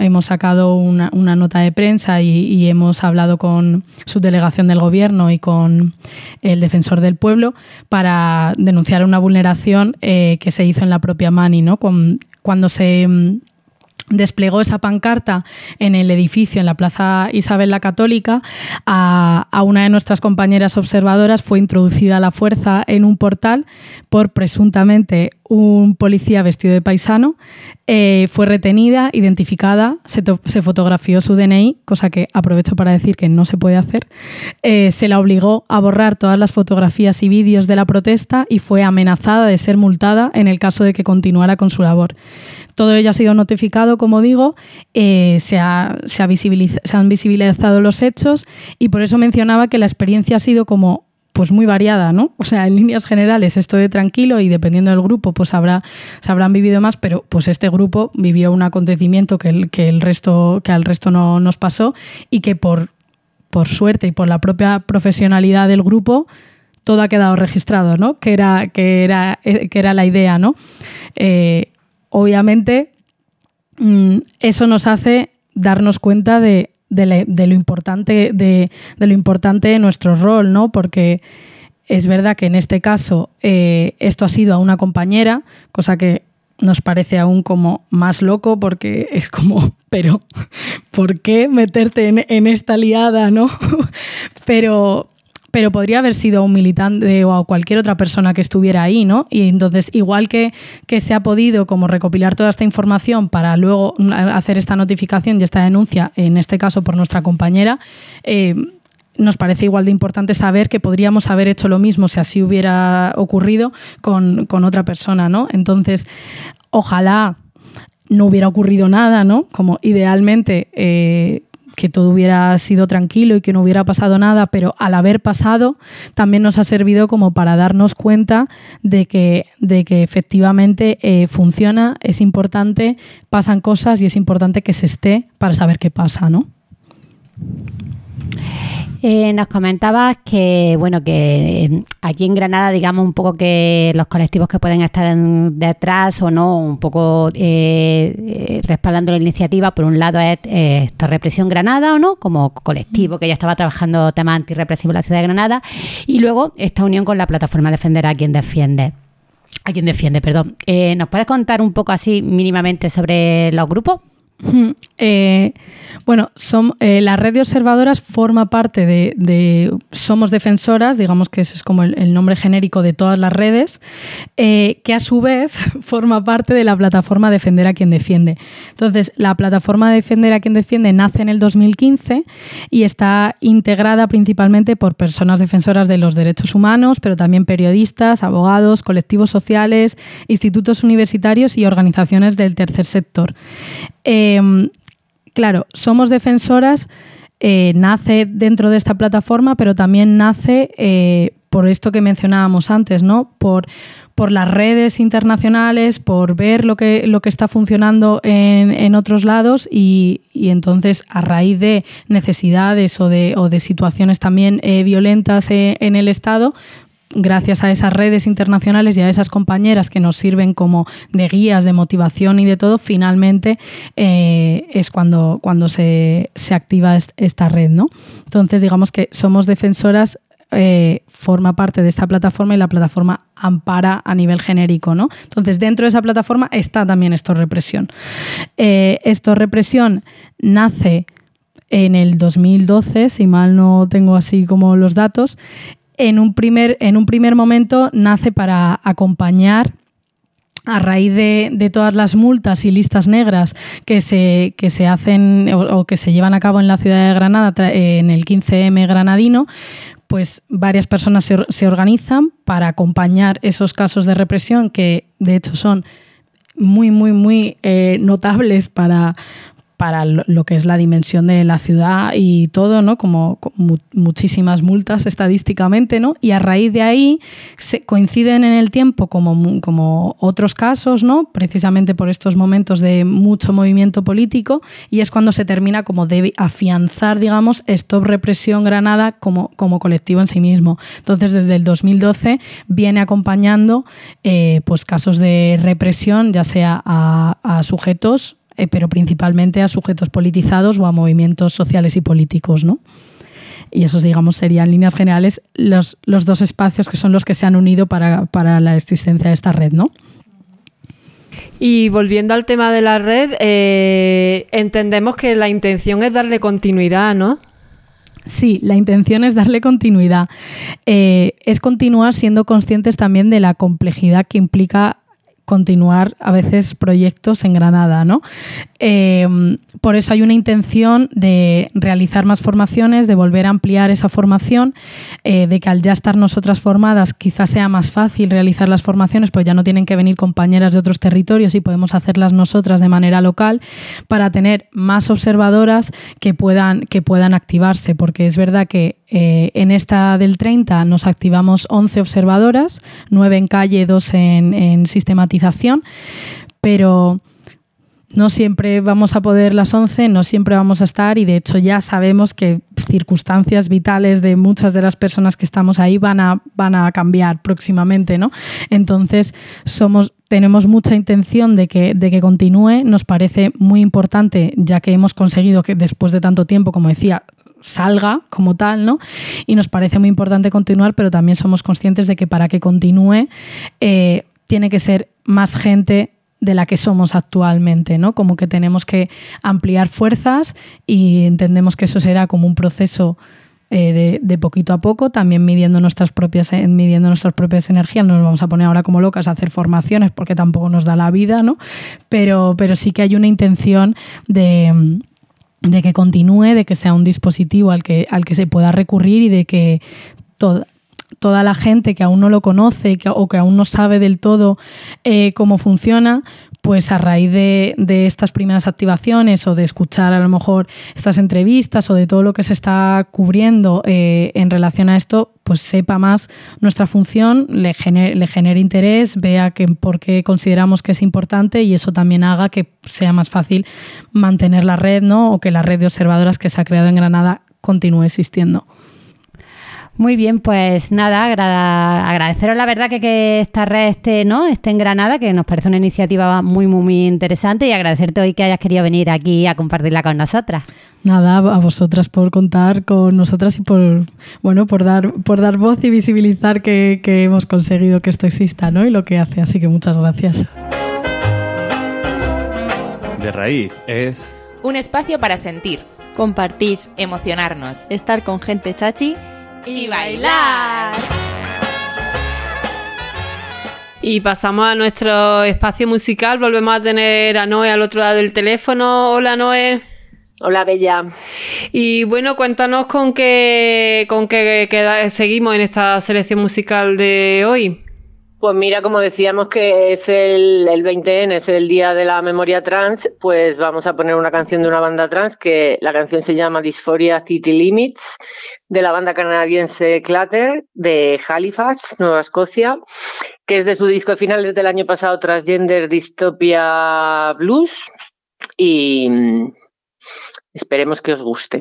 H: una nota de prensa y hemos hablado con subdelegación del Gobierno y con el Defensor del Pueblo para denunciar una vulneración que se hizo en la propia mani, ¿no? Cuando se desplegó esa pancarta en el edificio, en la Plaza Isabel la Católica, a una de nuestras compañeras observadoras fue introducida a la fuerza en un portal por presuntamente un policía vestido de paisano. Fue retenida, identificada, se fotografió su DNI, cosa que aprovecho para decir que no se puede hacer. Se la obligó a borrar todas las fotografías y vídeos de la protesta y fue amenazada de ser multada en el caso de que continuara con su labor. Todo ello ha sido notificado, como digo, se han visibilizado los hechos y por eso mencionaba que la experiencia ha sido como pues muy variada, ¿no? O sea, en líneas generales esto de tranquilo y dependiendo del grupo pues se habrán vivido más, pero pues este grupo vivió un acontecimiento que al resto no nos pasó y que por suerte y por la propia profesionalidad del grupo todo ha quedado registrado, ¿no? Que era la idea, ¿no? Obviamente, eso nos hace darnos cuenta de lo importante de nuestro rol, ¿no? Porque es verdad que en este caso esto ha sido a una compañera, cosa que nos parece aún como más loco porque es como, pero ¿por qué meterte en esta liada, no? Pero podría haber sido un militante o a cualquier otra persona que estuviera ahí, ¿no? Y entonces, igual que se ha podido como recopilar toda esta información para luego hacer esta notificación y esta denuncia, en este caso por nuestra compañera, nos parece igual de importante saber que podríamos haber hecho lo mismo si así hubiera ocurrido con otra persona, ¿no? Entonces, ojalá no hubiera ocurrido nada, ¿no? Como idealmente que todo hubiera sido tranquilo y que no hubiera pasado nada, pero al haber pasado también nos ha servido como para darnos cuenta de que efectivamente funciona, es importante, pasan cosas y es importante que se esté para saber qué pasa, ¿no?
A: Nos comentabas que aquí en Granada, digamos un poco que los colectivos que pueden estar detrás o no, un poco respaldando la iniciativa, por un lado es Represión Granada, ¿o no? Como colectivo que ya estaba trabajando temas antirrepresivos en la ciudad de Granada, y luego esta unión con la plataforma Defender a quien defiende. ¿Nos puedes contar un poco así mínimamente sobre los grupos?
H: Bueno, la red de observadoras forma parte de Somos Defensoras, digamos que ese es como el nombre genérico de todas las redes, que a su vez forma parte de la plataforma Defender a quien defiende. Entonces, la plataforma Defender a quien defiende nace en el 2015 y está integrada principalmente por personas defensoras de los derechos humanos, pero también periodistas, abogados, colectivos sociales, institutos universitarios y organizaciones del tercer sector. Claro, Somos Defensoras nace dentro de esta plataforma, pero también nace por esto que mencionábamos antes, ¿no? Por las redes internacionales, por ver lo que está funcionando en otros lados y entonces a raíz de necesidades o de situaciones también violentas en el Estado, gracias a esas redes internacionales y a esas compañeras que nos sirven como de guías, de motivación y de todo, finalmente es cuando se activa esta red, ¿no? Entonces, digamos que Somos Defensoras forma parte de esta plataforma y la plataforma ampara a nivel genérico, ¿no? Entonces, dentro de esa plataforma está también Esto Represión. Esto Represión nace en el 2012, si mal no tengo así como los datos. En un primer momento nace para acompañar a raíz de todas las multas y listas negras que se hacen o que se llevan a cabo en la ciudad de Granada en el 15M granadino, pues varias personas se organizan para acompañar esos casos de represión que de hecho son muy, muy, muy notables para lo que es la dimensión de la ciudad y todo, ¿no? Como muchísimas multas estadísticamente, ¿no? Y a raíz de ahí coinciden en el tiempo como otros casos, ¿no? Precisamente por estos momentos de mucho movimiento político, y es cuando se termina como de afianzar, digamos, Stop Represión Granada como colectivo en sí mismo. Entonces, desde el 2012 viene acompañando pues casos de represión, ya sea a sujetos, pero principalmente a sujetos politizados o a movimientos sociales y políticos, ¿no? Y esos, digamos, serían en líneas generales los dos espacios que son los que se han unido para la existencia de esta red, ¿no?
B: Y volviendo al tema de la red, entendemos que la intención es darle continuidad, ¿no?
H: Sí, la intención es darle continuidad. Es continuar siendo conscientes también de la complejidad que implica continuar a veces proyectos en Granada, ¿no? Por eso hay una intención de realizar más formaciones, de volver a ampliar esa formación, de que al ya estar nosotras formadas quizás sea más fácil realizar las formaciones, pues ya no tienen que venir compañeras de otros territorios y podemos hacerlas nosotras de manera local para tener más observadoras que puedan activarse, porque es verdad que en esta del 30 nos activamos 11 observadoras, 9 en calle, 2 en sistematización, pero no siempre vamos a poder las 11, no siempre vamos a estar, y de hecho ya sabemos que circunstancias vitales de muchas de las personas que estamos ahí van a cambiar próximamente, ¿no? Entonces tenemos mucha intención de que continúe. Nos parece muy importante, ya que hemos conseguido que después de tanto tiempo, como decía, salga como tal, ¿no? Y nos parece muy importante continuar, pero también somos conscientes de que para que continúe tiene que ser más gente de la que somos actualmente, ¿no? Como que tenemos que ampliar fuerzas y entendemos que eso será como un proceso de poquito a poco, también midiendo nuestras propias energías. No nos vamos a poner ahora como locas a hacer formaciones porque tampoco nos da la vida, ¿no? Pero sí que hay una intención de que continúe, de que sea un dispositivo al que se pueda recurrir y de que toda la gente que aún no lo conoce o que aún no sabe del todo cómo funciona, pues a raíz de estas primeras activaciones o de escuchar a lo mejor estas entrevistas o de todo lo que se está cubriendo en relación a esto, pues sepa más nuestra función, le genere interés, vea por qué consideramos que es importante, y eso también haga que sea más fácil mantener la red, ¿no? O que la red de observadoras que se ha creado en Granada continúe existiendo.
A: Muy bien, pues nada, agradeceros la verdad que esta red esté en Granada, que nos parece una iniciativa muy, muy, muy interesante, y agradecerte hoy que hayas querido venir aquí a compartirla con nosotras.
H: Nada, a vosotras por contar con nosotras y por dar voz y visibilizar que hemos conseguido que esto exista, ¿no? Y lo que hace, así que muchas gracias.
C: De Raíz es
I: un espacio para sentir,
J: compartir,
I: emocionarnos,
J: estar con gente chachi
I: y bailar.
B: Y pasamos a nuestro espacio musical. Volvemos a tener a Noé al otro lado del teléfono. Hola, Noé.
G: Hola, Bella.
B: Y bueno, cuéntanos con qué seguimos en esta selección musical de hoy.
G: Pues mira, como decíamos que es el 20N, es el Día de la Memoria Trans, pues vamos a poner una canción de una banda trans, que la canción se llama Dysphoria City Limits, de la banda canadiense Clatter, de Halifax, Nueva Escocia, que es de su disco de finales del año pasado, Transgender Dystopia Blues, y esperemos que os guste.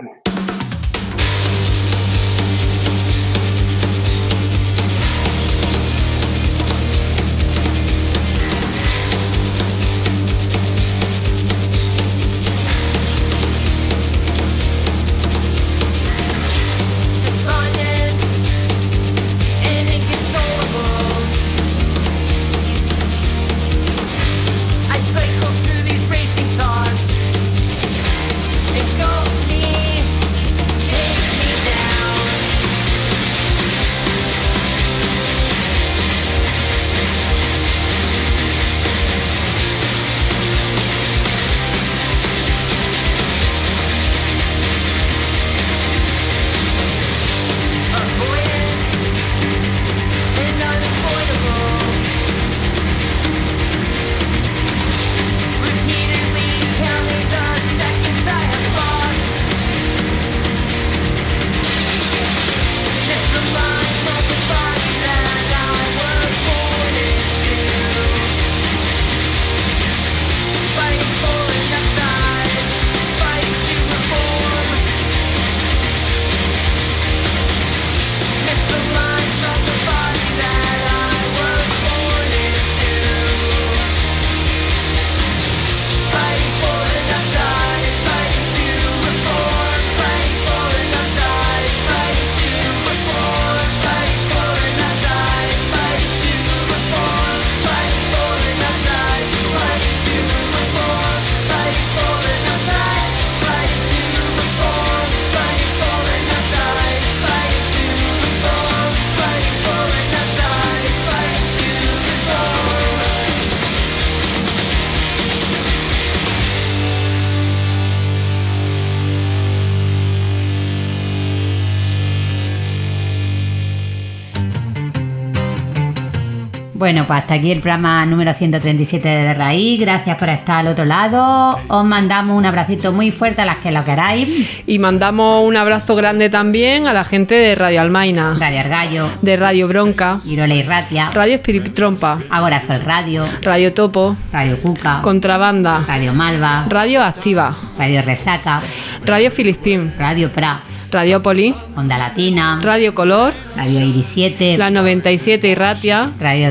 A: Bueno, pues hasta aquí el programa número 137 de Raíz. Gracias por estar al otro lado. Os mandamos un abracito muy fuerte a las que lo queráis.
B: Y mandamos un abrazo grande también a la gente de Radio Almaina,
A: Radio Argallo,
B: de Radio Bronca,
A: Irola y Ratia,
B: Radio Espiritrompa,
A: Agora Sol Radio,
B: Radio Topo,
A: Radio Cuca,
B: Contrabanda,
A: Radio Malva,
B: Radio Activa,
A: Radio Resaca,
B: Radio Filispín,
A: Radio Pra,
B: Radio Poli,
A: Onda Latina,
B: Radio Color,
A: Radio Iris 7,
B: La 97 y Ratia,
A: Radio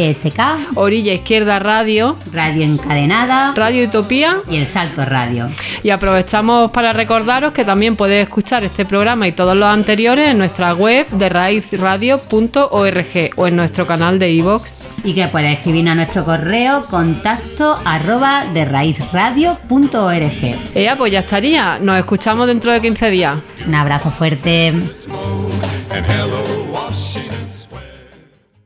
A: DSK,
B: Orilla Izquierda Radio,
A: Radio Encadenada,
B: Radio Utopía
A: y El Salto Radio.
B: Y aprovechamos para recordaros que también podéis escuchar este programa y todos los anteriores en nuestra web de raizradio.org o en nuestro canal de iVoox.
A: Y que puedes escribir a nuestro correo contacto@deraizradio.org.
B: Pues ya estaría. Nos escuchamos dentro de 15 días.
A: Un abrazo fuerte.
E: And hello